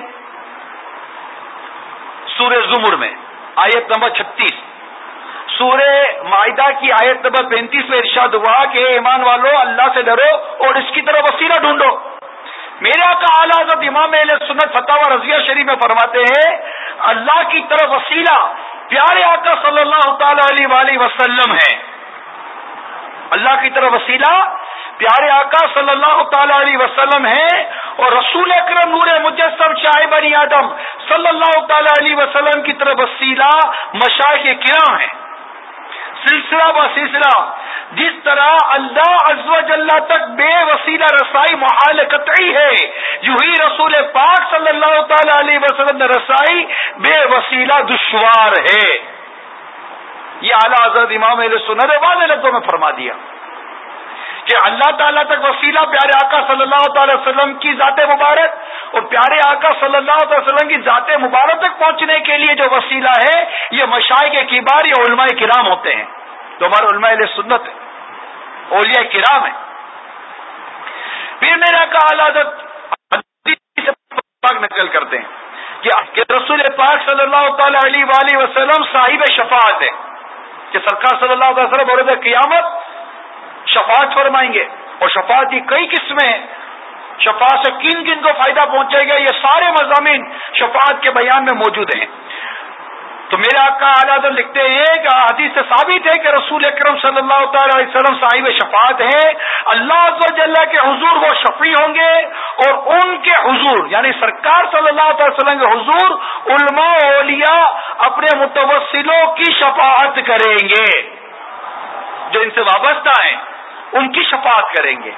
سورہ زمر میں آیت نمبر چھتیس. سورہ مائدہ کی آیت نمبر پینتیس میں ارشاد ہوا کہ ایمان والو اللہ سے ڈرو اور اس کی طرف وسیلہ ڈھونڈو. میرے آقا اعلی حضرت امام اہل سنت فتاوی رضویہ شریف میں فرماتے ہیں اللہ کی طرف وسیلہ پیارے آقا صلی اللہ تعالی علیہ وآلہ وسلم ہے. اللہ کی طرف وسیلہ پیارے آقا صلی اللہ تعالی علیہ وسلم ہیں, اور رسول اکرم نور مجسم شاہ بنی آدم صلی اللہ تعالی علیہ وسلم کی طرف وسیلہ مشائخ کرام ہیں. سلسلہ با سلسلہ جس طرح اللہ عز و جل تک بے وسیلہ رسائی محال قطعی ہے, یوں ہی رسول پاک صلی اللہ تعالی علیہ وسلم نے رسائی بے وسیلہ دشوار ہے. یہ اعلیٰ حضرت امام اہل سنت واضح لفظوں میں فرما دیا کہ اللہ تعالیٰ تک وسیلہ پیارے آقا صلی اللہ تعالی وسلم کی ذات مبارک اور پیارے آقا صلی اللہ تعالی وسلم کی ذات مبارک تک پہنچنے کے لیے جو وسیلہ ہے یہ مشائخ کبار یا علماء کرام ہوتے ہیں, جو ہمارے علماء اہل سنت ہیں, اولیاء کرام ہیں. پھر میرے آقا اعلیٰ حضرت حدیث پاک نقل کرتے ہیں کہ رسول پاک صلی اللہ تعالی علیہ وآلہ وسلم صاحب شفاعت ہے, کہ سرکار صلی اللہ علیہ وسلم بروز قیامت شفاعت فرمائیں گے, اور شفاعت کی کئی قسمیں, شفاعت سے کن کن کو فائدہ پہنچے گا یہ سارے مضامین شفاعت کے بیان میں موجود ہیں. تو میرے آقا اعلیٰ حضرت لکھتے ہیں کہ حدیث سے ثابت ہے کہ رسول اکرم صلی اللہ تعالی علیہ وسلم صاحب شفاعت ہے. اللہ عز و جل کے حضور وہ شفیع ہوں گے, اور ان کے حضور یعنی سرکار صلی اللہ تعالی وسلم کے حضور علماء اولیاء اپنے متوسلوں کی شفاعت کریں گے, جو ان سے وابستہ ہیں ان کی شفاعت کریں گے.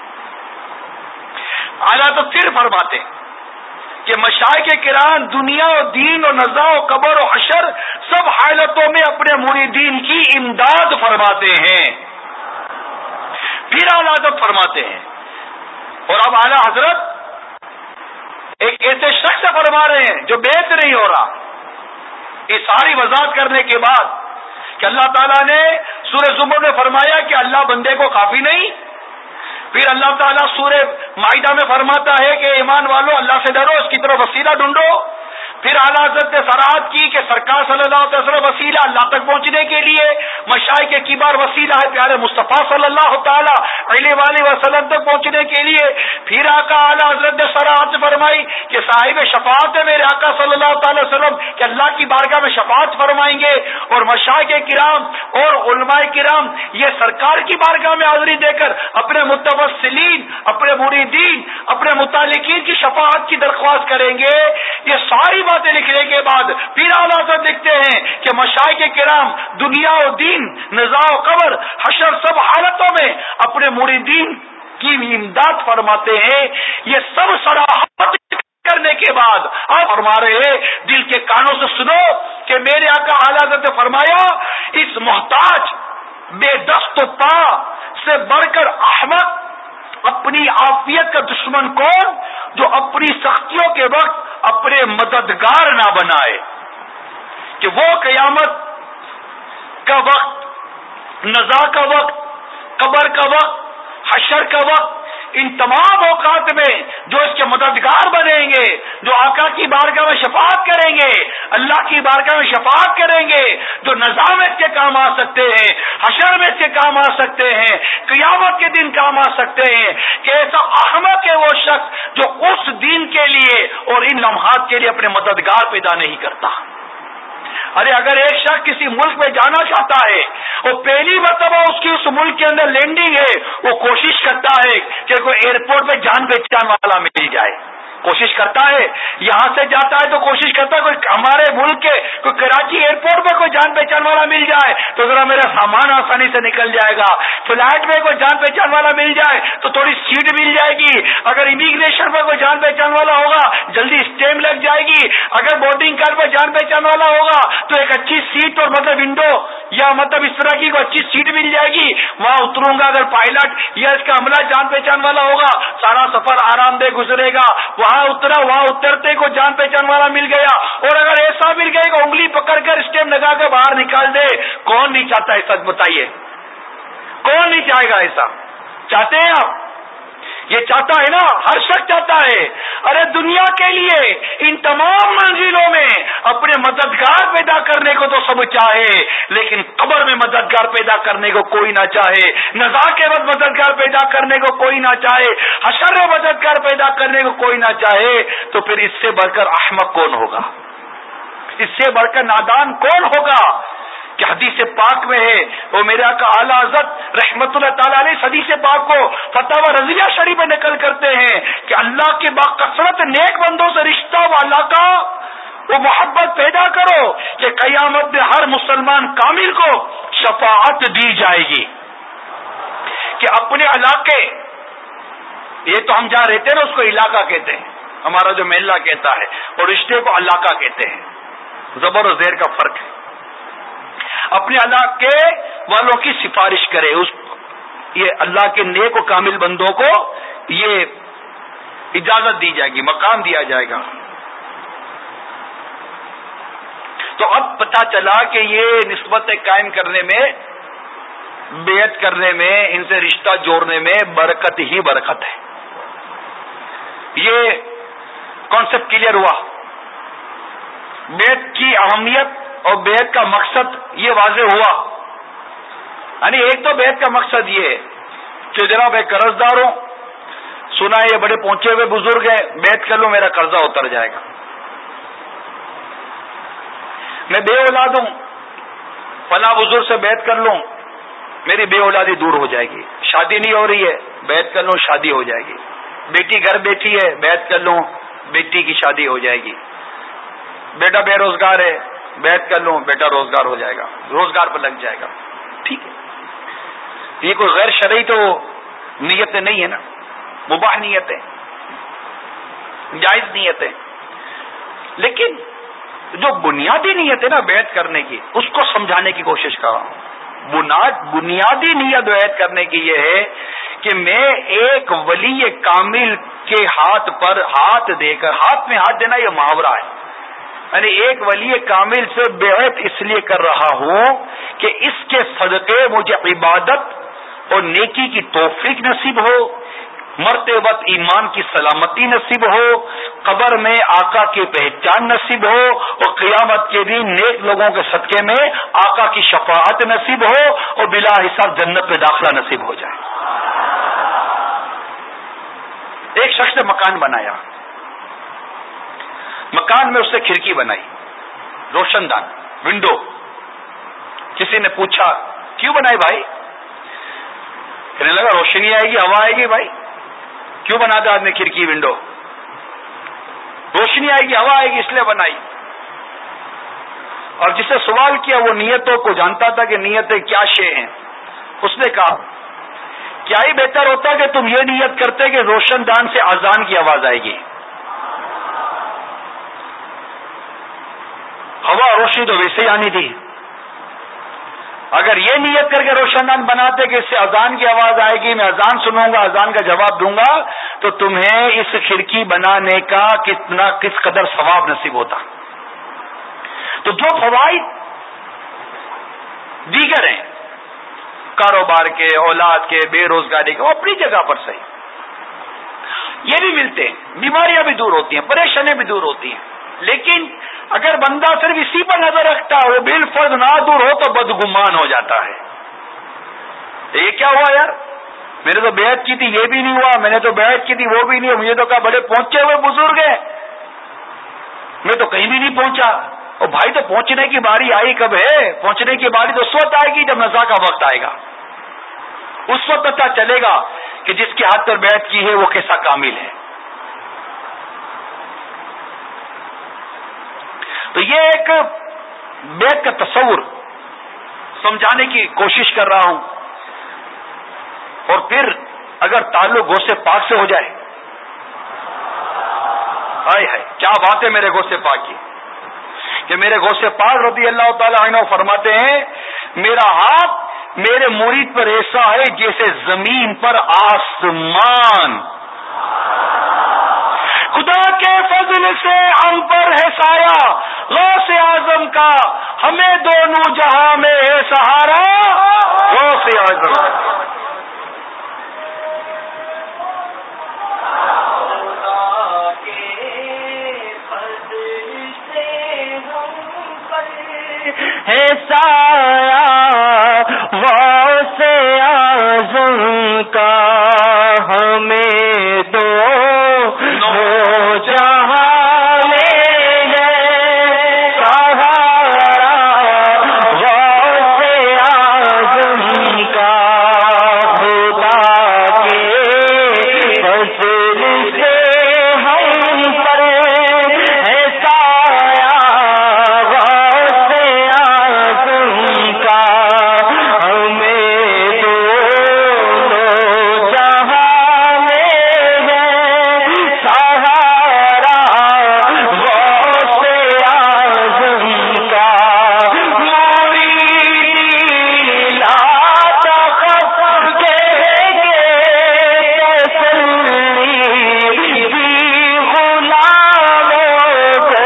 اعلیٰ تو پھر فرماتے ہیں کہ مشائخ کرام دنیا و دین و نزا و قبر و حشر سب حالتوں میں اپنے مریدین کی امداد فرماتے ہیں. پھر اعلیٰ فرماتے ہیں اور اب اعلیٰ حضرت ایک ایسے شخص سے فرما رہے ہیں جو بیعت نہیں ہو رہا. یہ ساری وضاحت کرنے کے بعد کہ اللہ تعالیٰ نے سورہ زمر میں فرمایا کہ اللہ بندے کو کافی نہیں. پھر اللہ تعالیٰ سورہ مائدہ میں فرماتا ہے کہ ایمان والو اللہ سے ڈرو، اس کی طرف وسیلہ ڈھونڈو. پھر اعلیٰ حضرت نے صراحت کی کہ سرکار صلی اللہ علیہ وسلم وسیلہ اللہ تک پہنچنے کے لیے، مشائخ کے کبار وسیلہ ہے پیارے مصطفیٰ صلی اللہ تعالی علیہ وآلہ وسلم تک پہنچنے کے لیے. پھر آقا اعلیٰ حضرت نے صراحت فرمائی کہ صاحب شفاعت ہے میرے آقا صلی اللہ تعالی وسلم کہ اللہ کی بارگاہ میں شفاعت فرمائیں گے. اور مشائخ کرام اور علماء کرام یہ سرکار کی بارگاہ میں حاضری دے کر اپنے متوسلین، اپنے مریدین، اپنے متعلقین کی شفاعت کی درخواست کریں گے. یہ ساری باتیں لکھنے کے بعد پھر اعلیٰ حضرت لکھتے ہیں کہ مشائخ کرام دنیا و دین، نزاع و قبر، حشر سب حالتوں میں اپنے مریدین کی امداد فرماتے ہیں. یہ سب صراحت کرنے کے بعد آپ فرما رہے ہیں دل کے کانوں سے سنو کہ میرے آقا اعلیٰ حضرت نے فرمایا اس محتاج بے دست و پا سے بڑھ کر احمق اپنی عافیت کا دشمن کون جو اپنی سختیوں کے وقت اپنے مددگار نہ بنائے. کہ وہ قیامت کا وقت، نزاع کا وقت، قبر کا وقت، حشر کا وقت، ان تمام اوقات میں جو اس کے مددگار بنیں گے، جو آقا کی بارگاہ میں شفاعت کریں گے، اللہ کی بارگاہ میں شفاعت کریں گے، جو نزاع میں اس کے کام آ سکتے ہیں، حشر میں اس کے کام آ سکتے ہیں، قیامت کے دن کام آ سکتے ہیں. کہ ایسا احمق ہے وہ شخص جو اس دین کے لیے اور ان لمحات کے لیے اپنے مددگار پیدا نہیں کرتا. ارے اگر ایک شخص کسی ملک میں جانا چاہتا ہے اور پہلی مرتبہ اس کی اس ملک کے اندر لینڈنگ ہے، وہ کوشش کرتا ہے کہ کوئی ایئرپورٹ پہ جان پہچان والا مل جائے. کوشش کرتا ہے یہاں سے جاتا ہے تو کوشش کرتا ہے کوئی ہمارے ملک کے کوئی کراچی ایئرپورٹ پہ کوئی جان پہچان والا مل جائے تو ذرا میرا سامان آسانی سے نکل جائے گا. فلائٹ میں کوئی جان پہچان والا مل جائے تو تھوڑی سیٹ مل جائے گی. اگر امیگریشن پہ کوئی جان پہچان والا ہوگا جلدی اسٹیمپ لگ جائے گی. اگر بورڈنگ کارڈ پہ جان پہچان والا ہوگا تو ایک اچھی سیٹ اور مطلب ونڈو یا مطلب اس طرح کی کوئی اچھی سیٹ مل جائے گی، وہاں اتروں گا. اگر پائلٹ یا اس کا عملہ جان پہچان والا ہوگا سارا سفر آرام دہ گزرے گا. وہاں اترا، وہاں اترتے کو جان پہچان والا مل گیا. اور اگر ایسا مل گیا کہ انگلی پکڑ کر اسٹیمپ لگا کر باہر نکال دے، کون نہیں چاہتا ایسا؟ بتائیے کون نہیں چاہے گا ایسا؟ چاہتے ہیں آپ؟ یہ چاہتا ہے نا، ہر شخص چاہتا ہے. ارے دنیا کے لیے ان تمام منزلوں میں اپنے مددگار پیدا کرنے کو تو سب چاہے، لیکن قبر میں مددگار پیدا کرنے کو کوئی نہ چاہے، نزاع کے وقت مددگار پیدا کرنے کو کوئی نہ چاہے، حشر میں مددگار پیدا کرنے کو کوئی نہ چاہے. تو پھر اس سے بڑھ کر احمق کون ہوگا؟ اس سے بڑھ کر نادان کون ہوگا؟ کہ حدیث پاک میں ہے، وہ میرے آقا اعلیٰ حضرت رحمت اللہ تعالی علیہ حدیث پاک کو فتاوی رضیہ شریف میں نقل کرتے ہیں کہ اللہ کے باکثرت نیک بندوں سے رشتہ والا کا وہ محبت پیدا کرو کہ قیامت میں ہر مسلمان کامل کو شفاعت دی جائے گی. کہ اپنے علاقے، یہ تو ہم جہاں رہتے ہیں نا اس کو علاقہ کہتے ہیں، ہمارا جو محلہ کہتا ہے، اور رشتے کو علاقہ کہتے ہیں. زبر و زیر کا فرق ہے. اپنے علاقے والوں کی سفارش کرے، اس یہ اللہ کے نیک و کامل بندوں کو یہ اجازت دی جائے گی، مقام دیا جائے گا. تو اب پتہ چلا کہ یہ نسبتیں قائم کرنے میں، بیعت کرنے میں، ان سے رشتہ جوڑنے میں برکت ہی برکت ہے. یہ کانسیپٹ کلیئر ہوا. بیعت کی اہمیت اور بیعت کا مقصد یہ واضح ہوا. یعنی ایک تو بیعت کا مقصد یہ ہے کہ جناب ایک قرض دار ہوں، سنا ہے یہ بڑے پہنچے ہوئے بزرگ ہیں، بیعت کر لوں میرا قرضہ اتر جائے گا. میں بے اولاد ہوں، فلاں بزرگ سے بیعت کر لوں میری بے اولادی دور ہو جائے گی. شادی نہیں ہو رہی ہے، بیعت کر لوں شادی ہو جائے گی. بیٹی گھر بیٹھی ہے، بیعت کر لوں بیٹی کی شادی ہو جائے گی. بیٹا بے روزگار ہے، بیعت کر لوں بیٹا روزگار ہو جائے گا، روزگار پر لگ جائے گا. ٹھیک ہے، یہ کوئی غیر شرعی تو نیتیں نہیں ہے نا، مباح نیتیں، جائز نیتیں. لیکن جو بنیادی نیت ہے نا بیعت کرنے کی، اس کو سمجھانے کی کوشش کر رہا ہوں. بنیاد بنیادی نیت بیعت کرنے کی یہ ہے کہ میں ایک ولی کامل کے ہاتھ پر ہاتھ دے کر، ہاتھ میں ہاتھ دینا یہ محاورہ ہے، یعنی ایک ولی کامل سے بیعت اس لیے کر رہا ہوں کہ اس کے صدقے مجھے عبادت اور نیکی کی توفیق نصیب ہو، مرتے وقت ایمان کی سلامتی نصیب ہو، قبر میں آقا کی پہچان نصیب ہو، اور قیامت کے دن نیک لوگوں کے صدقے میں آقا کی شفاعت نصیب ہو، اور بلا حساب جنت میں داخلہ نصیب ہو جائے۔ ایک شخص نے مکان بنایا، مکان میں اس نے کھڑکی بنائی، روشن دان، ونڈو۔ کسی نے پوچھا کیوں بنائی بھائی؟ کہنے لگا روشنی آئے گی، ہوا آئے گی۔ بھائی کیوں بناتا آدمی کھڑکی ونڈو؟ روشنی آئے گی، ہوا آئے گی، اس لیے بنائی۔ اور جسے سوال کیا وہ نیتوں کو جانتا تھا کہ نیتیں کیا شے ہیں۔ اس نے کہا کیا ہی بہتر ہوتا کہ تم یہ نیت کرتے کہ روشن دان سے اذان کی آواز آئے گی، ہوا روشنی تو ویسے ہی آنی تھی۔ اگر یہ نیت کر کے روشن دان بناتے کہ اس سے اذان کی آواز آئے گی، میں اذان سنوں گا، اذان کا جواب دوں گا، تو تمہیں اس کھڑکی بنانے کا کتنا کس قدر ثواب نصیب ہوتا۔ تو جو فوائد دیگر ہیں کاروبار کے، اولاد کے، بے روزگاری کے، وہ اپنی جگہ پر صحیح، یہ بھی ملتے ہیں، بیماریاں بھی دور ہوتی ہیں، پریشانیاں بھی دور ہوتی ہیں۔ لیکن اگر بندہ صرف اسی پر نظر رکھتا ہے، وہ بالفرض نہ دور ہو تو بدگمان ہو جاتا ہے۔ یہ کیا ہوا یار، میں نے تو بیعت کی تھی یہ بھی نہیں ہوا، میں نے تو بیعت کی تھی وہ بھی نہیں ہوا، مجھے تو کہا بڑے پہنچے ہوئے بزرگ ہیں، میں تو کہیں بھی نہیں پہنچا۔ اور بھائی تو پہنچنے کی باری آئی کب ہے؟ پہنچنے کی باری تو اس وقت آئے گی جب نزا کا وقت آئے گا، اس وقت پتہ چلے گا کہ جس کے ہاتھ پر بیعت کی ہے وہ کیسا کامل ہے۔ تو یہ ایک بیعت کا تصور سمجھانے کی کوشش کر رہا ہوں۔ اور پھر اگر تعلق غوث پاک سے ہو جائے، ہائے ہائے کیا بات ہے میرے غوث پاک کی، کہ میرے غوث پاک رضی اللہ تعالی عنہ فرماتے ہیں میرا ہاتھ میرے مرید پر ایسا ہے جیسے زمین پر آسمان، خدا کے فضل سے ہم پر ہے سایہ غوث اعظم کا، ہمیں دونوں جہاں میں ہے سہارا غوث اعظم۔ ہے سایہ غوث اعظم کا، ہمیں دو جہاں میں ہے سہارا غوث اعظم کا، خدا کے فضل سے ہم پر ہے سایہ غوث اعظم کا، ہمیں دونوں جہاں میں ہے سہارا غوث اعظم کا، مرید لا تخف کہہ کے تسلی دی غلاموں کو،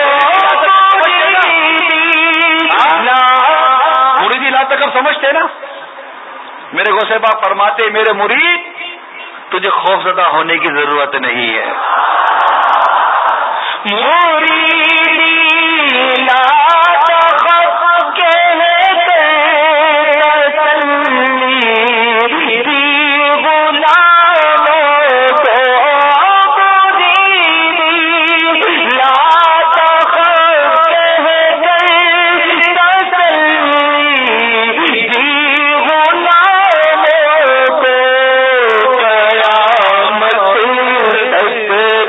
مریدی لا تک سمجھتے نا، میرے غوث پاک فرماتے میرے مرید تجھے خوف زدہ ہونے کی ضرورت نہیں ہے، مرید لا تخف کہہ کے تسلی دی غلاموں کو، مرید لا تخف کہہ کے تسلی دی غلاموں کو، قیامت تک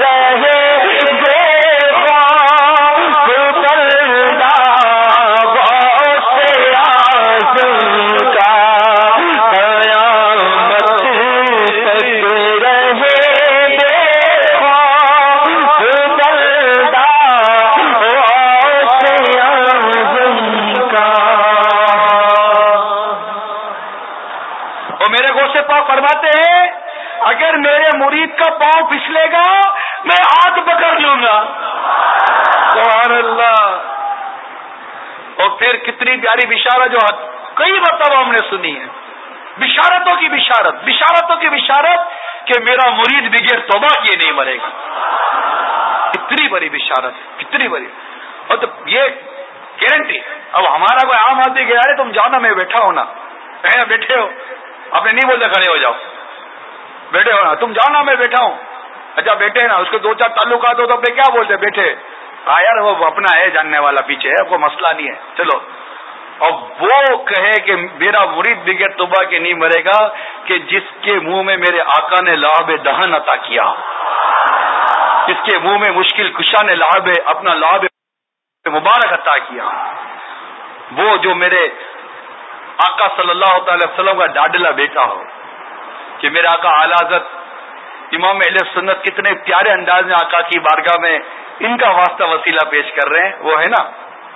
پاؤں پھسلے گا میں ہاتھ پکڑ لوں گا. سبحان اللہ. اور پھر کتنی پیاری بشارت جو کئی مرتبہ ہم نے سنی ہے, بشارتوں کی بشارت, بشارتوں کی بشارت کہ میرا مرید بغیر توبہ کیے نہیں مرے گا. کتنی بڑی بشارت, کتنی بڑی. اور تو یہ گارنٹی. اب ہمارا کوئی عام آدمی گیا ہے تم جاؤ نا, میں بیٹھا ہوں نا, بیٹھے ہو, آپ نے نہیں بولتے کھڑے ہو جاؤ, بیٹھے ہو نا, تم جاؤ نا میں بیٹھا ہوں. اچھا بیٹھے نا, اس کو دو چار تعلقات ہو تو اپنے کیا بولتے بیٹھے, ہاں یار وہ اپنا ہے جاننے والا پیچھے ہے, کوئی مسئلہ نہیں ہے چلو. اور وہ کہے کہ میرا مرید بغیر توبہ کے نہیں مرے گا کہ جس کے منہ میں میرے آقا نے لعاب دہن عطا کیا, جس کے منہ میں مشکل کشا نے لعاب اپنا لعاب مبارک عطا کیا, وہ جو میرے آقا صلی اللہ تعالی وسلم کا ڈاڈلا بیٹا ہو. کہ میرے آقا اعلی حضرت امام اہل سنت کتنے پیارے انداز میں آقا کی بارگاہ میں ان کا واسطہ وسیلہ پیش کر رہے ہیں. وہ ہے نا,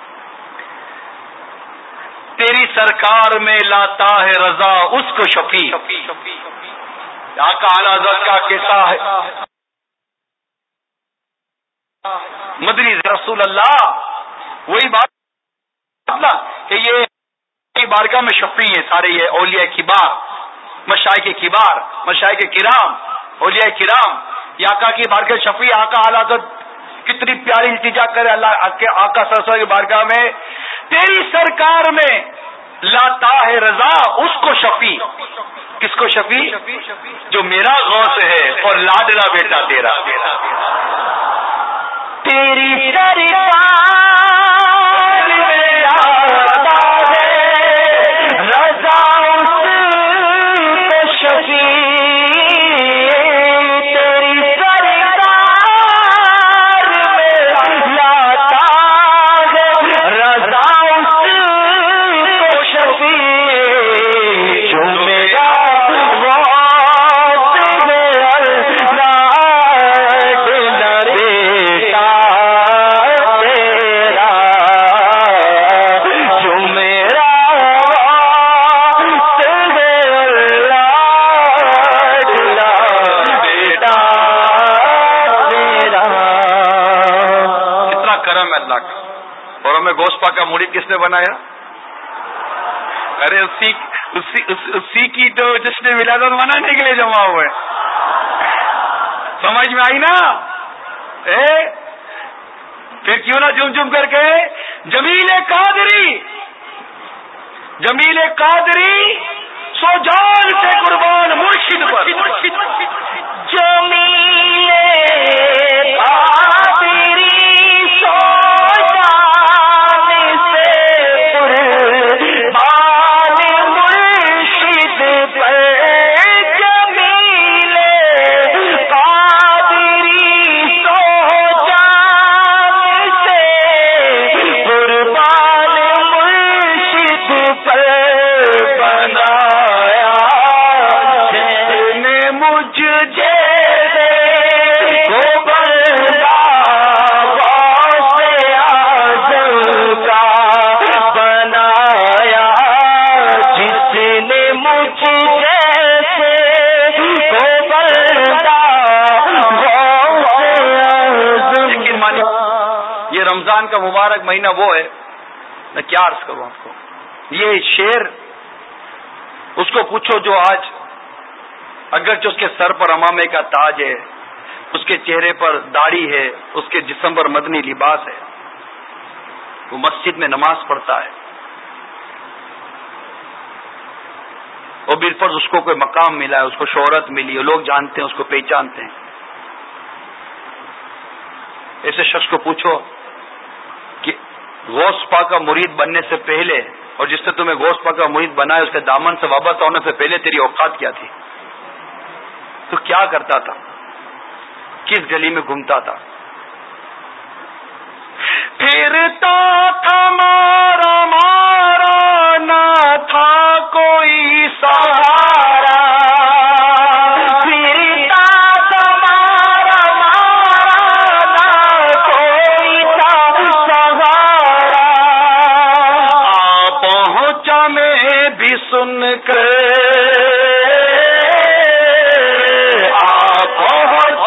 تیری سرکار میں لاتا ہے رضا اس کو شفیع. آقا اعلی حضرت کا کیسا ہے مدنی رسول اللہ, وہی بات کہ یہ بارگاہ میں شفیع ہے سارے یہ اولیاء کبار, مشائخ کبار, مشائخ کرام, اولیاء کرام, یہ آقا کی بارگاہ شفیع. آقا اعلی حضرت کتنی پیاری التجا کرے اللہ آقا صلی اللہ علیہ وسلم کی بارگاہ میں, تیری سرکار میں لاتا ہے رضا اس کو شفیع. کس کو شفیع؟ جو میرا غوث ہے اور لاڈلا بیٹا تیرا. تیری سرکار میں لاتا ہے رضا اس کو شفیع. گوشت کا مرید کس نے بنایا؟ ارے اسی اسی اسی کی تو جشن ولادت منانے کے لیے جمع ہوئے. سمجھ میں آئی نا؟ اے پھر کیوں نہ جم جم کر کے جمیل قادری, جمیل قادری سو جان سے قربان مرشد پر. جمیل قادری کا مبارک مہینہ وہ ہے, میں کیا عرض کروں آپ کو. یہ شعر اس کو پوچھو جو آج اگرچہ اس کے سر پر امامے کا تاج ہے, اس کے چہرے پر داڑھی ہے, اس کے جسم پر مدنی لباس ہے, وہ مسجد میں نماز پڑھتا ہے, اور بالفرض اس کو کوئی مقام ملا ہے, اس کو شہرت ملی ہے, لوگ جانتے ہیں, اس کو پہچانتے ہیں. ایسے شخص کو پوچھو کہ غوث پاک کا مرید بننے سے پہلے اور جس سے تمہیں غوث پاک کا مرید بنا ہے اس کے دامن سے وابستہ ہونے سے پہلے تیری اوقات کیا تھی, تو کیا کرتا تھا, کس گلی میں گھومتا تھا, پھرتا تھا مارا مارا نہ تھا کوئی سہارا, سن کر آپ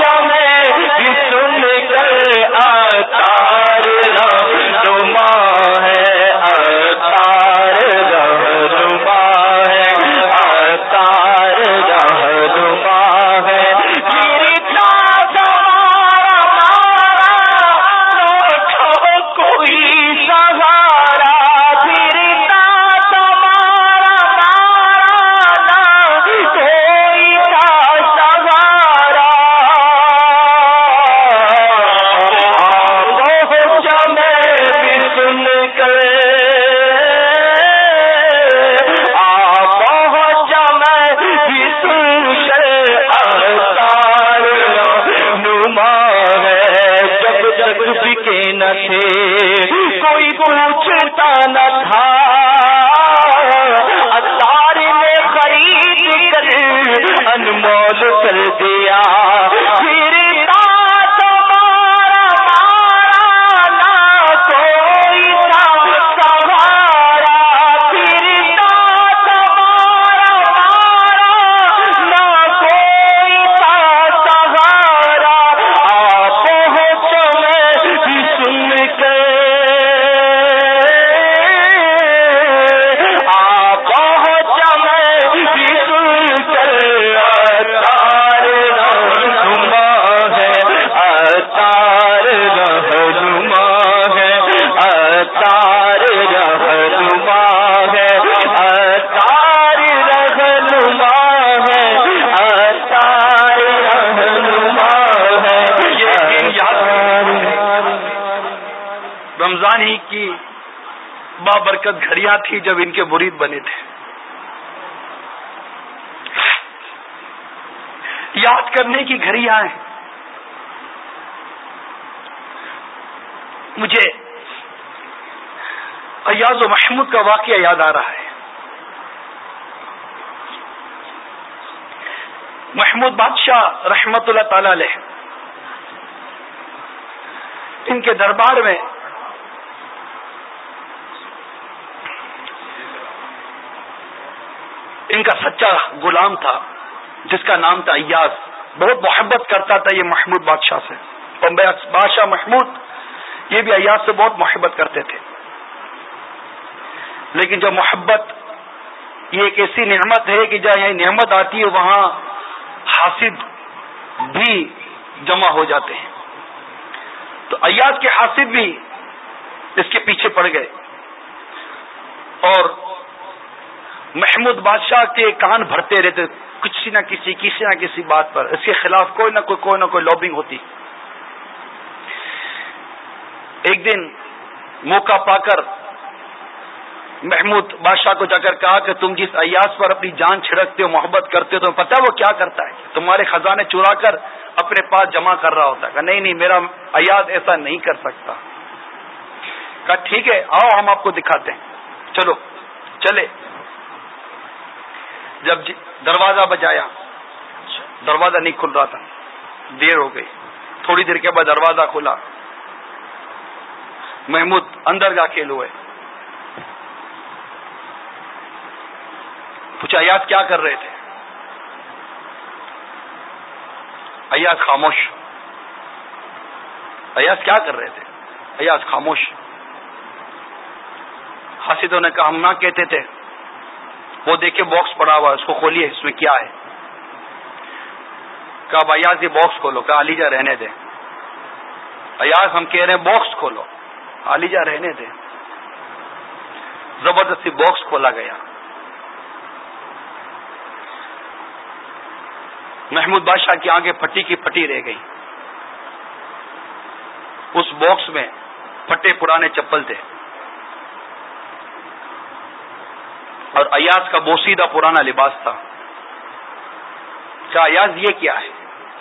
تھے کوئی پوچھتا نہ تھا اتار نے خرید کر انمول کر دیا پھرتا تمہارا مارا نہ کوئی تھا سہارا پھرتا تمہارا مارا نہ کوئی تھا سہارا آپ پہنچو میں سن کے آپ پہنچا میں سن کر اتار رہنما ہے اتار رہنما ہے اتار رہنما ہے اتار رہنما ہے اتار رہنما ہے یہ دن یاد رمضان ہی کی بابرکت گھڑیاں تھی جب ان کے مرید بنے تھے. یاد کرنے کی گھڑیاں ہیں. مجھے ایاز و محمود کا واقعہ یاد آ رہا ہے. محمود بادشاہ رحمت اللہ تعالی علیہ ان کے دربار میں ان کا سچا غلام تھا جس کا نام تھا ایاز. بہت محبت کرتا تھا یہ محمود بادشاہ سے. اور بادشاہ محمود یہ بھی ایاز سے بہت محبت کرتے تھے. لیکن جب محبت یہ ایک ایسی نعمت ہے کہ جہاں یہ نعمت آتی ہے وہاں حاسد بھی جمع ہو جاتے ہیں. تو ایاز کے حاسد بھی اس کے پیچھے پڑ گئے اور محمود بادشاہ کے کان بھرتے رہتے کسی نہ کسی کسی نہ کسی بات پر. اس کے خلاف کوئی نہ کوئی کوئی نہ کوئی لابنگ ہوتی. ایک دن موقع پا کر محمود بادشاہ کو جا کر کہا کہ تم جس ایاز پر اپنی جان چھڑکتے ہو محبت کرتے ہو تمہیں پتہ ہے وہ کیا کرتا ہے؟ تمہارے خزانے چرا کر اپنے پاس جمع کر رہا ہوتا ہے. کہا نہیں نہیں میرا ایاز ایسا نہیں کر سکتا. کہا ٹھیک ہے آؤ ہم آپ کو دکھاتے ہیں. چلو چلے. جب دروازہ بجایا دروازہ نہیں کھل رہا تھا. دیر ہو گئی. تھوڑی دیر کے بعد دروازہ کھلا. محمود اندر داخل ہوئے. پوچھا ایاز کیا کر رہے تھے؟ ایاز خاموش. ایاز کیا کر رہے تھے؟ ایاز خاموش. حاسدوں نے کہا ہم نہ کہتے تھے. وہ دیکھے باکس پڑا ہوا اس کو کھولیے اس میں کیا ہے. کہا ایاز یہ باکس کھولو. کہا علی جا رہنے دے. ایاز ہم کہہ رہے ہیں باکس کھولو. علی جا رہنے دے. زبردستی باکس کھولا گیا. محمود بادشاہ کی آنکھیں پھٹی کی پھٹی رہ گئی. اس باکس میں پھٹے پرانے چپل تھے اور ایاز کا بوسیدہ پرانا لباس تھا. کہا ایاز یہ کیا ہے؟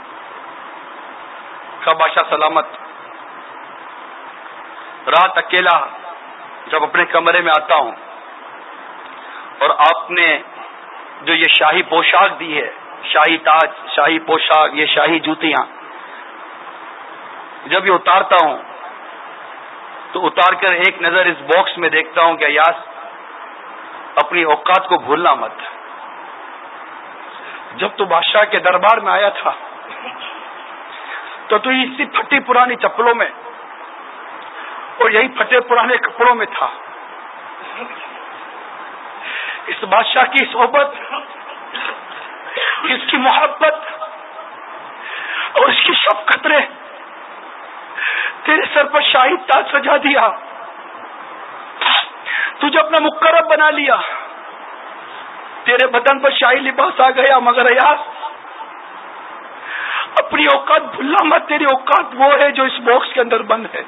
کہا بادشاہ سلامت. رات اکیلا جب اپنے کمرے میں آتا ہوں اور آپ نے جو یہ شاہی پوشاک دی ہے شاہی تاج شاہی پوشاک یہ شاہی جوتیاں جب یہ اتارتا ہوں تو اتار کر ایک نظر اس باکس میں دیکھتا ہوں کہ ایاز اپنی اوقات کو بھولنا مت. جب تو بادشاہ کے دربار میں آیا تھا تو تو اسی پھٹی پرانی چپلوں میں اور یہی پھٹے پرانے کپڑوں میں تھا. اس بادشاہ کی صحبت اس کی محبت اور اس کی شفقت نے تیرے سر پر شاہی تاج سجا دیا. تجھے اپنا مقرب بنا لیا. تیرے بدن پر شاہی لباس آ گیا. مگر ایاز اپنی اوقات بھولنا مت. تیری اوقات وہ ہے جو اس باکس کے اندر بند ہے.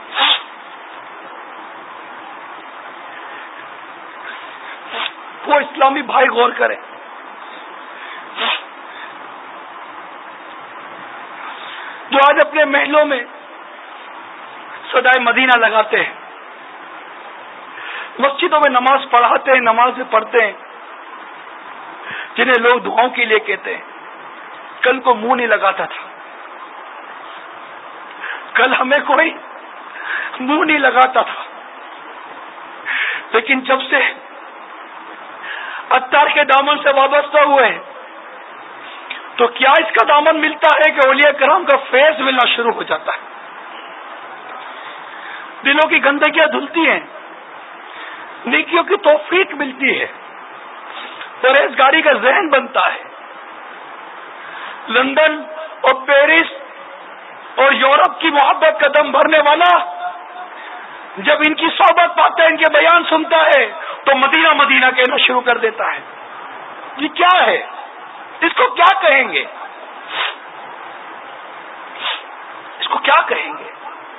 وہ اسلامی بھائی غور کریں. جو آج اپنے محلوں میں صدائے مدینہ لگاتے ہیں، مسجدوں میں نماز پڑھاتے ہیں، نمازیں پڑھتے ہیں، جنہیں لوگ دعاؤں کے لیے کہتے ہیں. کل کو منہ نہیں لگاتا تھا، کل ہمیں کوئی منہ نہیں لگاتا تھا، لیکن جب سے عطار کے دامن سے وابستہ ہوئے ہیں تو کیا اس کا دامن ملتا ہے کہ اولیاء کرام کا فیض ملنا شروع ہو جاتا ہے. دلوں کی گندگیاں دھلتی ہیں، نیکیوں کی توفیق ملتی ہے، پرہیزگاری کا ذہن بنتا ہے. لندن اور پیرس اور یورپ کی محبت کا دم بھرنے والا جب ان کی صحبت پاتا ہے، ان کے بیان سنتا ہے تو مدینہ مدینہ کہنا شروع کر دیتا ہے. یہ کیا ہے؟ اس کو کیا کہیں گے؟ اس کو کیا کہیں گے؟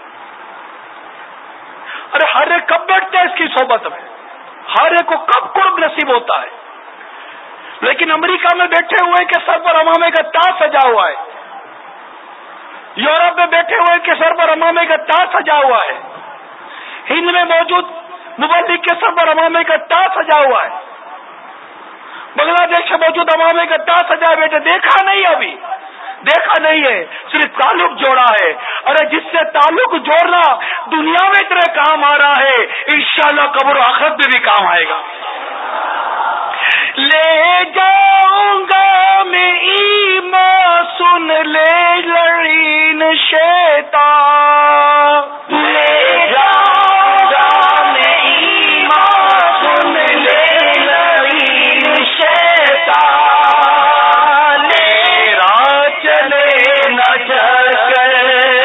ارے ہر ایک کب بیٹھتا ہے اس کی صحبت میں، ہر ایک کو کب قرب نصیب ہوتا ہے. لیکن امریکہ میں بیٹھے ہوئے کے سر پر امامے کا تاج سجا ہوا ہے، یورپ میں بیٹھے ہوئے کے سر پر امامے کا تاج سجا ہوا ہے، ہند میں موجود مبلغ کے سر پر امامے کا تاج سجا ہوا ہے، بنگلہ دیش میں موجود امامے کا تاج سجا ہے. بیٹے دیکھا نہیں، ابھی دیکھا نہیں ہے، صرف تعلق جوڑا ہے. ارے جس سے تعلق جوڑنا دنیا میں اتنے کام آ رہا ہے، انشاءاللہ قبر و آخرت میں بھی کام آئے گا. لے جاؤں گا میں ایمان سن لے لعین شیطان، لے جاؤں گا میں ایمان سن لے لعین شیطان، میرا چلے نہ چل کر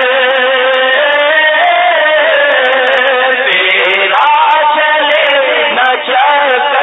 تیرا چلے نہ چل کر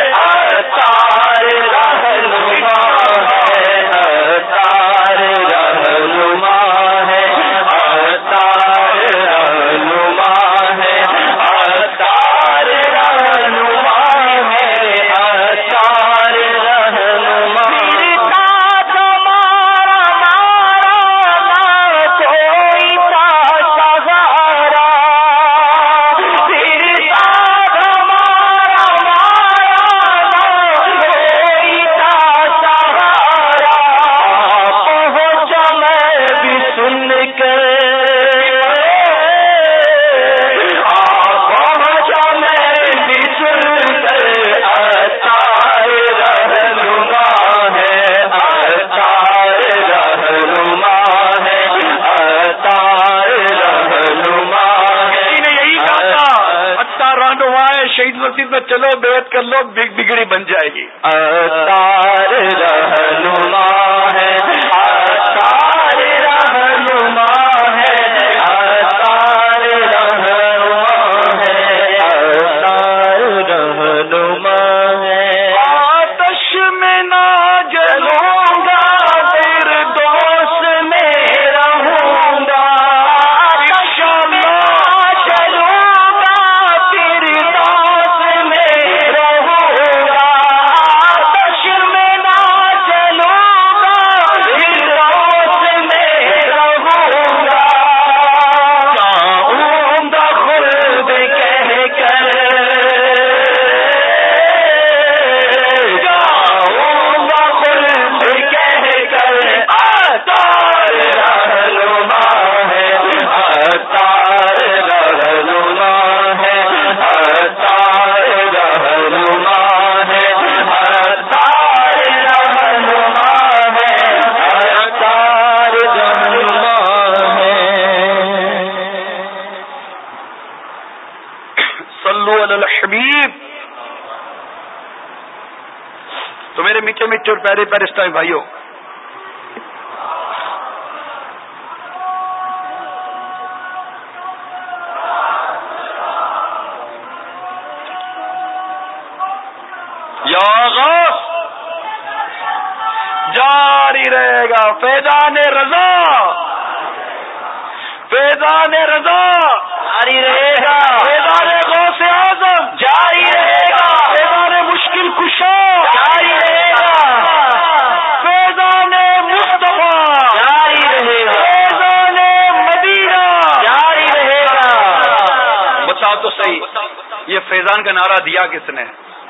میں چلو بیعت کر لو، بگڑی بن جائے گی. عطار رہنما ہے، عطار رہنما ہے، عطار رہنما ہے، عطار رہنما ہے. آتش میں نہ جلوں گا، پھر دوست میں رہوں گا. آتش میں نہ جلوں گا، پھر دوست میں رہوں گا. آتش میں نہ جلوں گا، پھر دوست میں رہوں گا. جاؤں گا خود کہہ کر، جاؤں گا خود کہہ کر، عطار رہنما ہے، عطار رہنما ہے، عطار رہنما ہے، عطار رہنما ہے، عطار رہنما ہے. صلو علی الحبیب. تو میرے میٹھے میٹھے اور پیارے پیارے اسلامی بھائیوں، یا غوث جاری رہے گا. فیضان رضا، فیضان رضا جاری رہے گا. فیضان غوث اعظم جاری رہے گا. فیضان مشکل کشا جاری رہے گا. فیضان مصطفیٰ جاری رہے گا. فیضان مدینہ جاری رہے گا. بتاؤ تو صحیح، یہ فیضان کا نعرہ دیا کس نے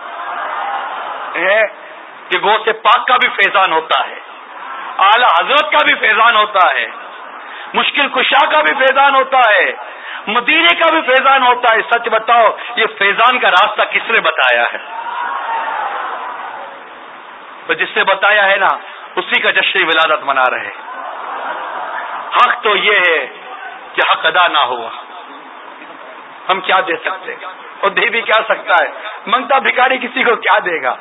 ہے کہ گو سے پاک کا بھی فیضان ہوتا ہے، اعلی حضرت کا بھی فیضان ہوتا ہے، مشکل کشا کا بھی فیضان ہوتا ہے، مدینے کا بھی فیضان ہوتا ہے. سچ بتاؤ یہ فیضان کا راستہ کس نے بتایا ہے؟ تو جس سے بتایا ہے نا اسی کا جشن ولادت منا رہے. حق تو یہ ہے کہ حق ادا نہ ہوا، ہم کیا دے سکتے ہیں؟ اور دے بھی کیا سکتا ہے؟ منگتا بھکاری کسی کو کیا دے گا؟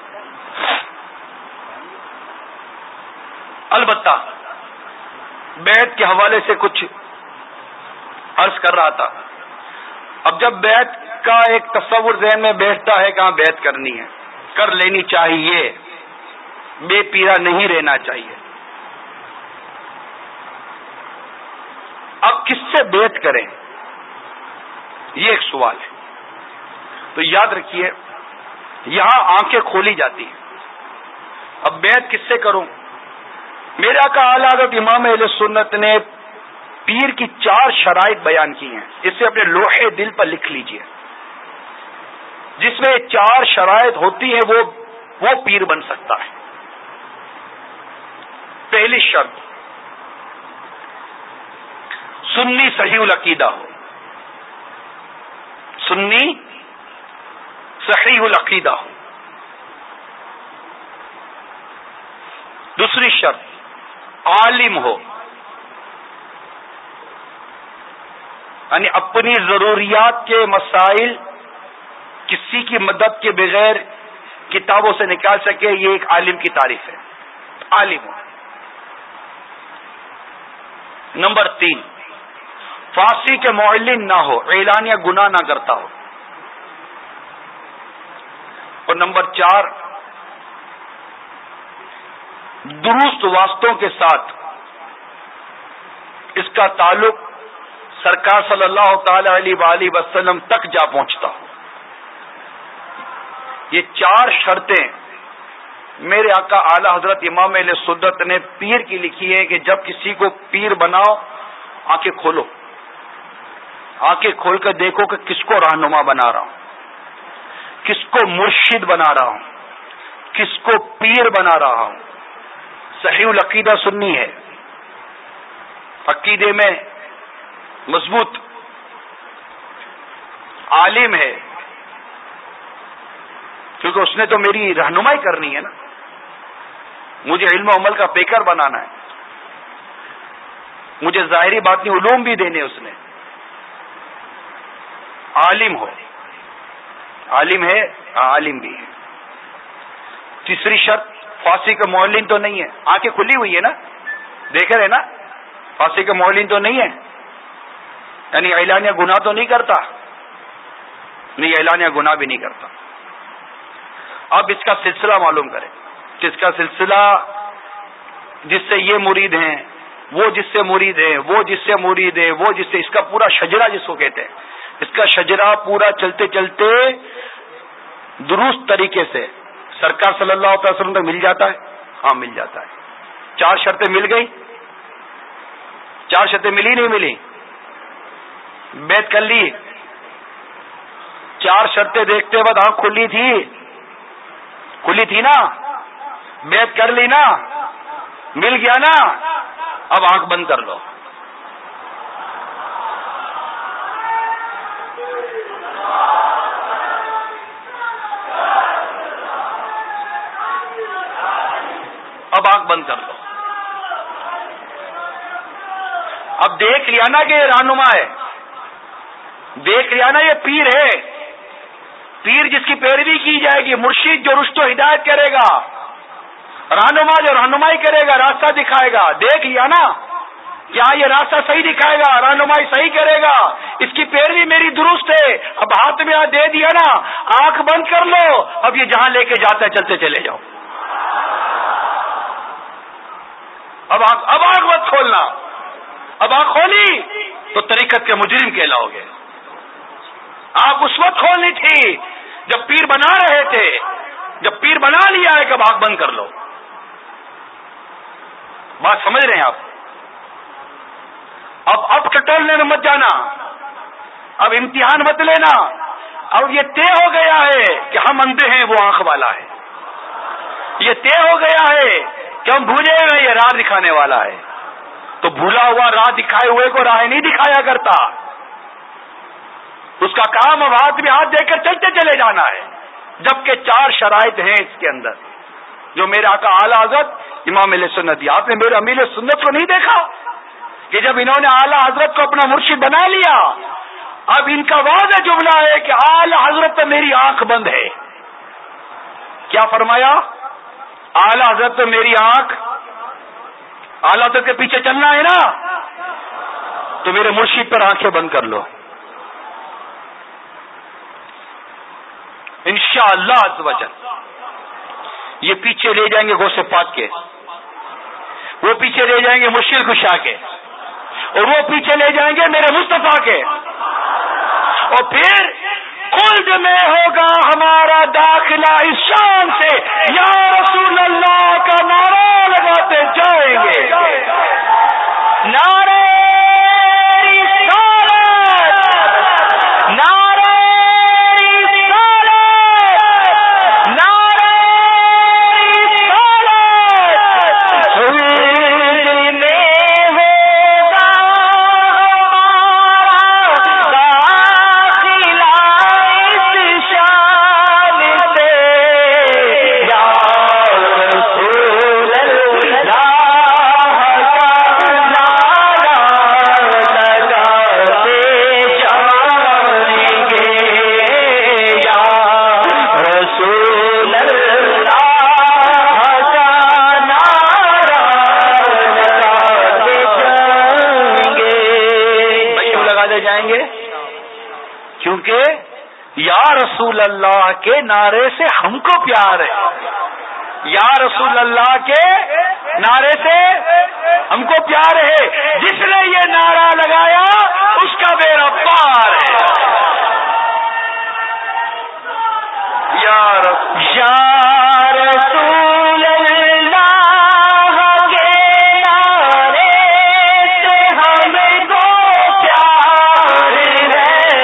البتہ بیعت کے حوالے سے کچھ عرض کر رہا تھا. اب جب بیعت کا ایک تصور ذہن میں بیٹھتا ہے کہاں بیعت کرنی ہے، کر لینی چاہیے، بے پیرا نہیں رہنا چاہیے. اب کس سے بیعت کریں یہ ایک سوال ہے. تو یاد رکھیے یہاں آنکھیں کھولی جاتی ہیں. اب بیعت کس سے کروں؟ میرے آقا اعلی حضرت امام اہل سنت نے پیر کی چار شرائط بیان کی ہیں، اسے اپنے لوحے دل پر لکھ لیجئے. جس میں چار شرائط ہوتی ہیں وہ وہ پیر بن سکتا ہے. پہلی شرط سنی صحیح العقیدہ ہو، سنی صحیح العقیدہ ہو. دوسری شرط عالم ہو، یعنی اپنی ضروریات کے مسائل کسی کی مدد کے بغیر کتابوں سے نکال سکے، یہ ایک عالم کی تعریف ہے. عالم ہو. نمبر تین فاسق کے معلن نہ ہو، اعلانیہ گناہ نہ کرتا ہو. اور نمبر چار درست واسطوں کے ساتھ اس کا تعلق سرکار صلی اللہ تعالی علیہ وآلہ وسلم تک جا پہنچتا ہو. یہ چار شرطیں میرے آقا اعلی حضرت امام اہل سنت نے پیر کی لکھی ہے کہ جب کسی کو پیر بناؤ آنکھیں کھولو، آنکھیں کھول کر دیکھو کہ کس کو رہنما بنا رہا ہوں، کس کو مرشد بنا رہا ہوں، کس کو پیر بنا رہا ہوں. صحیح العقیدہ سنی ہے، عقیدے میں مضبوط، عالم ہے کیونکہ اس نے تو میری رہنمائی کرنی ہے نا، مجھے علم و عمل کا پیکر بنانا ہے، مجھے ظاہری باطنی علوم بھی دینے اس نے. عالم ہو، عالم ہے، عالم بھی ہے. تیسری شرط فاسق کا معلن تو نہیں ہے. آنکھیں کھلی ہوئی ہے نا، دیکھ رہے نا، فاسق کا معلن تو نہیں ہے، یعنی اعلانیہ گناہ تو نہیں کرتا، نہیں اعلانیہ گناہ بھی نہیں کرتا. اب اس کا سلسلہ معلوم کریں کہ اس کا سلسلہ جس سے یہ مرید ہیں، وہ جس سے مرید ہیں، وہ جس سے مرید ہیں، وہ جس سے، اس کا پورا شجرہ جس کو کہتے ہیں، اس کا شجرہ پورا چلتے چلتے درست طریقے سے سرکار صلی اللہ علیہ وسلم تک مل جاتا ہے. ہاں مل جاتا ہے. چار شرطیں مل گئی، چار شرطیں ملی نہیں ملی؟ بیعت کر لی، چار شرطیں دیکھتے وقت آنکھ کھلی تھی، کھلی تھی نا، بیعت کر لی نا، مل گیا نا. اب آنکھ بند کر لو. اب آنکھ بند کر لو. اب دیکھ لیا نا کہ یہ رہنما ہے، دیکھ لیا نا یہ پیر ہے، پیر جس کی پیروی کی جائے گی، مرشد جو رشد و ہدایت کرے گا، رہنما جو رہنمائی کرے گا، راستہ دکھائے گا. دیکھ لیا نا کیا یہ راستہ صحیح دکھائے گا، رہنمائی صحیح کرے گا، اس کی پیروی میری درست ہے. اب ہاتھ میں دے دیا نا، آنکھ بند کر لو. اب یہ جہاں لے کے جاتا ہے چلتے چلے جاؤ. اب آنکھ اب آنکھ مت کھولنا. اب آنکھ کھولی تو طریقت کے مجرم کہلاؤ گے. آنکھ اس وقت کھولنی تھی جب پیر بنا رہے تھے، جب پیر بنا لیا ہے کہ اب آنکھ بند کر لو. بات سمجھ رہے ہیں آپ؟ اب اب ٹٹولنے میں مت جانا. اب امتحان مت لینا. اب یہ طے ہو گیا ہے کہ ہم اندھے ہیں، وہ آنکھ والا ہے. یہ طے ہو گیا ہے کہ ہم بھولے ہوئے، یہ راہ دکھانے والا ہے. تو بھولا ہوا راہ دکھائے ہوئے کو راہ نہیں دکھایا کرتا. اس کا کام اب ہاتھ میں ہاتھ دے کر چلتے چلے جانا ہے. جبکہ چار شرائط ہیں اس کے اندر جو میرے آقا اعلیٰ حضرت امام اہل سنت. آپ نے میرے امیر سنت کو نہیں دیکھا کہ جب انہوں نے اعلیٰ حضرت کو اپنا مرشد بنا لیا، اب ان کا واضح جملہ ہے کہ اعلیٰ حضرت تو میری آنکھ بند ہے. کیا فرمایا؟ اعلیٰ حضرت تو میری آنکھ، اعلیٰ حضرت کے پیچھے چلنا ہے نا، تو میرے مرشد پر آنکھیں بند کر لو. انشاءاللہ عز و جل یہ پیچھے لے جائیں گے غوث پاک کے، وہ پیچھے لے جائیں گے مشکل کشا کے، اور وہ پیچھے لے جائیں گے میرے مصطفیٰ کے. اور پھر خلد میں ہوگا ہمارا داخلہ اس شان سے یا رسول اللہ کا نعرہ لگاتے جائیں گے. نعرہ رسول اللہ کے نعرے سے ہم کو پیار ہے. یا رسول اللہ کے نعرے سے ہم کو پیار ہے. جس نے یہ نعرہ لگایا اس کا بیڑا پار ہے. یا رسول یا رسول اللہ کے نعرے سے ہم کو پیار ہے.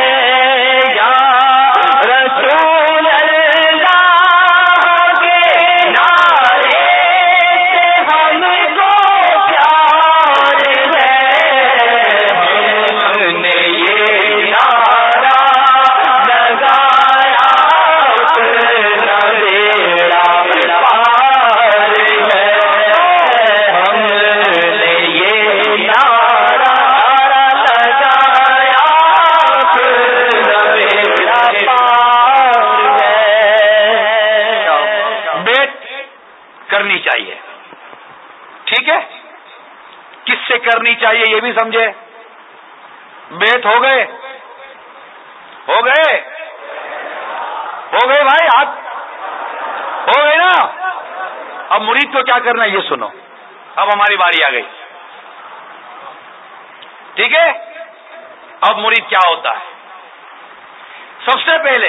کرنی چاہیے یہ بھی سمجھے. بیت ہو گئے ہو گئے ہو گئے بھائی، ہاتھ ہو گئے نا. اب مرید کو کیا کرنا ہے یہ سنو. اب ہماری باری آ گئی، ٹھیک ہے. اب مرید کیا ہوتا ہے؟ سب سے پہلے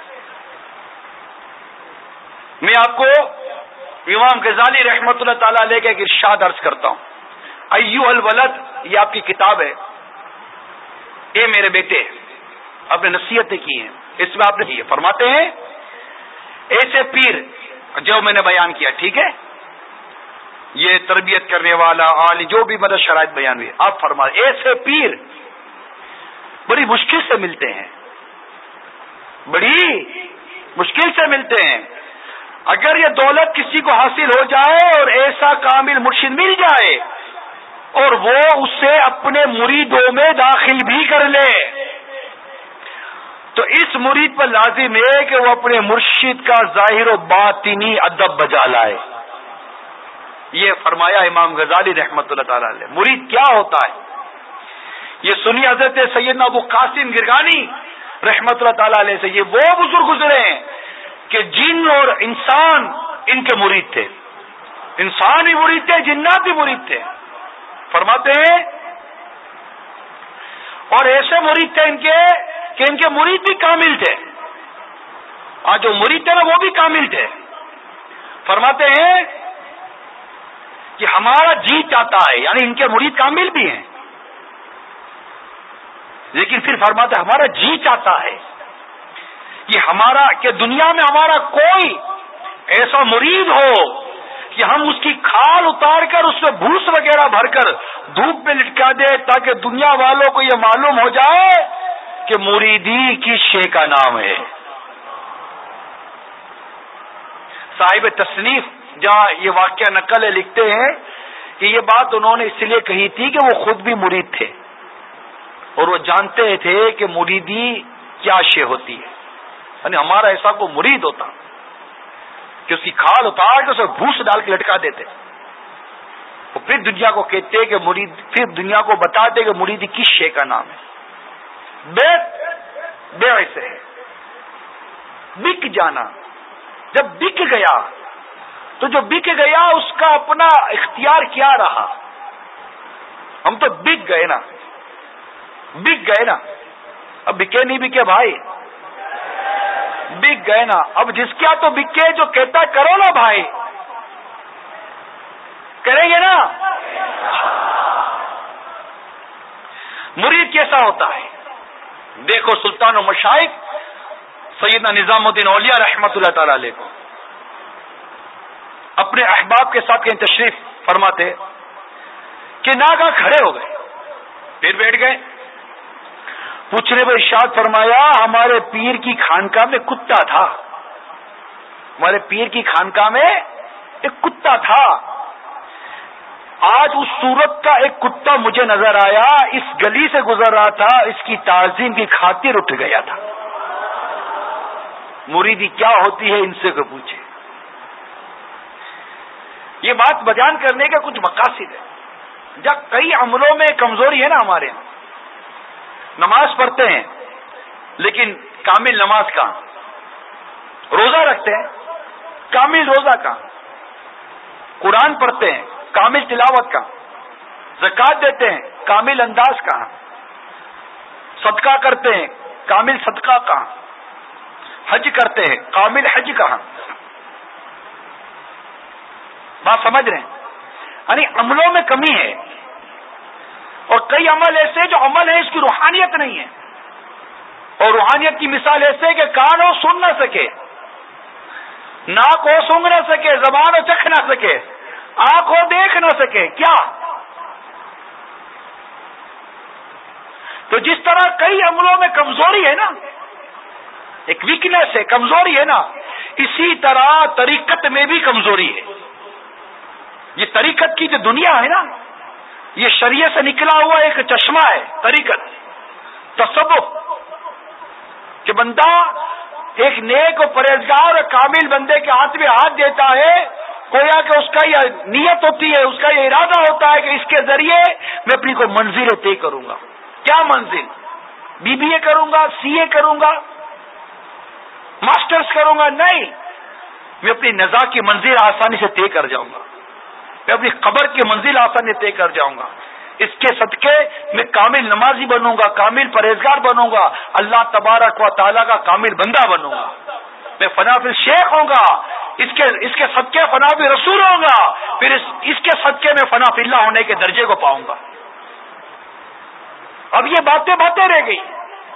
میں آپ کو امام غزالی رحمت اللہ تعالی علیہ کا ایک ارشاد عرض کرتا ہوں. ایوہ الولد، یہ آپ کی کتاب ہے. اے میرے بیٹے، آپ نے نصیحتیں کی ہیں، اس میں آپ نے کی ہے. فرماتے ہیں ایسے پیر جو میں نے بیان کیا، ٹھیک ہے، یہ تربیت کرنے والا عالی جو بھی مدد شرائط بیان ہوئی، آپ فرما ایسے پیر بڑی مشکل سے ملتے ہیں، بڑی مشکل سے ملتے ہیں. اگر یہ دولت کسی کو حاصل ہو جائے اور ایسا کامل مرشد مل جائے اور وہ اسے اپنے مریدوں میں داخل بھی کر لے، تو اس مرید پر لازم ہے کہ وہ اپنے مرشد کا ظاہر و باطنی ادب بجا لائے. یہ فرمایا امام غزالی رحمت اللہ تعالی علیہ. مرید کیا ہوتا ہے یہ سنی حضرت سیدنا ابو قاسم گرگانی رحمت اللہ تعالی علیہ سے. یہ وہ بزرگ گزرے ہیں کہ جن اور انسان ان کے مرید تھے. انسان بھی مرید تھے، جنات بھی مرید تھے. فرماتے ہیں اور ایسے مرید تھے ان کے کہ ان کے مرید بھی کامل تھے. آج جو مرید تھے نا وہ بھی کامل تھے. فرماتے ہیں کہ ہمارا جی چاہتا ہے، یعنی ان کے مرید کامل بھی ہیں، لیکن پھر فرماتے ہمارا جی چاہتا ہے کہ ہمارا کہ دنیا میں ہمارا کوئی ایسا مرید ہو کہ ہم اس کی کھال اتار کر اس میں بھوس وغیرہ بھر کر دھوپ میں لٹکا دے تاکہ دنیا والوں کو یہ معلوم ہو جائے کہ مریدی کس شے کا نام ہے. صاحب تصنیف جہاں یہ واقعہ نقل ہے لکھتے ہیں کہ یہ بات انہوں نے اس لیے کہی تھی کہ وہ خود بھی مرید تھے اور وہ جانتے تھے کہ مریدی کیا شے ہوتی ہے. یعنی ہمارا ایسا کوئی مرید ہوتا کہ اس کی کھال اتار کے اسے بھوس ڈال کے لٹکا دیتے اور پھر دنیا کو کہتے کہ مرید پھر دنیا کو بتاتے کہ مریدی کس شے کا نام ہے. بے بے ایسے بک جانا. جب بک گیا تو جو بک گیا اس کا اپنا اختیار کیا رہا. ہم تو بک گئے نا بک گئے نا اب بکے نہیں بکے بھائی بک گئے نا. اب جس کیا تو بکے جو کہتا کرو نا بھائی کریں گے نا. مرید کیسا ہوتا ہے دیکھو سلطان و مشائخ سیدنا نظام الدین اولیاء رحمت اللہ تعالی علیہ کو اپنے احباب کے ساتھ کہیں تشریف فرماتے کہ ناگا کھڑے ہو گئے پھر بیٹھ گئے. پوچھنے پر ارشاد فرمایا ہمارے پیر کی خانقاہ میں کتا تھا ہمارے پیر کی خانقاہ میں ایک کتا تھا. آج اس صورت کا ایک کتا مجھے نظر آیا اس گلی سے گزر رہا تھا اس کی تعظیم کی خاطر اٹھ گیا تھا. مریدی کیا ہوتی ہے ان سے کو پوچھے. یہ بات بیان کرنے کا کچھ مقاصد ہے. جب کئی عملوں میں کمزوری ہے نا ہمارے یہاں نماز پڑھتے ہیں لیکن کامل نماز کہاں. روزہ رکھتے ہیں کامل روزہ کہاں. قرآن پڑھتے ہیں کامل تلاوت کہاں. زکوٰۃ دیتے ہیں کامل انداز کہاں. صدقہ کرتے ہیں کامل صدقہ کہاں. حج کرتے ہیں کامل حج کہاں. بات سمجھ رہے ہیں یعنی عملوں میں کمی ہے اور کئی عمل ایسے جو عمل ہے اس کی روحانیت نہیں ہے. اور روحانیت کی مثال ایسے کہ کان ہو سن نہ سکے ناک ہو سونگ نہ سکے زبان ہو چکھ نہ سکے آنکھ ہو دیکھ نہ سکے. کیا تو جس طرح کئی عملوں میں کمزوری ہے نا ایک ویکنیس ہے کمزوری ہے نا اسی طرح طریقت میں بھی کمزوری ہے. یہ طریقت کی جو دنیا ہے نا یہ شریعت سے نکلا ہوا ایک چشمہ ہے. طریقت تصوف کہ بندہ ایک نیک و پرہیزگار اور کامل بندے کے ہاتھ میں ہاتھ دیتا ہے گویا کہ اس کا یہ نیت ہوتی ہے اس کا یہ ارادہ ہوتا ہے کہ اس کے ذریعے میں اپنی کوئی منزل طے کروں گا. کیا منزل؟ بی بی اے کروں گا سی اے کروں گا ماسٹرز کروں گا. نہیں میں اپنی نزا کی منزل آسانی سے طے کر جاؤں گا. میں اپنی قبر کی منزل آسانی سے طے کر جاؤں گا. اس کے صدقے میں کامل نمازی بنوں گا کامل پرہیزگار بنوں گا اللہ تبارک و تعالیٰ کا کامل بندہ بنوں گا. میں فنا فی شیخ ہوں گا اس کے اس کے صدقے فنا فی رسول ہوں گا پھر اس, اس کے صدقے میں فنا فی اللہ ہونے کے درجے کو پاؤں گا. اب یہ باتیں باتیں رہ گئی.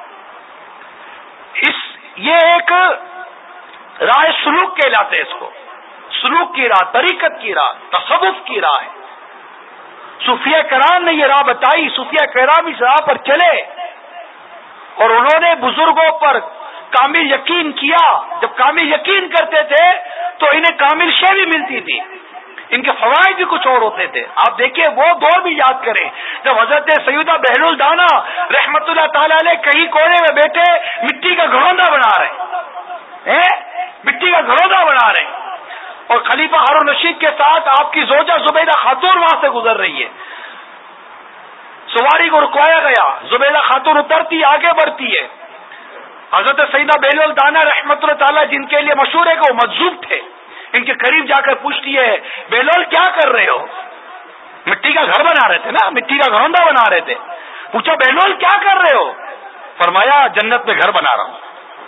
اس یہ ایک راہ سلوک کہلاتے ہیں اس کو. سلوک کی راہ طریقت کی راہ تصوف کی راہ ہے. صوفیہ کرام نے یہ راہ بتائی. صوفیہ کرام اس راہ پر چلے اور انہوں نے بزرگوں پر کامل یقین کیا. جب کامل یقین کرتے تھے تو انہیں کامل شے بھی ملتی تھی ان کے فوائد بھی کچھ اور ہوتے تھے. آپ دیکھیے وہ دور بھی یاد کریں جب حضرت سیدہ بہلول دانا رحمت اللہ تعالی علیہ کہیں کونے میں بیٹھے مٹی کا گھروندا بنا رہے ہیں مٹی کا گھروندا بنا رہے ہیں اور خلیفہ ہارون رشید کے ساتھ آپ کی زوجہ زبیدہ خاتون وہاں سے گزر رہی ہے. سواری کو رکوایا گیا. زبیدہ خاتون اترتی آگے بڑھتی ہے. حضرت سیدہ بہلول دانا رحمت اللہ تعالیٰ جن کے لیے مشہور ہے کہ وہ مجذوب تھے ان کے قریب جا کر پوچھتی ہے بہلول کیا کر رہے ہو. مٹی کا گھر بنا رہے تھے نا مٹی کا گھروندا بنا رہے تھے. پوچھا بہلول کیا کر رہے ہو. فرمایا جنت میں گھر بنا رہا ہوں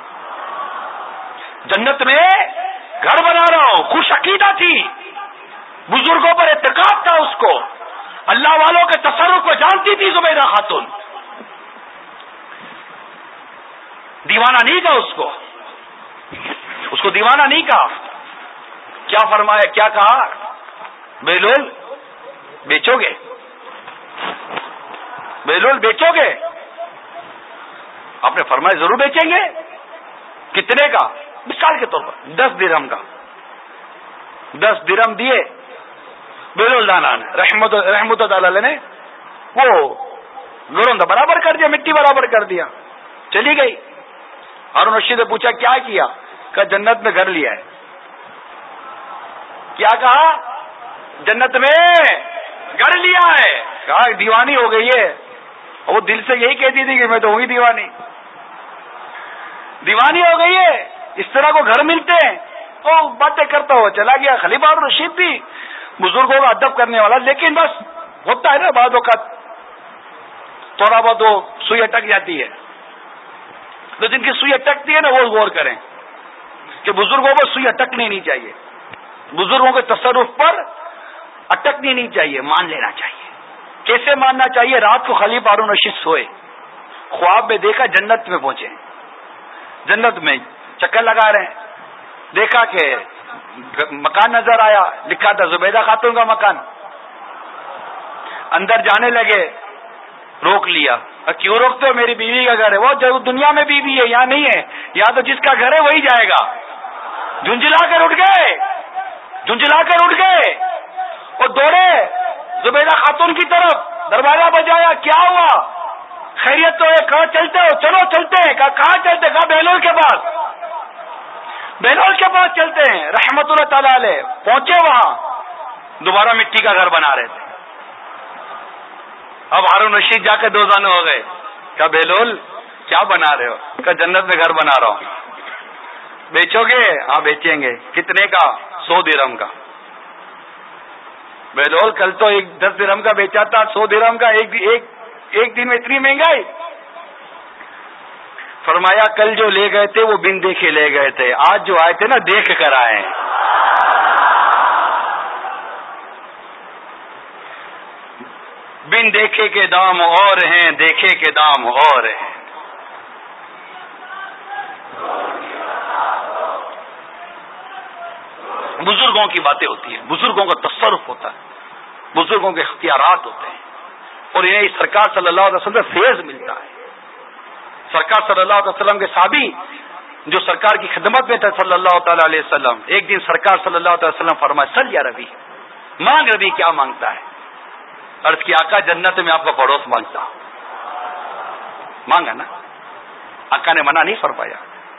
جنت میں گھر بنا رہا ہوں. خوش عقیدہ تھی بزرگوں پر اعتقاد تھا اس کو اللہ والوں کے تصرف کو جانتی تھی زبیدہ خاتون. دیوانہ نہیں کہا اس کو اس کو دیوانہ نہیں کہا. کیا فرمایا, کیا کہا؟ بیلول بیچو گے, بیلول بیچو گے؟ آپ نے فرمایا ضرور بیچیں گے. کتنے کا؟ مثال کے طور پر دس درہم کا. دس درہم دیے بیلول دانا نے, رحمت رحمت اللہ نے وہ گروندہ برابر کر دیا, مٹی برابر کر دیا, چلی گئی. ہارون رشید نے پوچھا کیا کیا؟ کہ جنت میں گھر لیا ہے. کیا کہا؟ جنت میں گھر لیا ہے. کہا دیوانی ہو گئی ہے. وہ دل سے یہی کہتی تھی کہ میں تو ہوں ہی دیوانی, دیوانی ہو گئی ہے. اس طرح کو گھر ملتے ہیں تو باتیں کرتا ہوا چلا گیا. خلیفہ ہارون رشید بھی بزرگوں کا ادب کرنے والا, لیکن بس ہوتا ہے نا بعض اوقات تھوڑا بہت وہ سوئی اٹک جاتی ہے. تو جن کی سوئی اٹکتی ہے نا وہ غور کریں کہ بزرگوں پر سوئی اٹکنی نہیں چاہیے, بزرگوں کے تصرف پر اٹکنی نہیں چاہیے, مان لینا چاہیے. کیسے ماننا چاہیے؟ رات کو خلیفہ ہارون رشید سوئے, خواب میں دیکھا جنت میں پہنچے, جنت میں چکر لگا رہے ہیں, دیکھا کہ مکان نظر آیا, لکھا تھا زبیدہ خاتون کا مکان. اندر جانے لگے, روک لیا. کیوں روکتے ہو؟ میری بیوی کا گھر ہے. وہ جو دنیا میں بیوی ہے یہاں نہیں ہے, یہاں تو جس کا گھر ہے وہی جائے گا. جھنجلا کر اٹھ گئے, جھنجلا کر اٹھ گئے اور دوڑے زبیدہ خاتون کی طرف, دروازہ بجایا. کیا ہوا؟ خیریت تو ہے؟ کہاں چلتے ہو؟ چلو چلتے ہیں. کہا کہاں چلتے؟ کہا بہلول کے پاس, بہلول کے پاس چلتے ہیں. رحمت اللہ تعالی علیہ پہنچے وہاں, دوبارہ مٹی کا گھر بنا رہے تھے. اب ہارون رشید جا کے دو زانے ہو گئے. کہا بہلول کیا بنا رہے ہو؟ کہا جنت میں گھر بنا رہا ہوں. بیچو گے؟ ہاں بیچیں گے. کتنے کا؟ سو درہم کا. بہلول کل تو ایک دس درہم کا بیچا تھا, سو درہم کا ایک, ایک, ایک دن میں اتنی مہنگائی. فرمایا کل جو لے گئے تھے وہ بن دیکھے لے گئے تھے, آج جو آئے تھے نا دیکھ کر آئے ہیں. بن دیکھے کے دام اور ہیں, دیکھے کے دام اور ہیں. بزرگوں کی باتیں ہوتی ہیں, بزرگوں کا تصرف ہوتا ہے, بزرگوں کے اختیارات ہوتے ہیں, اور انہیں سرکار صلی اللہ علیہ وسلم سے فیض ملتا ہے. سرکار صلی اللہ علیہ وسلم کے صحابی جو سرکار کی خدمت میں تھے صلی اللہ تعالی علیہ وسلم, ایک دن سرکار صلی اللہ علیہ وسلم فرمائے سل یا ربی, مانگ ربی کیا مانگتا ہے؟ عرض کی آقا جنت میں آپ کا پڑوس مانگتا. مانگا نا, آقا نے منع نہیں فرمایا.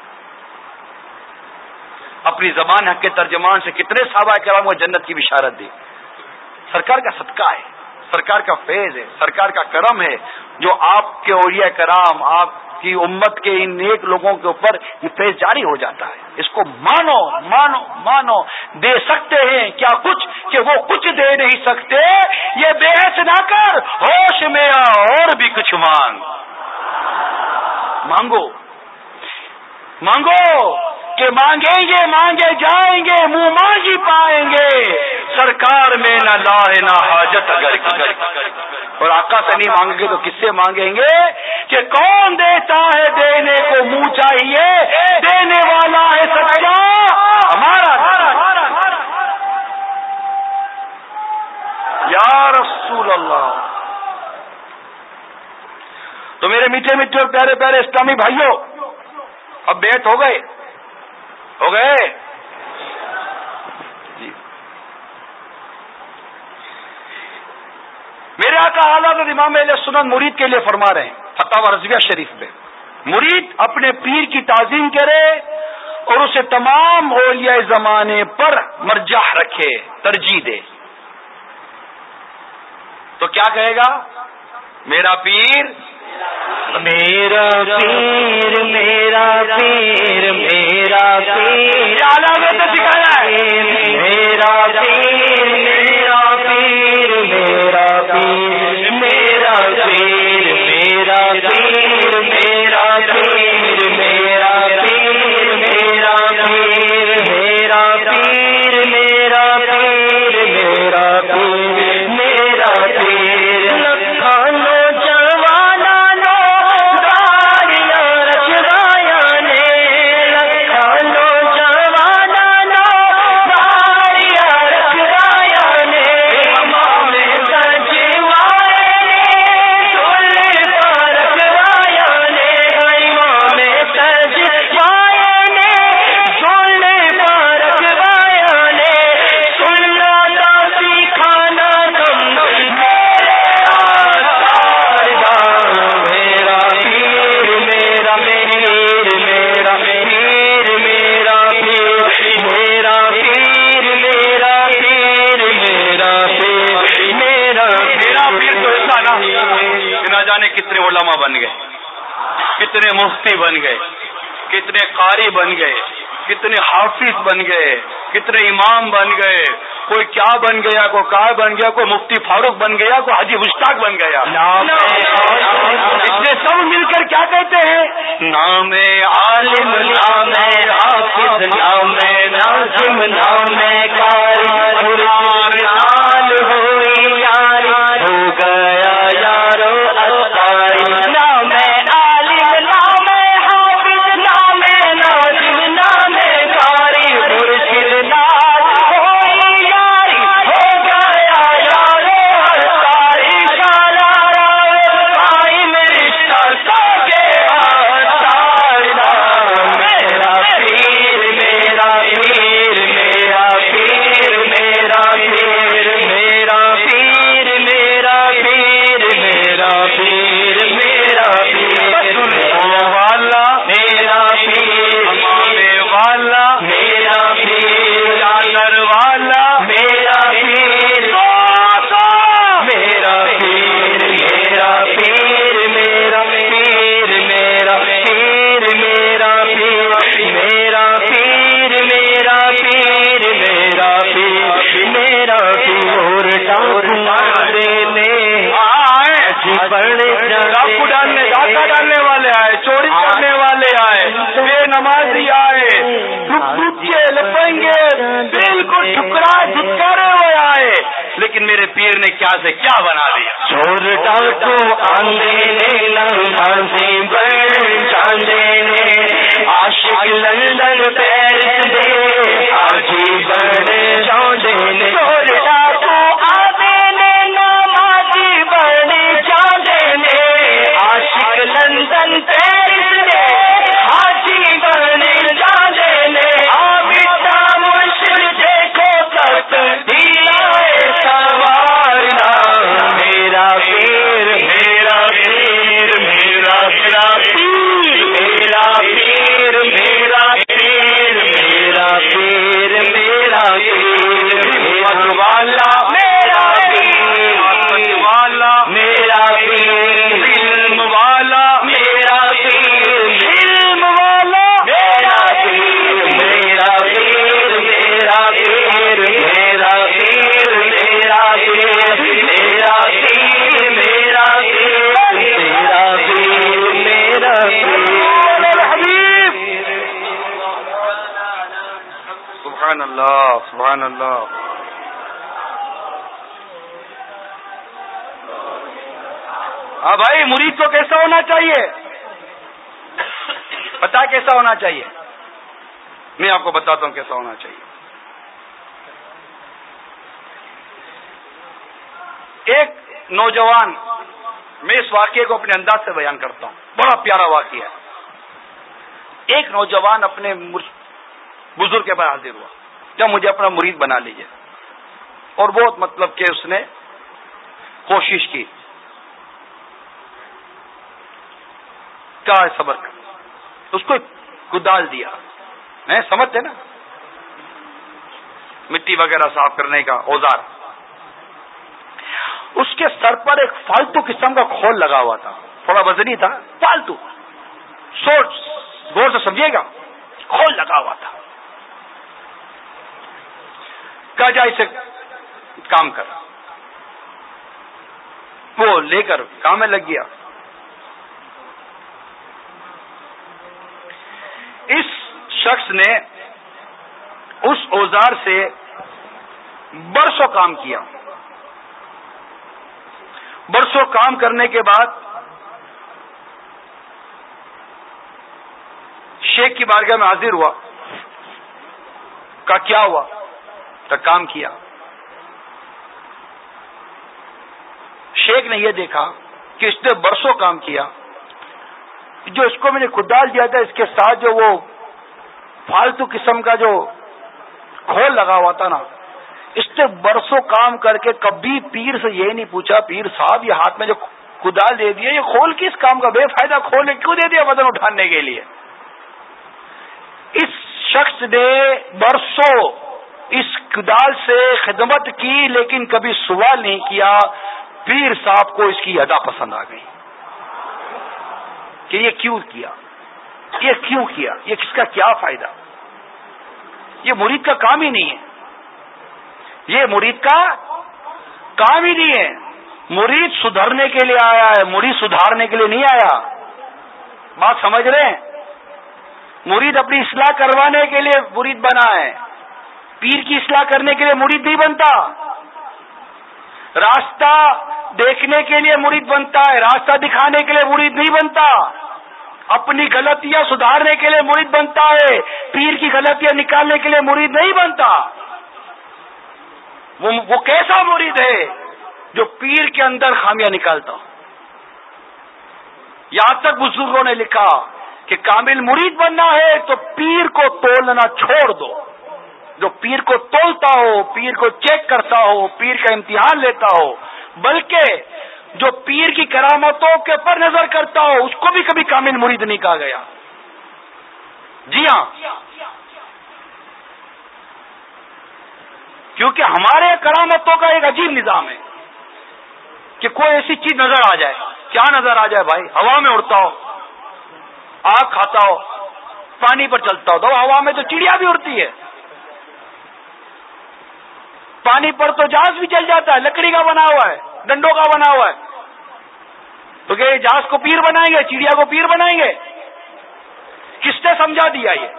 اپنی زبان حق کے ترجمان سے کتنے صحابہ کرام کو جنت کی بشارت دی. سرکار کا صدقہ ہے, سرکار کا فیض ہے, سرکار کا کرم ہے جو آپ کے اولیاء کرام, آپ کی امت کے ان نیک لوگوں کے اوپر یہ فیض جاری ہو جاتا ہے. اس کو مانو مانو مانو. دے سکتے ہیں کیا کچھ کہ وہ کچھ دے نہیں سکتے. یہ بحث نہ کر, ہوش میں آ اور بھی کچھ مانگ. مانگو مانگو کہ مانگیں گے مانگے جائیں گے, منہ مانگی پائیں گے. سرکار میں نہ لائے نہ حاجت اگر کی, اور آقا سے نہیں مانگیں گے تو کس سے مانگیں گے؟ کہ کون دیتا ہے دینے کو منہ چاہیے, دینے والا ہے سچا ہمارا. یا رسول اللہ. تو میرے میٹھے میٹھے اور پیارے پیارے اسلامی بھائیوں, اب بیت ہو گئے ہو گئے جی. میرے آقا حضرت امام اہل سنت مرید کے لیے فرما رہے ہیں فتاوی رضویہ شریف میں, مرید اپنے پیر کی تعظیم کرے اور اسے تمام اولیاء زمانے پر مرجح رکھے, ترجیح دے. تو کیا کہے گا؟ میرا پیر میرا پیر میرا پیر میرا پیر سکھایا ہے. میرا پیر میرا پیر میرا پیر میرا پیر میرا پیر میرا پیر میرا پیر میرا پیر میرا پیر میرا پیر میرا پیر میرا پیر لکھانو جوانا نو داریاں رچ مفتی بن گئے، کتنے قاری بن گئے، کتنے حافظ بن گئے، کتنے امام بن گئے، کوئی کیا بن گیا، کوئی کیا بن گیا، کوئی مفتی فاروق بن گیا، کوئی حاجی مشتاق بن گیا. اتنے سب مل کر کیا کہتے ہیں؟ نام عالم، نام حافظ، نام ناظم، نام قاری، نال ہوئی یاری، ہو گیا یارو اتاری. نام عالم، نام حافظ، نام ناظم، نام قاری، مرشد نال ہوئی یاری، ہو گیا یارو اتاری. شالا قائم رشتہ ساگے آتار. میرا پیر، میرا پیر، میرا پیر، میرا پیر، میرا پیر، میرا پیر، میرا پیر، میرا پیر والا، میرا پیر والا، میرا پیر چادر والا، میرا پیر میرا پیر، میرا پیر، میرا پیر، میرا پیر، میرا پیر، میرا پیر، میرا پیر، میرا پیر، میرا پیر. بڑے ڈاکو ڈالنے، ڈاکہ ڈالنے والے آئے، چوری کرنے والے آئے، بے نمازی آئے، ڈبکے لپیں گے، بالکل ٹھکرا دھکارے ہوئے آئے، لیکن میرے پیر نے کیا سے کیا بنا دیا. چور ڈاکو آندے نمازی بڑے چاندے نے، عاشق لندن پیرس دے، حاجی بڑے چاندے نے. چور ڈاکو آندے نے، نمازی بڑے چاندے نے، عاشق لندن پیرس دے، حاجی بڑے چاندے نے. آبیتا مرشد دیکھو تک دلائے سوارنا. میرا پیر، میرا پیر، میرا میرا پیر، میرا پیر، میرا پیر، میرا پیر، میرا پیر ہمت والا، میرا پیر ہمت والا، میرا پیر علم والا، میرا پیر علم والا، میرا پیر، میرا پیر، میرا پیر، میرا پیر، میرا پیر، میرا پیر، میرا پیر، میرا پیر، میرا پیر حبیب. سبحان اللہ، سبحان اللہ. ہاں بھائی، مرید کو کیسا ہونا چاہیے؟ پتا کیسا ہونا چاہیے؟ میں آپ کو بتاتا ہوں کیسا ہونا چاہیے. ایک نوجوان، میں اس واقعے کو اپنے انداز سے بیان کرتا ہوں، بڑا پیارا واقعہ ہے. ایک نوجوان اپنے بزرگ کے پاس حاضر ہوا، جب مجھے اپنا مرید بنا لیجیے، اور بہت مطلب کہ اس نے کوشش کی، کہا صبر کر. اس کو کدال دیا، نہیں سمجھتے نا، مٹی وغیرہ صاف کرنے کا اوزار. اس کے سر پر ایک فالتو قسم کا کھول لگا ہوا تھا، تھوڑا وزنی تھا، فالتو، سوچ غور سے سمجھیے گا، کھول لگا ہوا تھا. کہا جا اسے کام کر. وہ لے کر کام میں لگ گیا. اس شخص نے اس اوزار سے برسوں کام کیا. برسوں کام کرنے کے بعد شیخ کی بارگاہ میں حاضر ہوا. کہا کیا ہوا؟ تو کام کیا. شیخ نے یہ دیکھا کہ اس نے برسوں کام کیا، جو اس کو میں نے کدال دیا تھا اس کے ساتھ جو وہ فالتو قسم کا جو کھول لگا ہوا تھا نا، اس نے برسوں کام کر کے کبھی پیر سے یہ نہیں پوچھا، پیر صاحب یہ ہاتھ میں جو کدال دے دیا یہ کھول کس کام کا، بے فائدہ کھول ہے، کیوں دے دیا وزن اٹھانے کے لیے. اس شخص نے برسوں اس کدال سے خدمت کی لیکن کبھی سوال نہیں کیا. پیر صاحب کو اس کی ادا پسند آ گئی کہ یہ کیوں کیا. یہ کیوں کیا؟ یہ کس کا کیا فائدہ؟ یہ مرید کا کام ہی نہیں ہے. یہ مرید کا کام ہی نہیں ہے. مرید سدھرنے کے لیے آیا ہے، مرید سدھارنے کے لیے نہیں آیا. بات سمجھ رہے ہیں؟ مرید اپنی اصلاح کروانے کے لیے مرید بنا ہے. پیر کی اصلاح کرنے کے لیے مرید نہیں بنتا. راستہ دیکھنے کے لیے مرید بنتا ہے، راستہ دکھانے کے لیے مرید نہیں بنتا. اپنی غلطیاں سدھارنے کے لیے مرید بنتا ہے، پیر کی غلطیاں نکالنے کے لیے مرید نہیں بنتا. وہ, وہ کیسا مرید ہے جو پیر کے اندر خامیاں نکالتا ہو. یہاں تک بزرگوں نے لکھا کہ کامل مرید بننا ہے تو پیر کو تولنا چھوڑ دو. جو پیر کو تولتا ہو، پیر کو چیک کرتا ہو، پیر کا امتحان لیتا ہو، بلکہ جو پیر کی کرامتوں کے پر نظر کرتا ہو اس کو بھی کبھی کامل مرید نہیں کہا گیا. جی ہاں، کیونکہ ہمارے کرامتوں کا ایک عجیب نظام ہے کہ کوئی ایسی چیز نظر آ جائے. کیا نظر آ جائے بھائی؟ ہوا میں اڑتا ہو، آگ کھاتا ہو، پانی پر چلتا ہو. تو ہوا میں تو چڑیا بھی اڑتی ہے، پانی پر تو جہاز بھی چل جاتا ہے، لکڑی کا بنا ہوا ہے، ڈنڈوں کا بنا ہوا ہے. تو کیا یہ جہاز کو پیر بنائیں گے، چڑیا کو پیر بنائیں گے؟ کس نے سمجھا دیا؟ یہ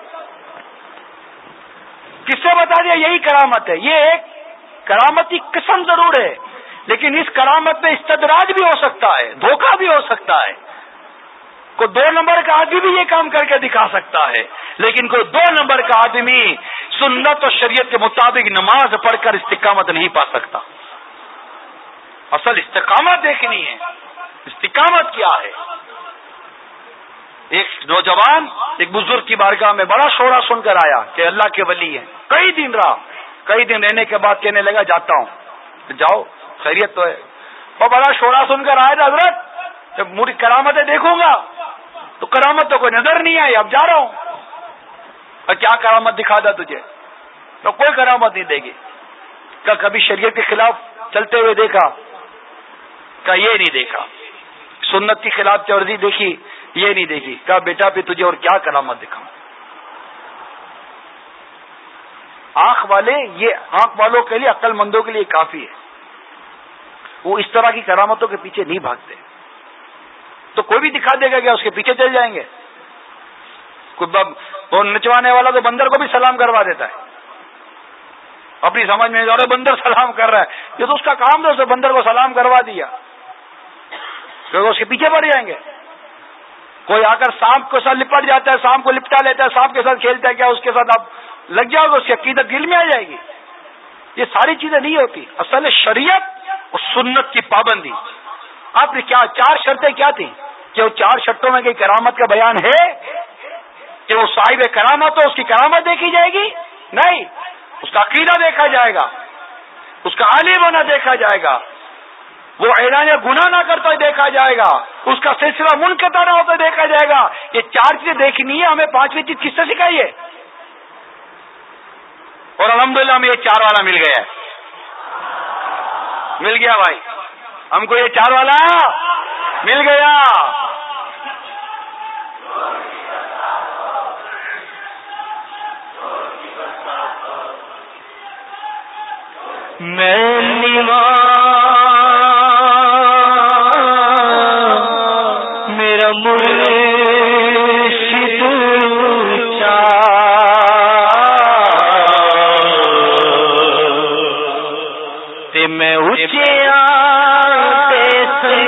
کس نے بتا دیا یہی کرامت ہے؟ یہ ایک کرامت کی قسم ضرور ہے، لیکن اس کرامت میں استدراج بھی ہو سکتا ہے، دھوکہ بھی ہو سکتا ہے. کوئی دو نمبر کا آدمی بھی یہ کام کر کے دکھا سکتا ہے، لیکن کوئی دو نمبر کا آدمی سنت اور شریعت کے مطابق نماز پڑھ کر استقامت نہیں پا سکتا. اصل استقامت دیکھنی ہے. استقامت کیا ہے؟ ایک نوجوان ایک بزرگ کی بارگاہ میں بڑا شورا سن کر آیا کہ اللہ کے ولی ہیں. کئی دن رہا، کئی دن رہنے کے بعد کہنے لگا جاتا ہوں. جاؤ، خیریت تو ہے. اور بڑا شورا سن کر آیا تھا، حضرت جب مجھے کرامتیں دیکھوں گا تو کرامت تو کوئی نظر نہیں آئی، اب جا رہا ہوں. اور کیا کرامت دکھا دا تجھے؟ تو کوئی کرامت نہیں دے گی. کیا کبھی شریعت کے خلاف چلتے ہوئے دیکھا؟ کیا یہ نہیں دیکھا. سنت کی خلاف ورزی دیکھی؟ یہ نہیں دیکھی. کہا بیٹا پھر تجھے اور کیا کرامت دکھاؤں؟ آنکھ والے، یہ آنکھ والوں کے لیے، عقل مندوں کے لیے کافی ہے. وہ اس طرح کی کرامتوں کے پیچھے نہیں بھاگتے. تو کوئی بھی دکھا دے گا کیا اس کے پیچھے چل جائیں گے؟ کوئی نچوانے والا تو بندر کو بھی سلام کروا دیتا ہے اپنی سمجھ میں. ارے بندر سلام کر رہا ہے، یہ تو اس کا کام تھا، اس نے بندر کو سلام کروا دیا، کیونکہ اس کے پیچھے پڑ جائیں گے. کوئی آ کر سانپ کے ساتھ لپٹ جاتا ہے، سانپ کو لپٹا لیتا ہے، سانپ کے ساتھ کھیلتا ہے، کیا اس کے ساتھ آپ لگ جاؤ گے؟ اس کی عقیدت دل میں آ جائے گی. یہ ساری چیزیں نہیں ہوتی. اصل شریعت اور سنت کی پابندی. آپ نے کیا چار شرطیں کیا تھیں؟ کہ وہ چار شرطوں میں کوئی کرامت کا بیان ہے کہ وہ صاحب کرامت ہو، اس کی کرامت دیکھی جائے گی؟ نہیں. اس کا عقیدہ دیکھا جائے گا، اس کا عالم ہونا دیکھا جائے گا، وہ اعلان گناہ نہ کرتا ہی دیکھا جائے گا، اس کا سلسلہ منقطع نہ ہوتا دیکھا جائے گا. یہ چار چیزیں دیکھنی ہے. ہمیں پانچویں چیز کس سے سکھائی ہے؟ اور الحمدللہ ہمیں یہ چار والا مل گیا ہے. مل گیا بھائی، ہم کو یہ چار والا مل گیا. میں نیوا میرا مرشد اونچا، تے میں اونچیا تے سنگ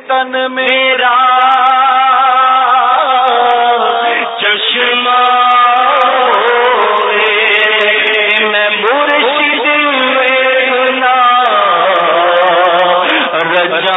تن میرا چشمہ میں مرشد اپنا رجا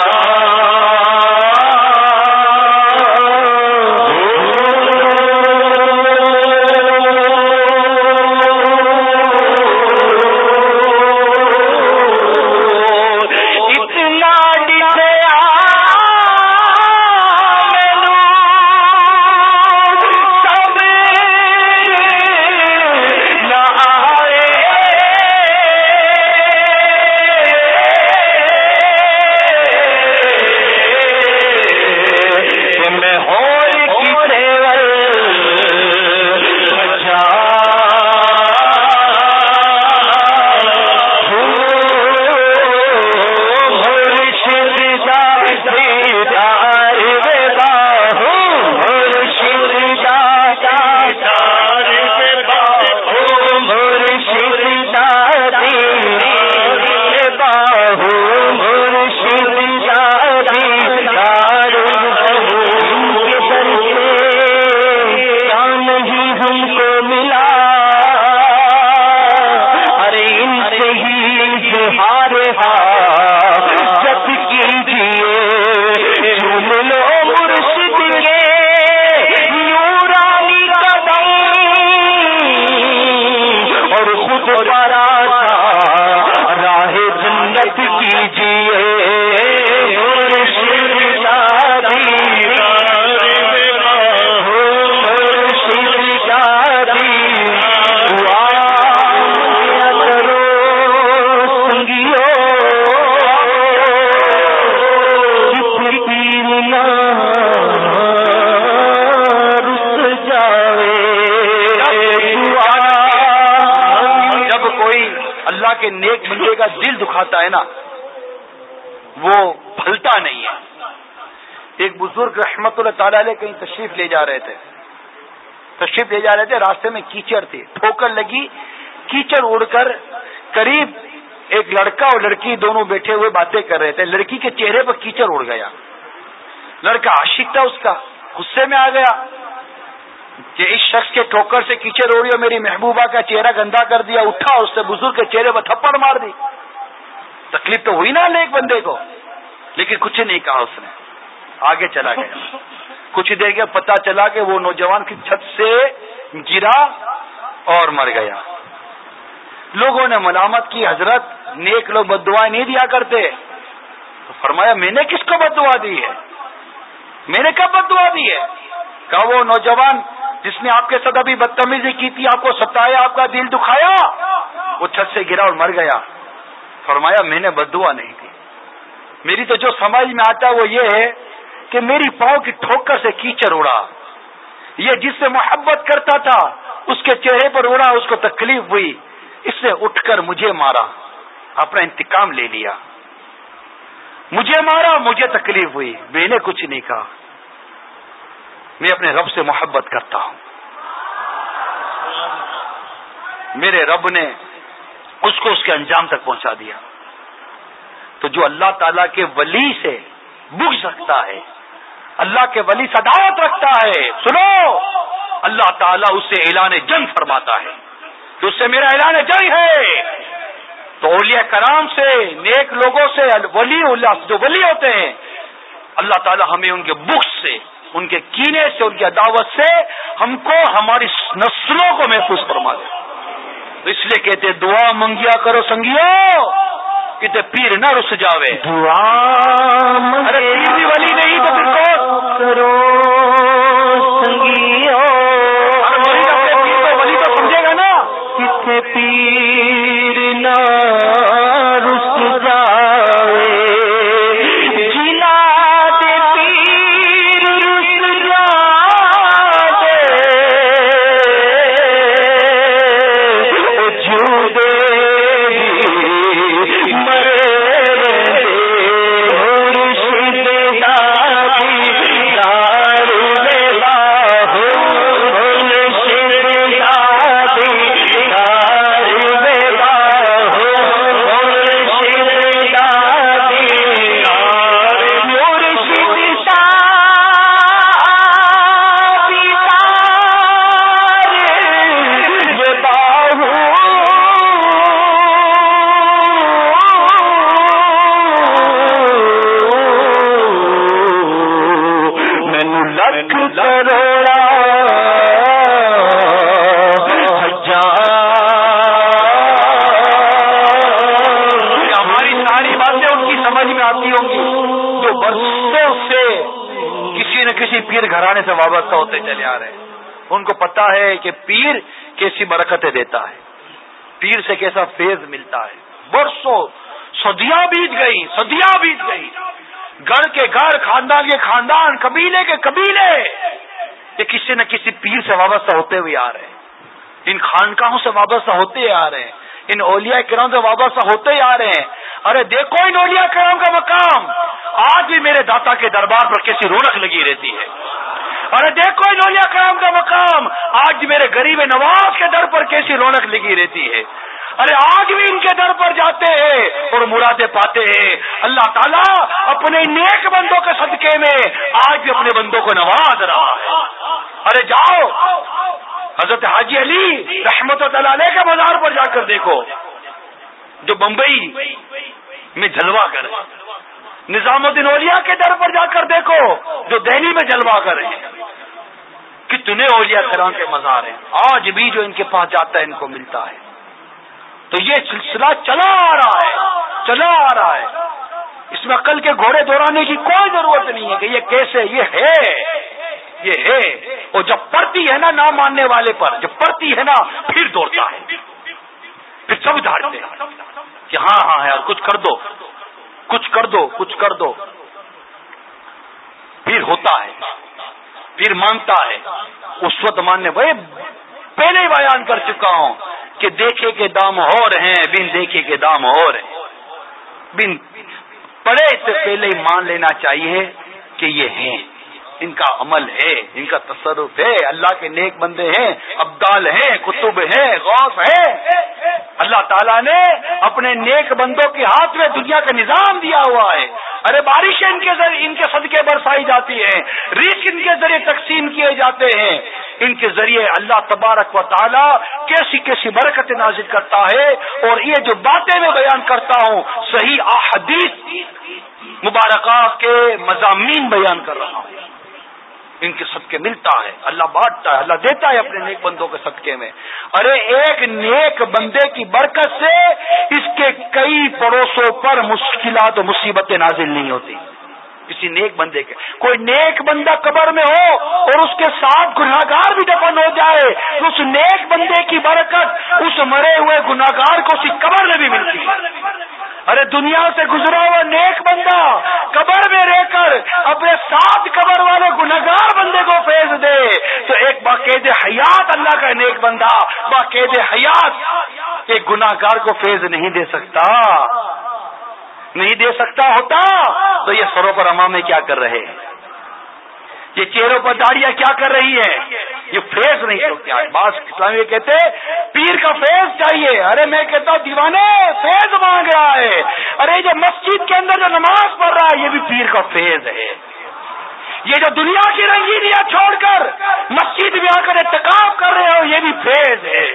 کے نیک بندے کا دل دکھاتا ہے نا وہ پھلتا نہیں ہے. ایک بزرگ رحمت اللہ تعالی علیہ کہیں تشریف لے جا رہے تھے تشریف لے جا رہے تھے راستے میں کیچڑ تھی, ٹھوکر لگی, کیچڑ اڑ کر قریب ایک لڑکا اور لڑکی دونوں بیٹھے ہوئے باتیں کر رہے تھے. لڑکی کے چہرے پر کیچڑ اڑ گیا, لڑکا عاشق تھا اس کا, غصے میں آ گیا کہ اس شخص کے ٹھوکر سے کیچڑ اڑی اور میری محبوبہ کا چہرہ گندا کر دیا. اٹھا اس سے بزرگ کے چہرے پر تھپڑ مار دی. تکلیف تو ہوئی نا نیک بندے کو, لیکن کچھ نہیں کہا اس نے, آگے چلا گیا. کچھ دیر کے پتا چلا کہ وہ نوجوان کی چھت سے گرا اور مر گیا. لوگوں نے ملامت کی, حضرت نیک لوگ بد دعائیں نہیں دیا کرتے. تو فرمایا میں نے کس کو بد دعا دی ہے, میں نے کب بد دعا دی ہے؟ کہا وہ نوجوان جس نے آپ کے ساتھ ابھی بدتمیزی کی تھی, آپ کو ستایا, آپ کا دل دکھایا, وہ چھت سے گرا اور مر گیا. فرمایا میں نے بد دعا نہیں دی. میری تو جو سمجھ میں آتا وہ یہ ہے کہ میری پاؤں کی ٹھوکر سے کیچڑ اڑا, یہ جس سے محبت کرتا تھا اس کے چہرے پر اڑا, اس کو تکلیف ہوئی, اس نے اٹھ کر مجھے مارا, اپنا انتقام لے لیا. مجھے مارا, مجھے تکلیف ہوئی, میں نے کچھ نہیں کہا. میں اپنے رب سے محبت کرتا ہوں, میرے رب نے اس کو اس کے انجام تک پہنچا دیا. تو جو اللہ تعالیٰ کے ولی سے بغض رکھتا ہے, اللہ کے ولی سے عداوت رکھتا ہے, سنو اللہ تعالیٰ اس سے اعلان جنگ فرماتا ہے کہ اس سے میرا اعلان جنگ ہے. تو اولیاء کرام سے, نیک لوگوں سے, ولی اللہ جو ولی ہوتے ہیں, اللہ تعالیٰ ہمیں ان کے بغض سے, ان کے کینے سے, ان کی عداوت سے ہم کو, ہماری نسلوں کو محفوظ فرما دے. تو اس لیے کہتے دعا منگیا کرو سنگیو, کہتے پیر نہ رس جاوے. دعا ارے پیر بھی ولی نہیں تو پھر کون کرو سنگیو, پیر تو ولی تو سمجھے گا نا. کتنے پیر نہ رس جاوے, کروڑا ہماری ساری باتیں ان کی سمجھ میں آتی ہوں گی جو برسوں سے کسی نہ کسی پیر گھرانے سے وابستہ ہوتے چلے آ رہے ہیں. ان کو پتا ہے کہ پیر کیسی برکتیں دیتا ہے, پیر سے کیسا فیض ملتا ہے. برسوں صدیاں بیت گئی, صدیاں بیت گئی, گھر کے گھر, خاندان کے خاندان, قبیلے کے قبیلے یہ کسی نہ کسی پیر سے وابستہ ہوتے ہوئے آ رہے ہیں, ان خانقاہوں سے وابستہ ہوتے آ رہے ہیں, ان اولیاء کرام سے وابستہ ہوتے آ رہے ہیں. ارے دیکھو ان اولیاء کرام کا مقام آج بھی میرے داتا کے دربار پر کیسی رونق لگی رہتی ہے. ارے دیکھو ان اولیاء کرام کا مقام آج میرے غریب نواز کے در پر کیسی رونق لگی رہتی ہے. ارے آج بھی ان کے در پر جاتے ہیں اور مرادیں پاتے ہیں. اللہ تعالیٰ اپنے نیک بندوں کے صدقے میں آج بھی اپنے بندوں کو نواز رہا ہے. ارے جاؤ حضرت حاجی علی رحمت اللہ علیہ کے مزار پر جا کر دیکھو, جو بمبئی میں جلوہ کر, نظام الدین اولیاء کے در پر جا کر دیکھو جو دہلی میں جلوہ کر ہیں. کتنے اولیاء کرام کے مزار ہیں, آج بھی جو ان کے پاس جاتا ہے ان کو ملتا ہے. تو یہ سلسلہ چلا آ رہا ہے, چلا آ رہا ہے. اس میں عقل کے گھوڑے دوڑانے کی کوئی ضرورت نہیں ہے کہ یہ کیسے, یہ ہے, یہ ہے. اور جب پڑتی ہے نا نہ ماننے والے پر, جب پڑتی ہے نا پھر دوڑتا ہے, پھر سب جھاڑتے ہیں کہ ہاں ہاں یار کچھ کر دو, کچھ کر دو, کچھ کر دو. پھر ہوتا ہے, پھر مانتا ہے. اس وقت ماننے بھائی پہلے ہی بیان کر چکا ہوں کہ دیکھے کے دام اور ہیں, بن دیکھے کے دام اور ہیں. بن پڑھے سے پہلے ہی مان لینا چاہیے کہ یہ ہیں, ان کا عمل ہے, ان کا تصرف ہے, اللہ کے نیک بندے ہیں, ابدال ہیں, کتب ہیں, غوث ہیں. اللہ تعالیٰ نے اپنے نیک بندوں کے ہاتھ میں دنیا کا نظام دیا ہوا ہے. ارے بارشیں ان کے ذریعے, ان کے صدقے برسائی جاتی ہیں, رزق ان کے ذریعے تقسیم کیے جاتے ہیں. ان کے ذریعے اللہ تبارک و تعالیٰ کیسی کیسی برکت نازل کرتا ہے. اور یہ جو باتیں میں بیان کرتا ہوں صحیح احادیث مبارکات کے مضامین بیان کر رہا ہوں. ان کے صدقے ملتا ہے, اللہ بانٹتا ہے, اللہ دیتا ہے اپنے نیک بندوں کے صدقے میں. ارے ایک نیک بندے کی برکت سے اس کے کئی پڑوسوں پر مشکلات و مصیبتیں نازل نہیں ہوتی. کسی نیک بندے کے, کوئی نیک بندہ قبر میں ہو اور اس کے ساتھ گناہگار بھی دفن ہو جائے تو اس نیک بندے کی برکت اس مرے ہوئے گناہگار کو اسی قبر میں بھی ملتی ہے. ارے دنیا سے گزرا ہوا نیک بندہ قبر میں رہ کر اپنے ساتھ قبر والے گناہگار بندے کو فیض دے تو ایک باقید حیات اللہ کا نیک بندہ باقید حیات ایک گناہگار کو فیض نہیں دے سکتا, نہیں دے سکتا. ہوتا تو یہ سروں پر امامے کیا کر رہے ہیں, یہ چہروں پر داڑیاں کیا کر رہی ہے, یہ فیض نہیں سکتے. بعض اسلامی کہتے پیر کا فیض چاہیے. ارے میں کہتا ہوں دیوانے فیض مانگ رہا ہے. ارے جو مسجد کے اندر جو نماز پڑھ رہا ہے یہ بھی پیر کا فیض ہے. یہ جو دنیا کی رنگینیاں چھوڑ کر مسجد میں آ کر اعتکاف کر رہے ہو یہ بھی فیض ہے,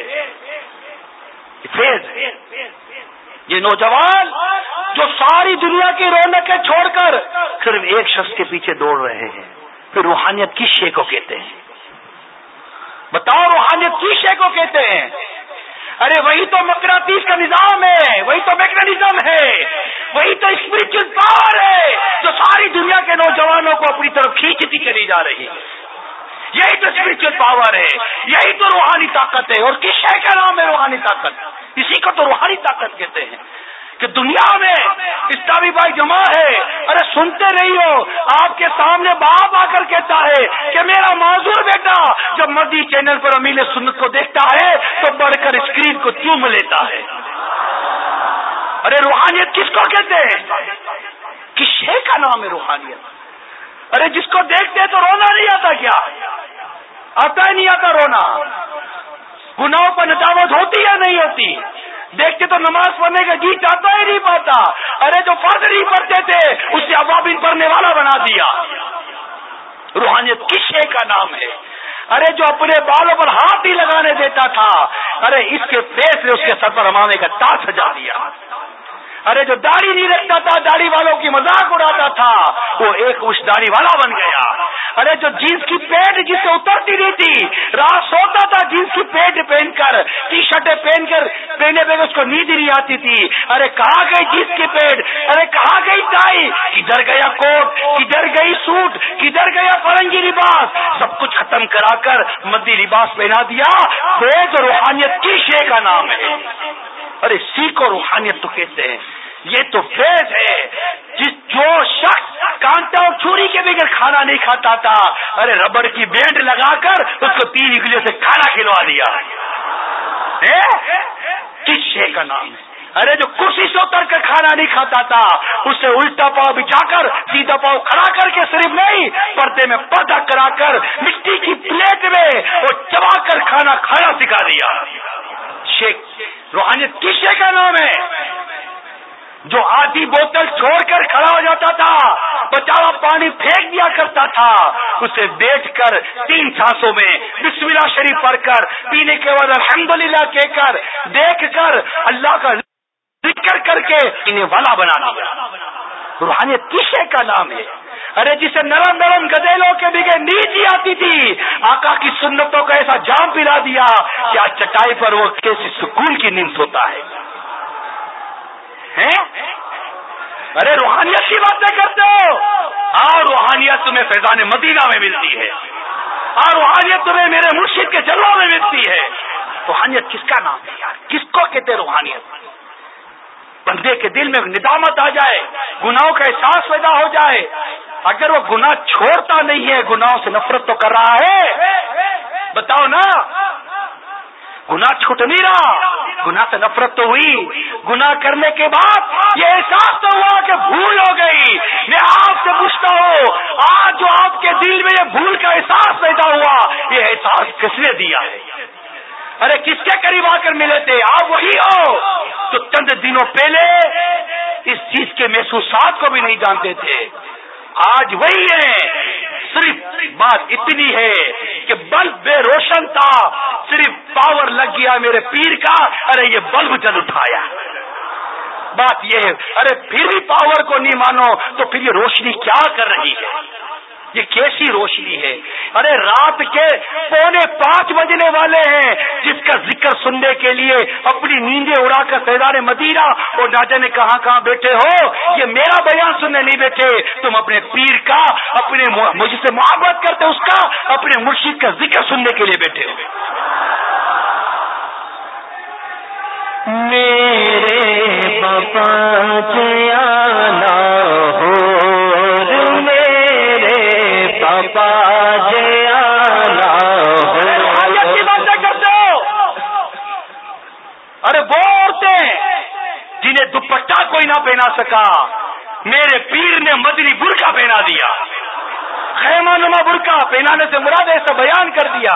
فیض ہے. یہ نوجوان جو ساری دنیا کی رونقیں چھوڑ کر صرف ایک شخص کے پیچھے دوڑ رہے ہیں, پھر روحانیت کس شے کو کہتے ہیں؟ بتاؤ روحانیت کس شے کو کہتے ہیں؟ ارے وہی تو مقناطیس کا نظام ہے, وہی تو میکنزم ہے, وہی تو اسپرچل پاور ہے جو ساری دنیا کے نوجوانوں کو اپنی طرف کھینچتی چلی جا رہی ہے. یہی تو اسپرچل پاور ہے, یہی تو روحانی طاقت ہے. اور کس شے کا نام ہے روحانی طاقت؟ اسی کو تو روحانی طاقت کہتے ہیں کہ دنیا میں اسلامی بھائی جمع ہے. ارے سنتے نہیں ہو, آپ کے سامنے باپ آ کر کہتا ہے کہ میرا معذور بیٹا جب مدی چینل پر امیل سنت کو دیکھتا ہے تو بڑھ کر اسکرین کو چوم لیتا ہے. ارے روحانیت کس کو کہتے ہیں؟ کس شے کا نام ہے روحانیت؟ ارے جس کو دیکھتے تو رونا نہیں آتا کیا؟ آتا ہی نہیں آتا رونا. گناہوں پر ندامت ہوتی یا نہیں ہوتی؟ دیکھتے تو نماز پڑھنے کا جی چاہتا ہی نہیں پاتا. ارے جو فرض نہیں پڑھتے تھے اسے ابابین پڑھنے والا بنا دیا. روحانیت کس شے کا نام ہے؟ ارے جو اپنے بالوں پر ہاتھ ہی لگانے دیتا تھا, ارے اس کے فیس نے اس کے سر پر امامے کا تاج سجا دیا. ارے جو داڑھی نہیں رکھتا تھا, داڑھی والوں کی مذاق اڑاتا تھا, وہ ایک مش داڑھی والا بن گیا. ارے جو جینس کی پینٹ جس سے اترتی نہیں تھی، رات سوتا تھا جینس کی پینٹ پہن کر، ٹی شرٹیں پہن کر پہنے پہ اس کو نیند نہیں آتی تھی. ارے کہاں گئی جینس کی پینٹ؟ ارے کہاں گئی ٹائی؟ کدھر گیا کوٹ؟ کدھر گئی سوٹ؟ کدھر گیا فرنگی لباس؟ سب کچھ ختم کرا کر مدی لباس پہنا دیا. فیض اور روحانیت کی شے کا نام ہے. ارے سیکھ اور روحانیت تو کہتے ہیں، یہ تو فیض ہے. جس جو شخص کانٹا اور چھری کے بغیر کھانا نہیں کھاتا تھا، ارے ربڑ کی بینڈ لگا کر اس کو تین انگلیوں سے کھانا کھلوا دیا. کس شے کا نام ہے؟ ارے جو کرسی سے اتر کر کھانا نہیں کھاتا تھا، اسے الٹا پاؤں بچھا کر سیدھا پاؤں کھڑا کر کے صرف نہیں، پردے میں پردہ کرا کر مٹی کی پلیٹ میں وہ چبا کر کھانا کھانا سکھا دیا. شیخ روحانیت کس شے کا نام ہے؟ جو آدھی بوتل چھوڑ کر کھڑا ہو جاتا تھا، بچاوا پانی پھینک دیا کرتا تھا، اسے بیٹھ کر تین سانسوں میں بسم اللہ شریف پڑھ کر پینے کے بعد الحمدللہ کہہ کر دیکھ کر اللہ کا ذکر کر کے پینے والا بنا دیا. روحانیت کس شے کا نام ہے؟ ارے جسے نرم نرم گدیلوں کے بغیر نیند ہی آتی تھی، آقا کی سنتوں کا ایسا جام پلا دیا کہ آج چٹائی پر وہ کیسی سکون کی نیند سوتا ہے. ارے روحانیت کی باتیں کرتے ہو؟ ہاں روحانیت تمہیں فیضان مدینہ میں ملتی ہے، ہاں روحانیت تمہیں میرے مرشد کے جلووں میں ملتی ہے. روحانیت کس کا نام ہے یار؟ کس کو کہتے روحانیت؟ بندے کے دل میں ندامت آ جائے، گناہوں کا احساس پیدا ہو جائے. اگر وہ گناہ چھوڑتا نہیں ہے، گناہوں سے نفرت تو کر رہا ہے. بتاؤ نا، گناہ چھوٹ نہیں رہا، گناہ سے نفرت تو ہوئی. گناہ کرنے کے بعد یہ احساس تو ہوا کہ بھول ہو گئی. میں آپ سے پوچھتا ہوں، آج جو آپ کے دل میں یہ بھول کا احساس پیدا ہوا، یہ احساس کس نے دیا ہے؟ ارے کس کے قریب آ کر ملے تھے؟ آپ وہی ہو تو چند دنوں پہلے اس چیز کے محسوسات کو بھی نہیں جانتے تھے. آج وہی ہے. صرف بات اتنی ہے کہ بلب بے روشن تھا، صرف پاور لگ گیا میرے پیر کا، ارے یہ بلب جل اٹھایا. بات یہ ہے. ارے پھر بھی پاور کو نہیں مانو تو پھر یہ روشنی کیا کر رہی ہے؟ یہ کیسی روشنی ہے؟ ارے رات کے پونے پانچ بجنے والے ہیں، جس کا ذکر سننے کے لیے اپنی نیندیں اڑا کر فیضان مدینہ اور نہ جانے کہاں کہاں بیٹھے ہو. یہ میرا بیان سننے نہیں بیٹھے، تم اپنے پیر کا، اپنے مجھ سے محبت کرتے اس کا، اپنے مرشد کا ذکر سننے کے لیے بیٹھے ہو. میرے بابا جانا ہو، پاپا جانا ہو. کی باتیں کرتے ہو؟ ارے وہ عورتیں جنہیں دوپٹہ کوئی نہ پہنا سکا، میرے پیر نے مدنی برقع پہنا دیا. خیمہ نما برقع پہنانے سے مراد ایسا بیان کر دیا.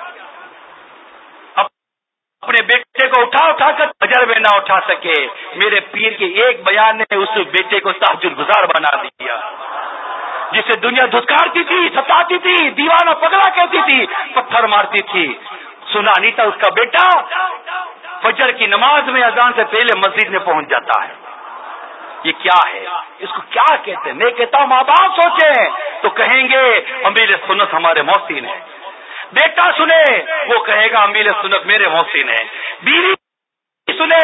اپنے بیٹے کو اٹھا اٹھا کر اجر میں نہ اٹھا سکے، میرے پیر کے ایک بیان نے اس بیٹے کو تہجد گزار بنا دیا. جسے دنیا دھتکارتی تھی، ستاتی تھی، دیوانہ پگلا کہتی تھی، پتھر مارتی تھی، سنا نہیں تھا اس کا بیٹا فجر کی نماز میں اذان سے پہلے مسجد میں پہنچ جاتا ہے. یہ کیا ہے؟ اس کو کیا کہتے ہیں؟ میں کہتا ہوں ماں باپ سوچیں تو کہیں گے امیر سنت ہمارے محسن ہے. بیٹا سنے وہ کہے گا امیر سنت میرے محسن ہے. بیوی سنے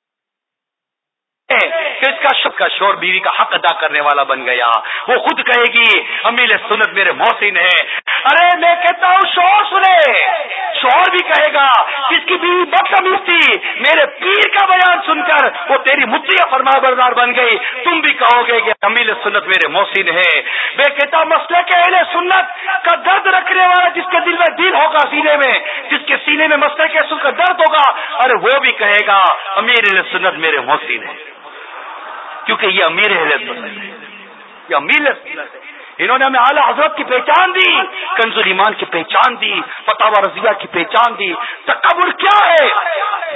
کہ اس کا شک کا شور بیوی کا حق ادا کرنے والا بن گیا، وہ خود کہے گی امیل سنت میرے محسن ہے. ارے میں کہتا ہوں شوہر سنے، شوہر بھی کہے گا جس کی بیوی بدتمیز تھی، میرے پیر کا بیان سن کر وہ تیری مطیع فرما بردار بن گئی، تم بھی کہو گے کہ امیل سنت میرے محسن ہے. میں کہتا ہوں مسئلے کے اہل سنت کا درد رکھنے والا جس کے دل میں دل ہوگا، سینے میں جس کے سینے میں مسئلے کے سن کا درد ہوگا، ارے وہ بھی کہے گا امیر سنت میرے محسن ہے. کیونکہ یہ امیر اہل سنت ہے، یہ امیر سنت ہے. انہوں نے ہمیں اعلیٰ حضرت کی پہچان دی، کنز ایمان کی پہچان دی، فتاوی رضیہ کی پہچان دی. تکبر کیا ہے؟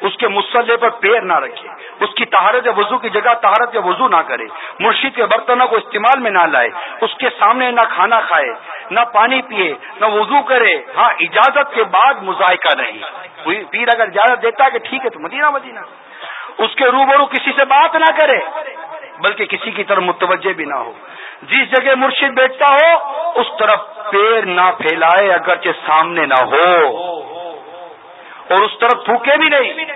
اس کے مصلے پر پیر نہ رکھے، اس کی طہارت یا وضو کی جگہ طہارت یا وضو نہ کرے، مرشد کے برتنوں کو استعمال میں نہ لائے، اس کے سامنے نہ کھانا کھائے، نہ پانی پیے، نہ وضو کرے، ہاں اجازت کے بعد مذائقہ نہیں۔ پیر اگر اجازت دیتا ہے کہ ٹھیک ہے تو مدینہ مدینہ، اس کے روبرو کسی سے بات نہ کرے بلکہ کسی کی طرف متوجہ بھی نہ ہو، جس جگہ مرشد بیٹھتا ہو اس طرف پیر نہ پھیلائے اگرچہ سامنے نہ ہو، اور اس طرف تھوکے بھی نہیں۔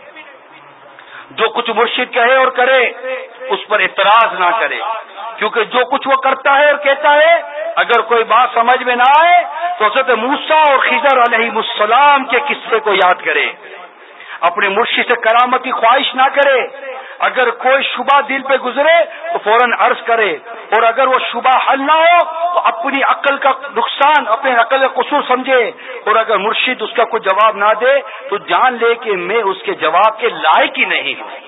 جو کچھ مرشد کہے اور کرے اس پر اعتراض نہ کرے، کیونکہ جو کچھ وہ کرتا ہے اور کہتا ہے اگر کوئی بات سمجھ میں نہ آئے تو حضرت موسیٰ اور خضر علیہ السلام کے قصے کو یاد کرے، اپنے مرشد سے کرامت کی خواہش نہ کرے، اگر کوئی شبہ دل پہ گزرے تو فوراً عرض کرے، اور اگر وہ شبہ حل نہ ہو تو اپنی عقل کا نقصان، اپنے عقل کا قصور سمجھے، اور اگر مرشد اس کا کوئی جواب نہ دے تو جان لے کہ میں اس کے جواب کے لائق ہی نہیں ہوں۔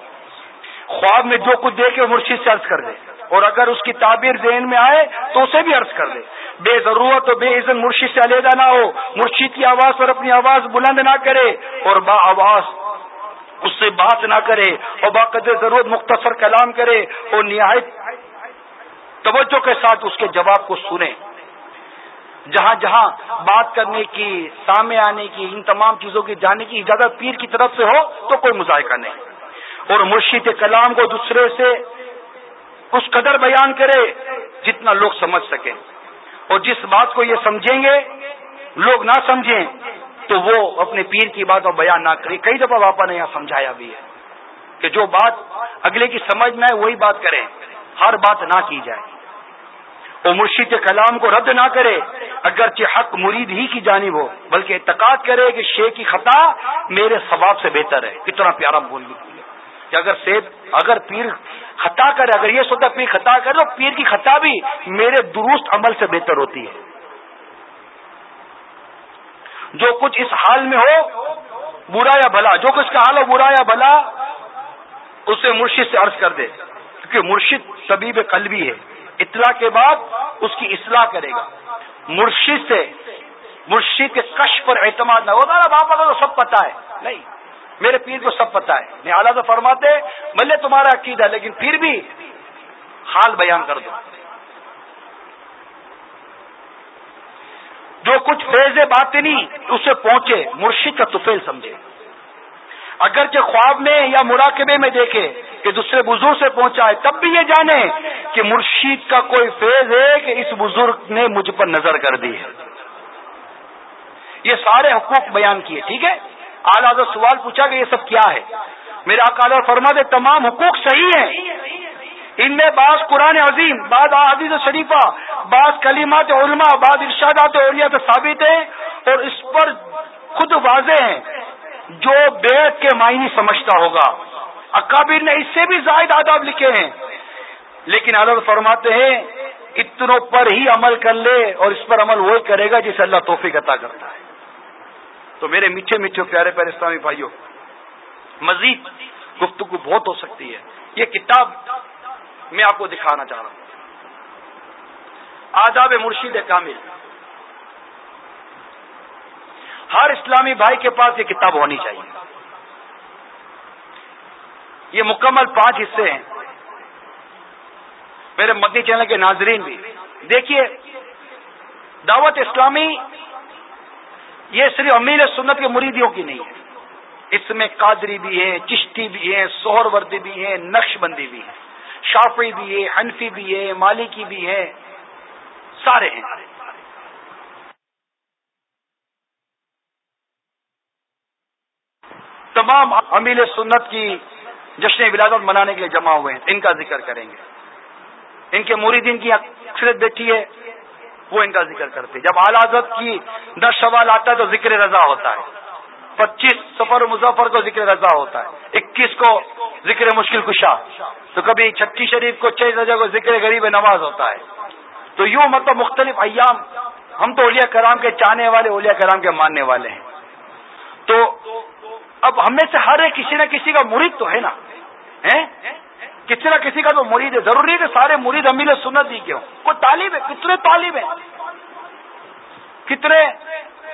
خواب میں جو کچھ دیکھے مرشد سے عرض کر دے، اور اگر اس کی تعبیر ذہن میں آئے تو اسے بھی عرض کر دے، بے ضرورت و بے اذن مرشد سے علیحدہ نہ ہو، مرشد کی آواز پر اپنی آواز بلند نہ کرے اور با آواز اس سے بات نہ کرے، اور باقدر ضرورت مختصر کلام کرے اور نہایت توجہ کے ساتھ اس کے جواب کو سنے۔ جہاں جہاں بات کرنے کی، سامنے آنے کی، ان تمام چیزوں کی جاننے کی اجازت پیر کی طرف سے ہو تو کوئی مذائقہ نہیں، اور مرشد کے کلام کو دوسرے سے اس قدر بیان کرے جتنا لوگ سمجھ سکیں، اور جس بات کو یہ سمجھیں گے لوگ نہ سمجھیں تو وہ اپنے پیر کی بات اور بیان نہ کرے۔ کئی دفعہ باپا نے یہاں سمجھایا بھی ہے کہ جو بات اگلے کی سمجھ میں آئے وہی بات کریں، ہر بات نہ کی جائے، اور مرشد کے کلام کو رد نہ کرے اگرچہ حق مرید ہی کی جانب ہو، بلکہ اعتقاد کرے کہ شیخ کی خطا میرے ثواب سے بہتر ہے۔ کتنا پیارا بول لیا کہ اگر سیب اگر پیر خطا کرے، اگر یہ سوچتا پیر خطا کرے تو پیر کی خطا بھی میرے درست عمل سے بہتر ہوتی ہے۔ جو کچھ اس حال میں ہو برا یا بھلا، جو کچھ کا حال ہو برا یا بھلا اسے مرشد سے عرض کر دے، کیونکہ مرشد طبیب قلبی ہے، اطلاع کے بعد اس کی اصلاح کرے گا۔ مرشد سے مرشد کے کشف پر اعتماد نہ ہوگا، باپا کو تو سب پتا ہے، نہیں، میرے پیر کو سب پتا ہے۔ میں اعلیٰ سے فرماتے بھلے تمہارا عقیدہ ہے لیکن پھر بھی حال بیان کر دو۔ جو کچھ فیض باطنی اسے پہنچے مرشد کا طفیل سمجھے، اگرچہ خواب میں یا مراقبے میں دیکھے کہ دوسرے بزرگ سے پہنچا ہے تب بھی یہ جانے کہ مرشد کا کوئی فیض ہے کہ اس بزرگ نے مجھ پر نظر کر دی ہے۔ یہ سارے حقوق بیان کیے، ٹھیک ہے۔ اعلیٰ حضرت سوال پوچھا کہ یہ سب کیا ہے؟ میرے آقا علیہ فرماتے تمام حقوق صحیح ہیں، ان میں بعض قرآن عظیم، بعض احادیث شریفہ، بعض کلمات علماء، بعض ارشادات اولیاء سے ثابت ہیں اور اس پر خود واضح ہیں، جو بیعت کے معنی سمجھتا ہوگا۔ اکابر نے اس سے بھی زائد آداب لکھے ہیں، لیکن حضرت فرماتے ہیں اتنوں پر ہی عمل کر لے اور اس پر عمل وہی کرے گا جسے اللہ توفیق عطا کرتا ہے۔ تو میرے میٹھے میٹھے پیارے پیارے اسلامی بھائیوں، مزید گفتگو بہت ہو سکتی ہے۔ یہ کتاب میں آپ کو دکھانا چاہ رہا ہوں، آداب مرشد کامل۔ ہر اسلامی بھائی کے پاس یہ کتاب ہونی چاہیے۔ یہ مکمل پانچ حصے ہیں۔ میرے مدنی چینل کے ناظرین بھی دیکھیے، دعوت اسلامی یہ صرف امیر سنت کے مریدیوں کی نہیں ہے، اس میں قادری بھی ہیں، چشتی بھی ہیں، سہروردی بھی ہیں، نقش بندی بھی ہیں، شافعی بھی ہے، حنفی بھی ہے، مالکی بھی ہے، سارے ہیں۔ تمام امیل سنت کی جشن ولادت منانے کے لیے جمع ہوئے ہیں، ان کا ذکر کریں گے۔ ان کے مریدین کی اکثریت بیٹھی ہے، وہ ان کا ذکر کرتے ہیں۔ جب اعلیٰ حضرت کی دس سوال آتا ہے تو ذکر رضا ہوتا ہے، پچیس سفر مظفر کو ذکر رضا ہوتا ہے، اکیس کو ذکر مشکل کشا، تو کبھی چھٹی شریف کو چھ رضا کو ذکر غریب نواز ہوتا ہے۔ تو یوں مطلب مختلف ایام، ہم تو اولیاء کرام کے چاہنے والے، اولیاء کرام کے ماننے والے ہیں، تو اب ہم میں سے ہر ایک کسی نہ کسی کا مرید تو ہے نا، کسی نہ کسی کا تو مرید ہے۔ ضروری ہے کہ سارے مرید امیل سنت ہی کیوں، کوئی طالب ہے، کتنے طالب ہیں، کتنے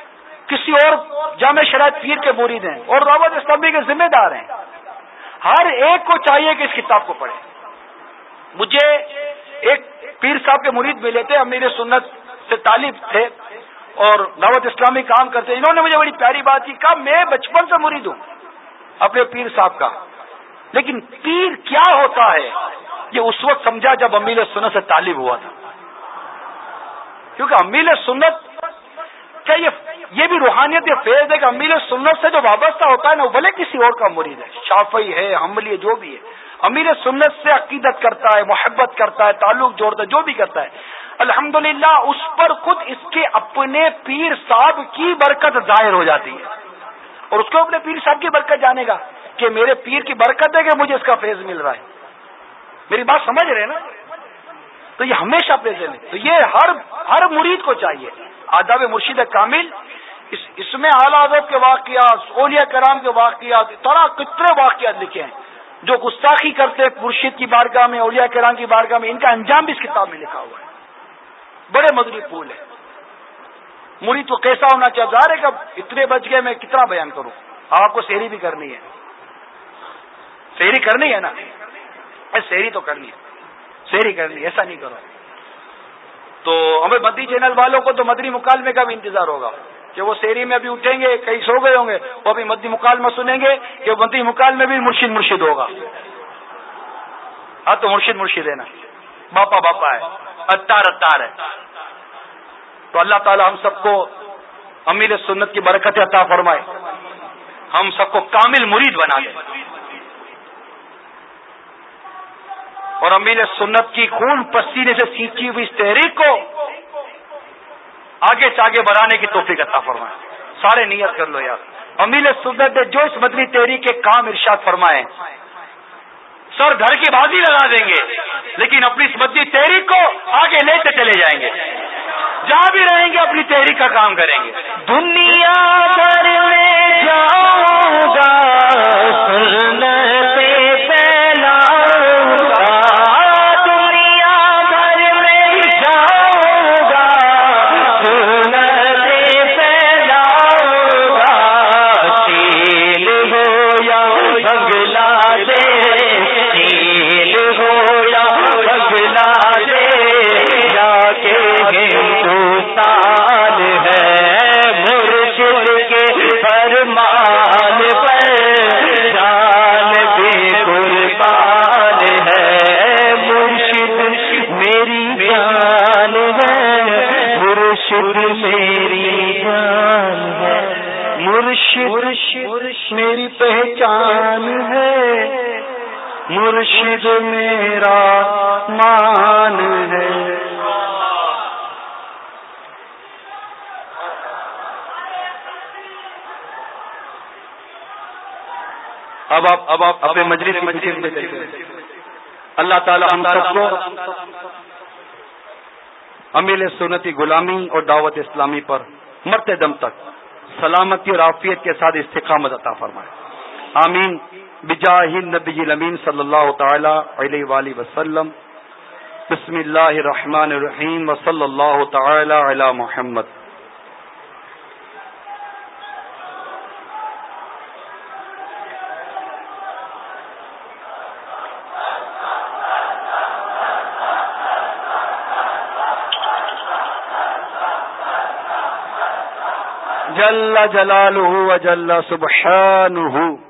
کسی اور جامع شرائط پیر کے مرید ہیں اور دعوت اسلامی کے ذمہ دار ہیں. ہر ایک کو چاہیے کہ اس کتاب کو پڑھے. مجھے ایک پیر صاحب کے مرید ملے تھے, امیر سنت سے طالب تھے اور دعوت اسلامی کام کرتے. انہوں نے مجھے بڑی پیاری بات کی, کہا میں بچپن سے مرید ہوں اپنے پیر صاحب کا, لیکن پیر کیا ہوتا ہے یہ اس وقت سمجھا جب امیر سنت سے طالب ہوا تھا. کیونکہ امیر سنت کیا یہ یہ بھی روحانیت یہ فیض ہے کہ امیر سنت سے جو وابستہ ہوتا ہے نا, بھلے کسی اور کا مرید ہے, شافعی ہے, حنبلی ہے, جو بھی ہے, امیر سنت سے عقیدت کرتا ہے, محبت کرتا ہے, تعلق جوڑتا ہے, جو بھی کرتا ہے, الحمدللہ اس پر خود اس کے اپنے پیر صاحب کی برکت ظاہر ہو جاتی ہے. اور اس کو اپنے پیر صاحب کی برکت جانے گا کہ میرے پیر کی برکت ہے کہ مجھے اس کا فیض مل رہا ہے. میری بات سمجھ رہے ہیں نا؟ تو یہ ہمیشہ فیض ہے. تو یہ ہر ہر مرید کو چاہیے. آداب مرشد کامل, اس, اس میں اعلیٰ حضرت کے واقعات, اولیاء کرام کے واقعات, طرح کتنے واقعات لکھے ہیں. جو گستاخی کرتے مرشد کی بارگاہ میں, اولیاء کرام کی بارگاہ میں, ان کا انجام بھی اس کتاب میں لکھا ہوا ہے. بڑے مدنی پھول ہے. مرید تو کیسا ہونا چاہیے؟ ظاہر ہے کہ اتنے بچ گئے, میں کتنا بیان کروں. آپ کو سحری بھی کرنی ہے, سحری کرنی ہے نا, سحری تو کرنی ہے, سحری کرنی ہے, ایسا نہیں کرو. تو ہمیں مدنی چینل والوں کو تو مدنی مکالمے کا بھی انتظار ہوگا کہ وہ سحری میں ابھی اٹھیں گے, کئی سو گئے ہوں گے, وہ ابھی مدنی مکالمہ سنیں گے کہ مدنی مکالمے بھی مرشد مرشد ہوگا. ہاں تو مرشد مرشد ہے نا, باپا باپا ہے, اتار اتار ہے. تو اللہ تعالی ہم سب کو امیر سنت کی برکت عطا فرمائے, ہم سب کو کامل مرید بنا دے اور امیر سنت کی خون پسینے سے سینچی ہوئی اس تحریک کو آگے سے آگے بڑھانے کی توفیق عطا فرمائے. سارے نیت کر لو یار. امیر سنت نے جو اس مدنی تحریک کے کام ارشاد فرمائے, سر گھر کی بازی لگا دیں گے لیکن اپنی اس مدنی تحریک کو آگے لیتے چلے جائیں گے. جہاں بھی رہیں گے اپنی تحریک کا کام کریں گے. دنیا بھر میں جاؤں گا, سنت پھیلاؤں گا, دنیا بھر میں جاؤں گا, سنت پھیلاؤں گا. چیل ہو یا بنگلہ دیش, چیل ہو یا بنگلہ دیش, جا کے ہندوستان ہے مرشد کے فرمان پر, جان بھی قربان ہے. مرشد میری جان ہے, مرشد میری جان ہے, مرشد میری پہچان ہے, مرشد میرا مان ہے. اب آپ اب آپ اپنے مجلس کی مجلس میں چلتے. اللہ تعالی ہم سب کو امیر سنت کی غلامی اور دعوت اسلامی پر مرتے دم تک سلامتی اور عافیت کے ساتھ استقامت عطا فرمائے. آمین. بجاہ النبی الامین صلی اللہ تعالی علیہ وآلہ وسلم. بسم اللہ الرحمن الرحیم وصلی اللہ تعالی علی محمد. جل جلالہ و جل سبحانہ